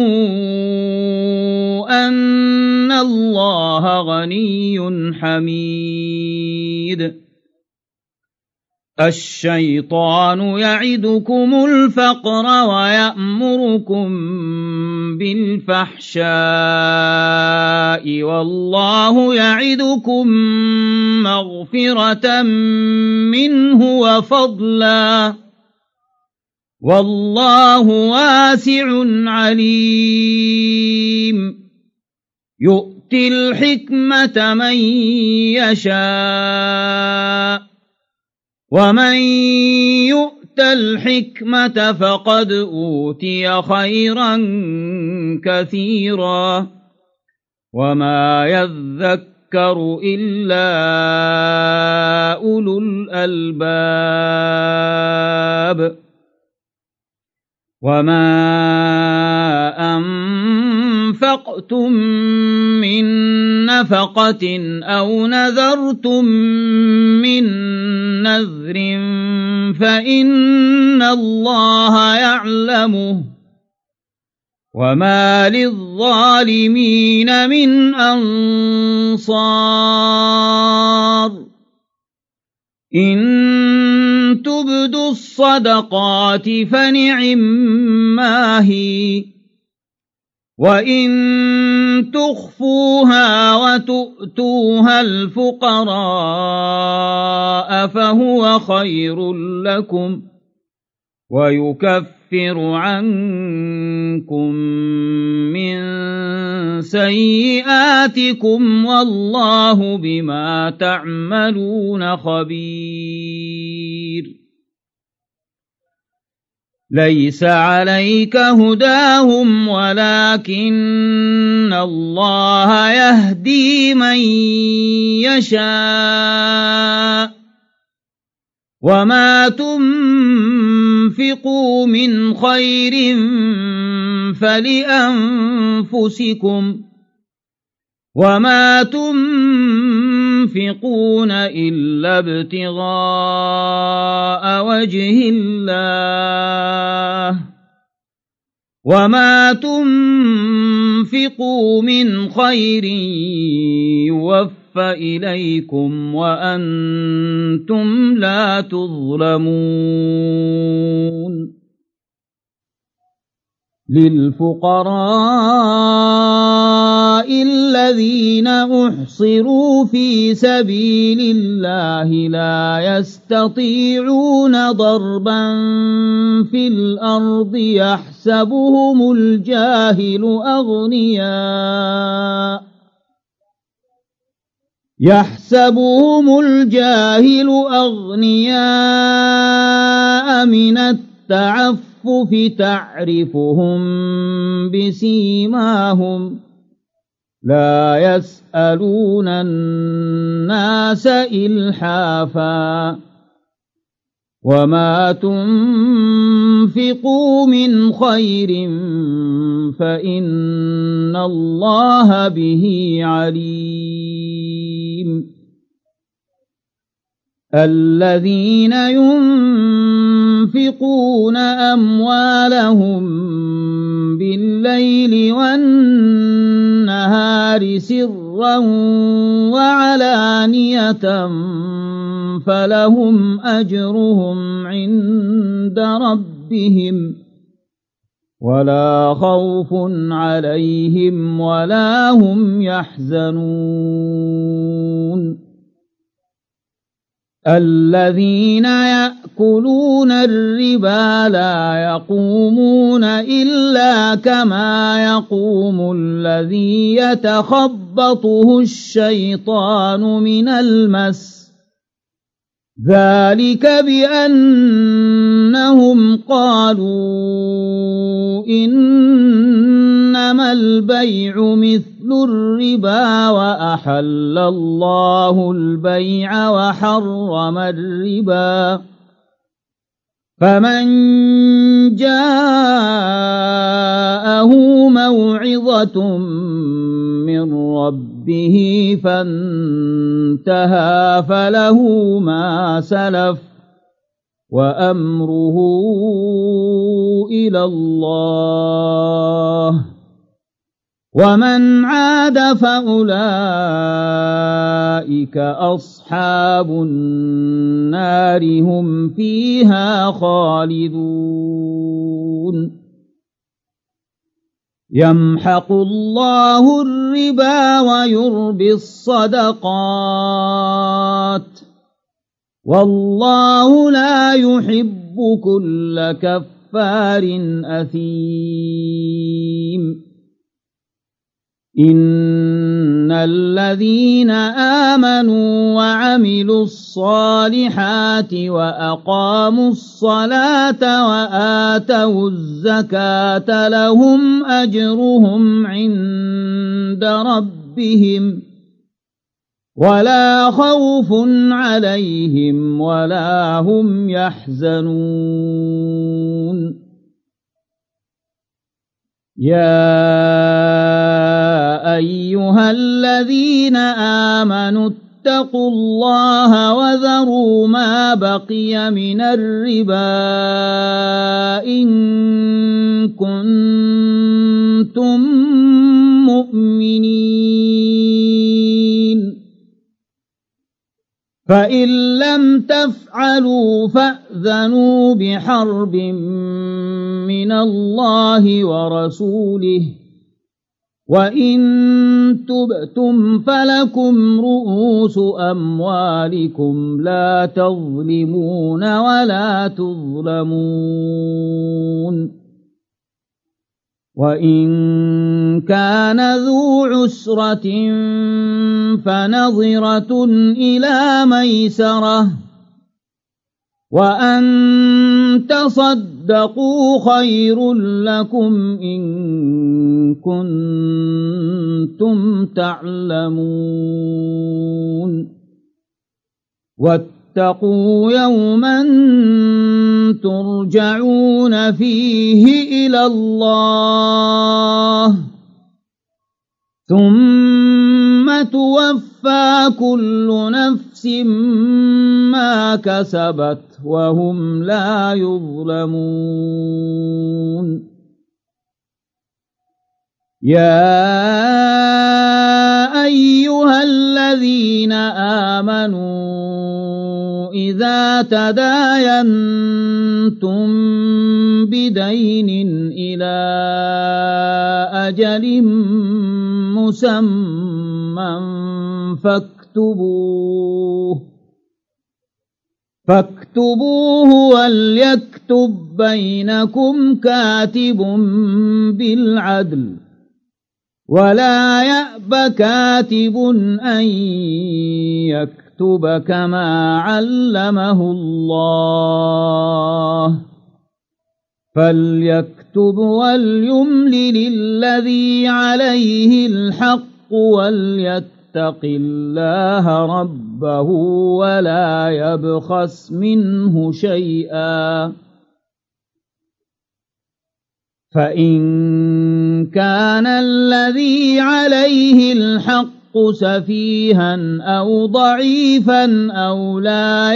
A: أن الله غني حميد. الشيطان يعدكم الفقر ويأمركم بالفحشاء والله يعدكم مغفرة منه وفضلا والله واسع عليم. يؤتي الحكمة من يشاء ومن يؤت يؤت الحكمة فقد أوتي خيرا كثيرا وما يذكر إلا أولو الألباب وما أنفقتم من نفقة أو نذرتم من نذر فإن الله يعلمه وما للظالمين من أنصار إن تبدوا الصدقات فنعما هي وإن تخفوها وتؤتوها الفقراء فهو خير لكم ويكفر عنكم من سيئاتكم والله بما تعملون خبير ليس عليك هداهم ولكن الله يهدي من يشاء وما تنفقوا من خير فلأنفسكم وما تنفقون إلا ابتغاء وجه الله وما تنفقوا من خير يوفى إليكم وأنتم لا تظلمون للفقراء الذين أحصروا في سبيل الله لا يستطيعون ضربا في الأرض يحسبهم الجاهل أغنياء يحسبهم الجاهل أغنياء من التعفف تعرفهم بسيماهم لا يسألون الناس إلحافا وما تنفقوا من خير فإن الله به عليم الذين ينفقون أموالهم بالليل والنهار سرا وعلانية فلهم أجرهم عند ربهم ولا خوف عليهم ولا هم يحزنون الذين يأكلون الربا لا يقومون إلا كما يقوم الذي يتخبطه الشيطان من المس ذلك بأنهم قالوا إنما البيع مثل الربا وأحل الله البيع وحرم الربا فمن جاءه موعظة من ربه فانتهى فله ما سلف وأمره إلى الله ومن عاد فأولئك أصحاب النار هم فيها خالدون يمحق الله الربا ويربي الصدقات والله لا يحب كل كفار أثيم إن الذين آمنوا وعملوا وعملوا الصالحات وأقاموا الصلاة وآتوا الزكاة لهم أجرهم عند ربهم ولا خوف عليهم ولا هم يحزنون يا أيها الذين آمنوا اتقوا الله وذروا ما بقي من الربا إن كنتم مؤمنين فإن لم تفعلوا فأذنوا بحرب من الله ورسوله وإن تبتم فلكم رؤوس أموالكم لا تظلمون ولا تظلمون وإن كان ذو عسرة فنظرة إلى ميسرة وأن تصدقوا خير لكم إن كنتم تعلمون واتقوا يوما ترجعون فيه إلى الله ثم توفى كل نفس ما كسبت وهم لا يظلمون يا أيها الذين آمنوا إذا تداينتم بدين إلى أجل مسمى فاكتبوه فاكتبوه وليكتب بينكم كاتب بالعدل ولا يأب كاتب أن يكتب كما علمه الله فليكتب وليملل الذي عليه الحق وليتق الله ربه ولا يبخس منه شيئا فإن كان الذي عليه الحق سفيها أو ضعيفا أو لا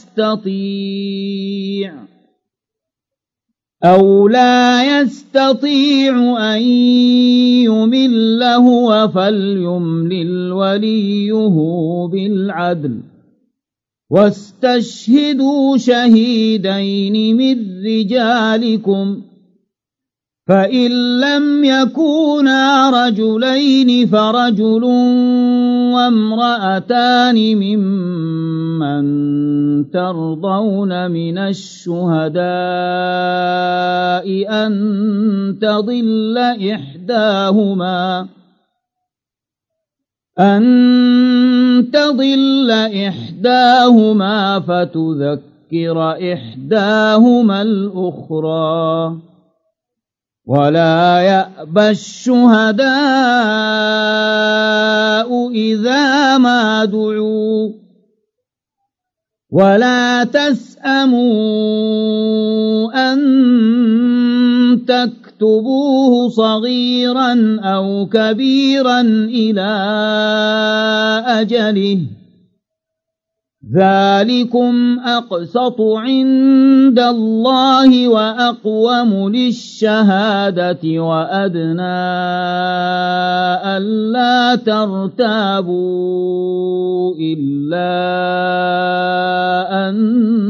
A: يستطيع أو لا يستطيع أن يمل هو فليملل وليه بالعدل واستشهدوا شهيدين من رجالكم فإن لم يكونا رجلين فرجل وامرأتان ممن ترضون من الشهداء أن تضل إحداهما أن تضل إحداهما فتذكر إحداهما الأخرى ولا يأبى الشهداء إذا ما دعوا ولا تسأموا أن تكتبوه صغيرا أو كبيرا إلى أجله ذلكم أقسط عند الله وأقوم للشهادة وأدنى ألا ترتابوا إلا أن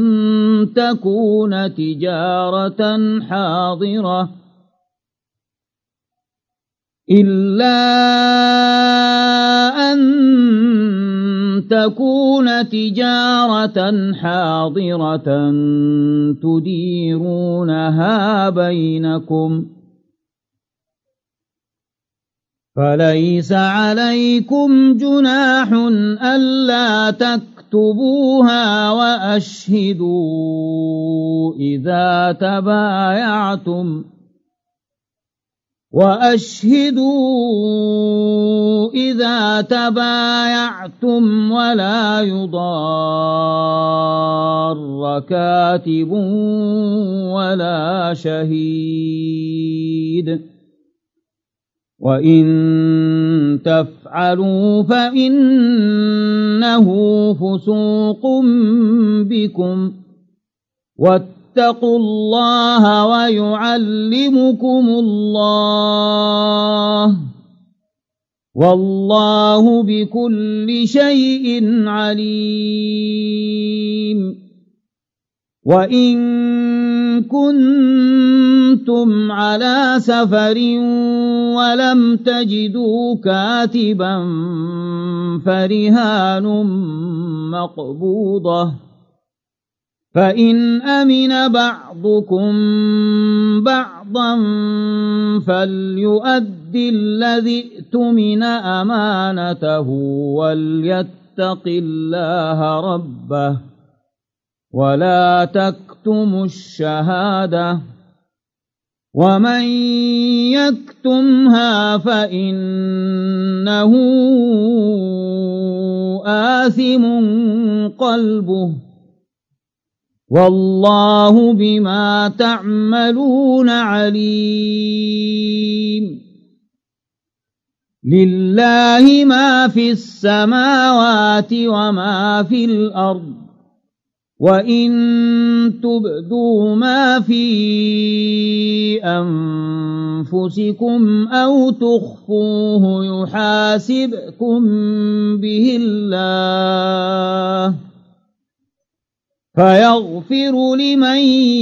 A: تكون تجارة حاضرة إلا أن تكون تجارة حاضرة تديرونها بينكم فليس عليكم جناح ألا تكتبوا فاكتبوها وأشهدوا إذا تبايعتم وأشهدوا إذا تبايعتم ولا يضار كاتب ولا شهيد وإن تفعلوا فإنه فسوق بكم واتقوا الله ويعلمكم الله والله بكل شيء عليم وإن كنتم على سفر ولم تجدوا كاتبا فرهان مقبوضة فإن أمن بعضكم بعضا فليؤد الذي ائتمن أمانته وليتق الله ربه ولا تكتموا الشهادة ومن يكتمها فإنه آثم قلبه والله بما تعملون عليم لله ما في السماوات وما في الأرض وإن تبدوا ما في أنفسكم أو تخفوه يحاسبكم به الله فيغفر لمن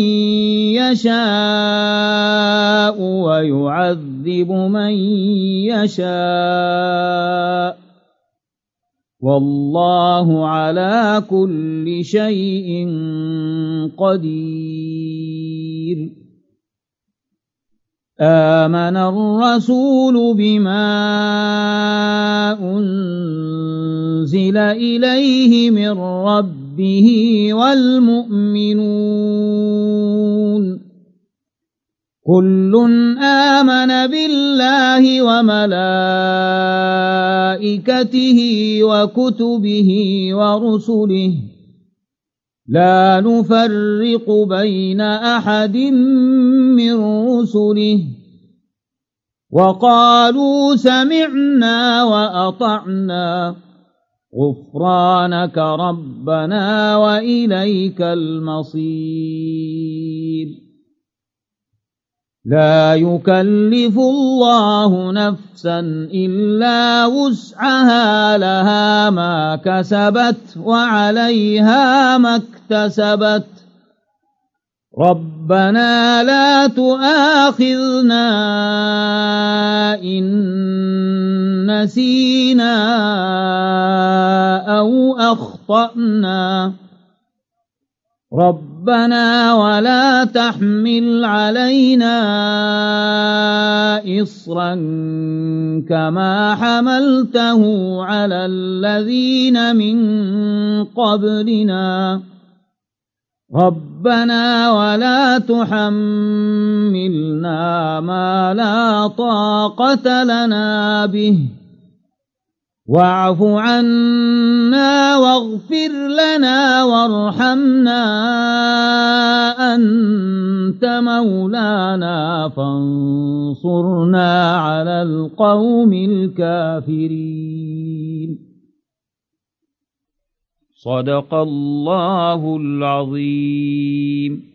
A: يشاء ويعذب من يشاء والله على كل شيء قدير آمن الرسول بما أنزل إليه من ربه والمؤمنون كل آمن بالله وملائكته وكتبه ورسله لا نفرق بين أحد من رسله وقالوا سمعنا وأطعنا غفرانك ربنا وإليك المصير لا يكلف الله نفسا إلا وسعها لها ما كسبت وعليها ما اكتسبت ربنا لا تؤاخذنا إن نسينا أو أخطأنا ربنا ولا تحمل علينا إصرا كما حملته على الذين من قبلنا ربنا ولا تحملنا ما لا طاقة لنا به واعف عنا واغفر لنا وارحمنا أنت مولانا فانصرنا على القوم الكافرين صدق الله العظيم.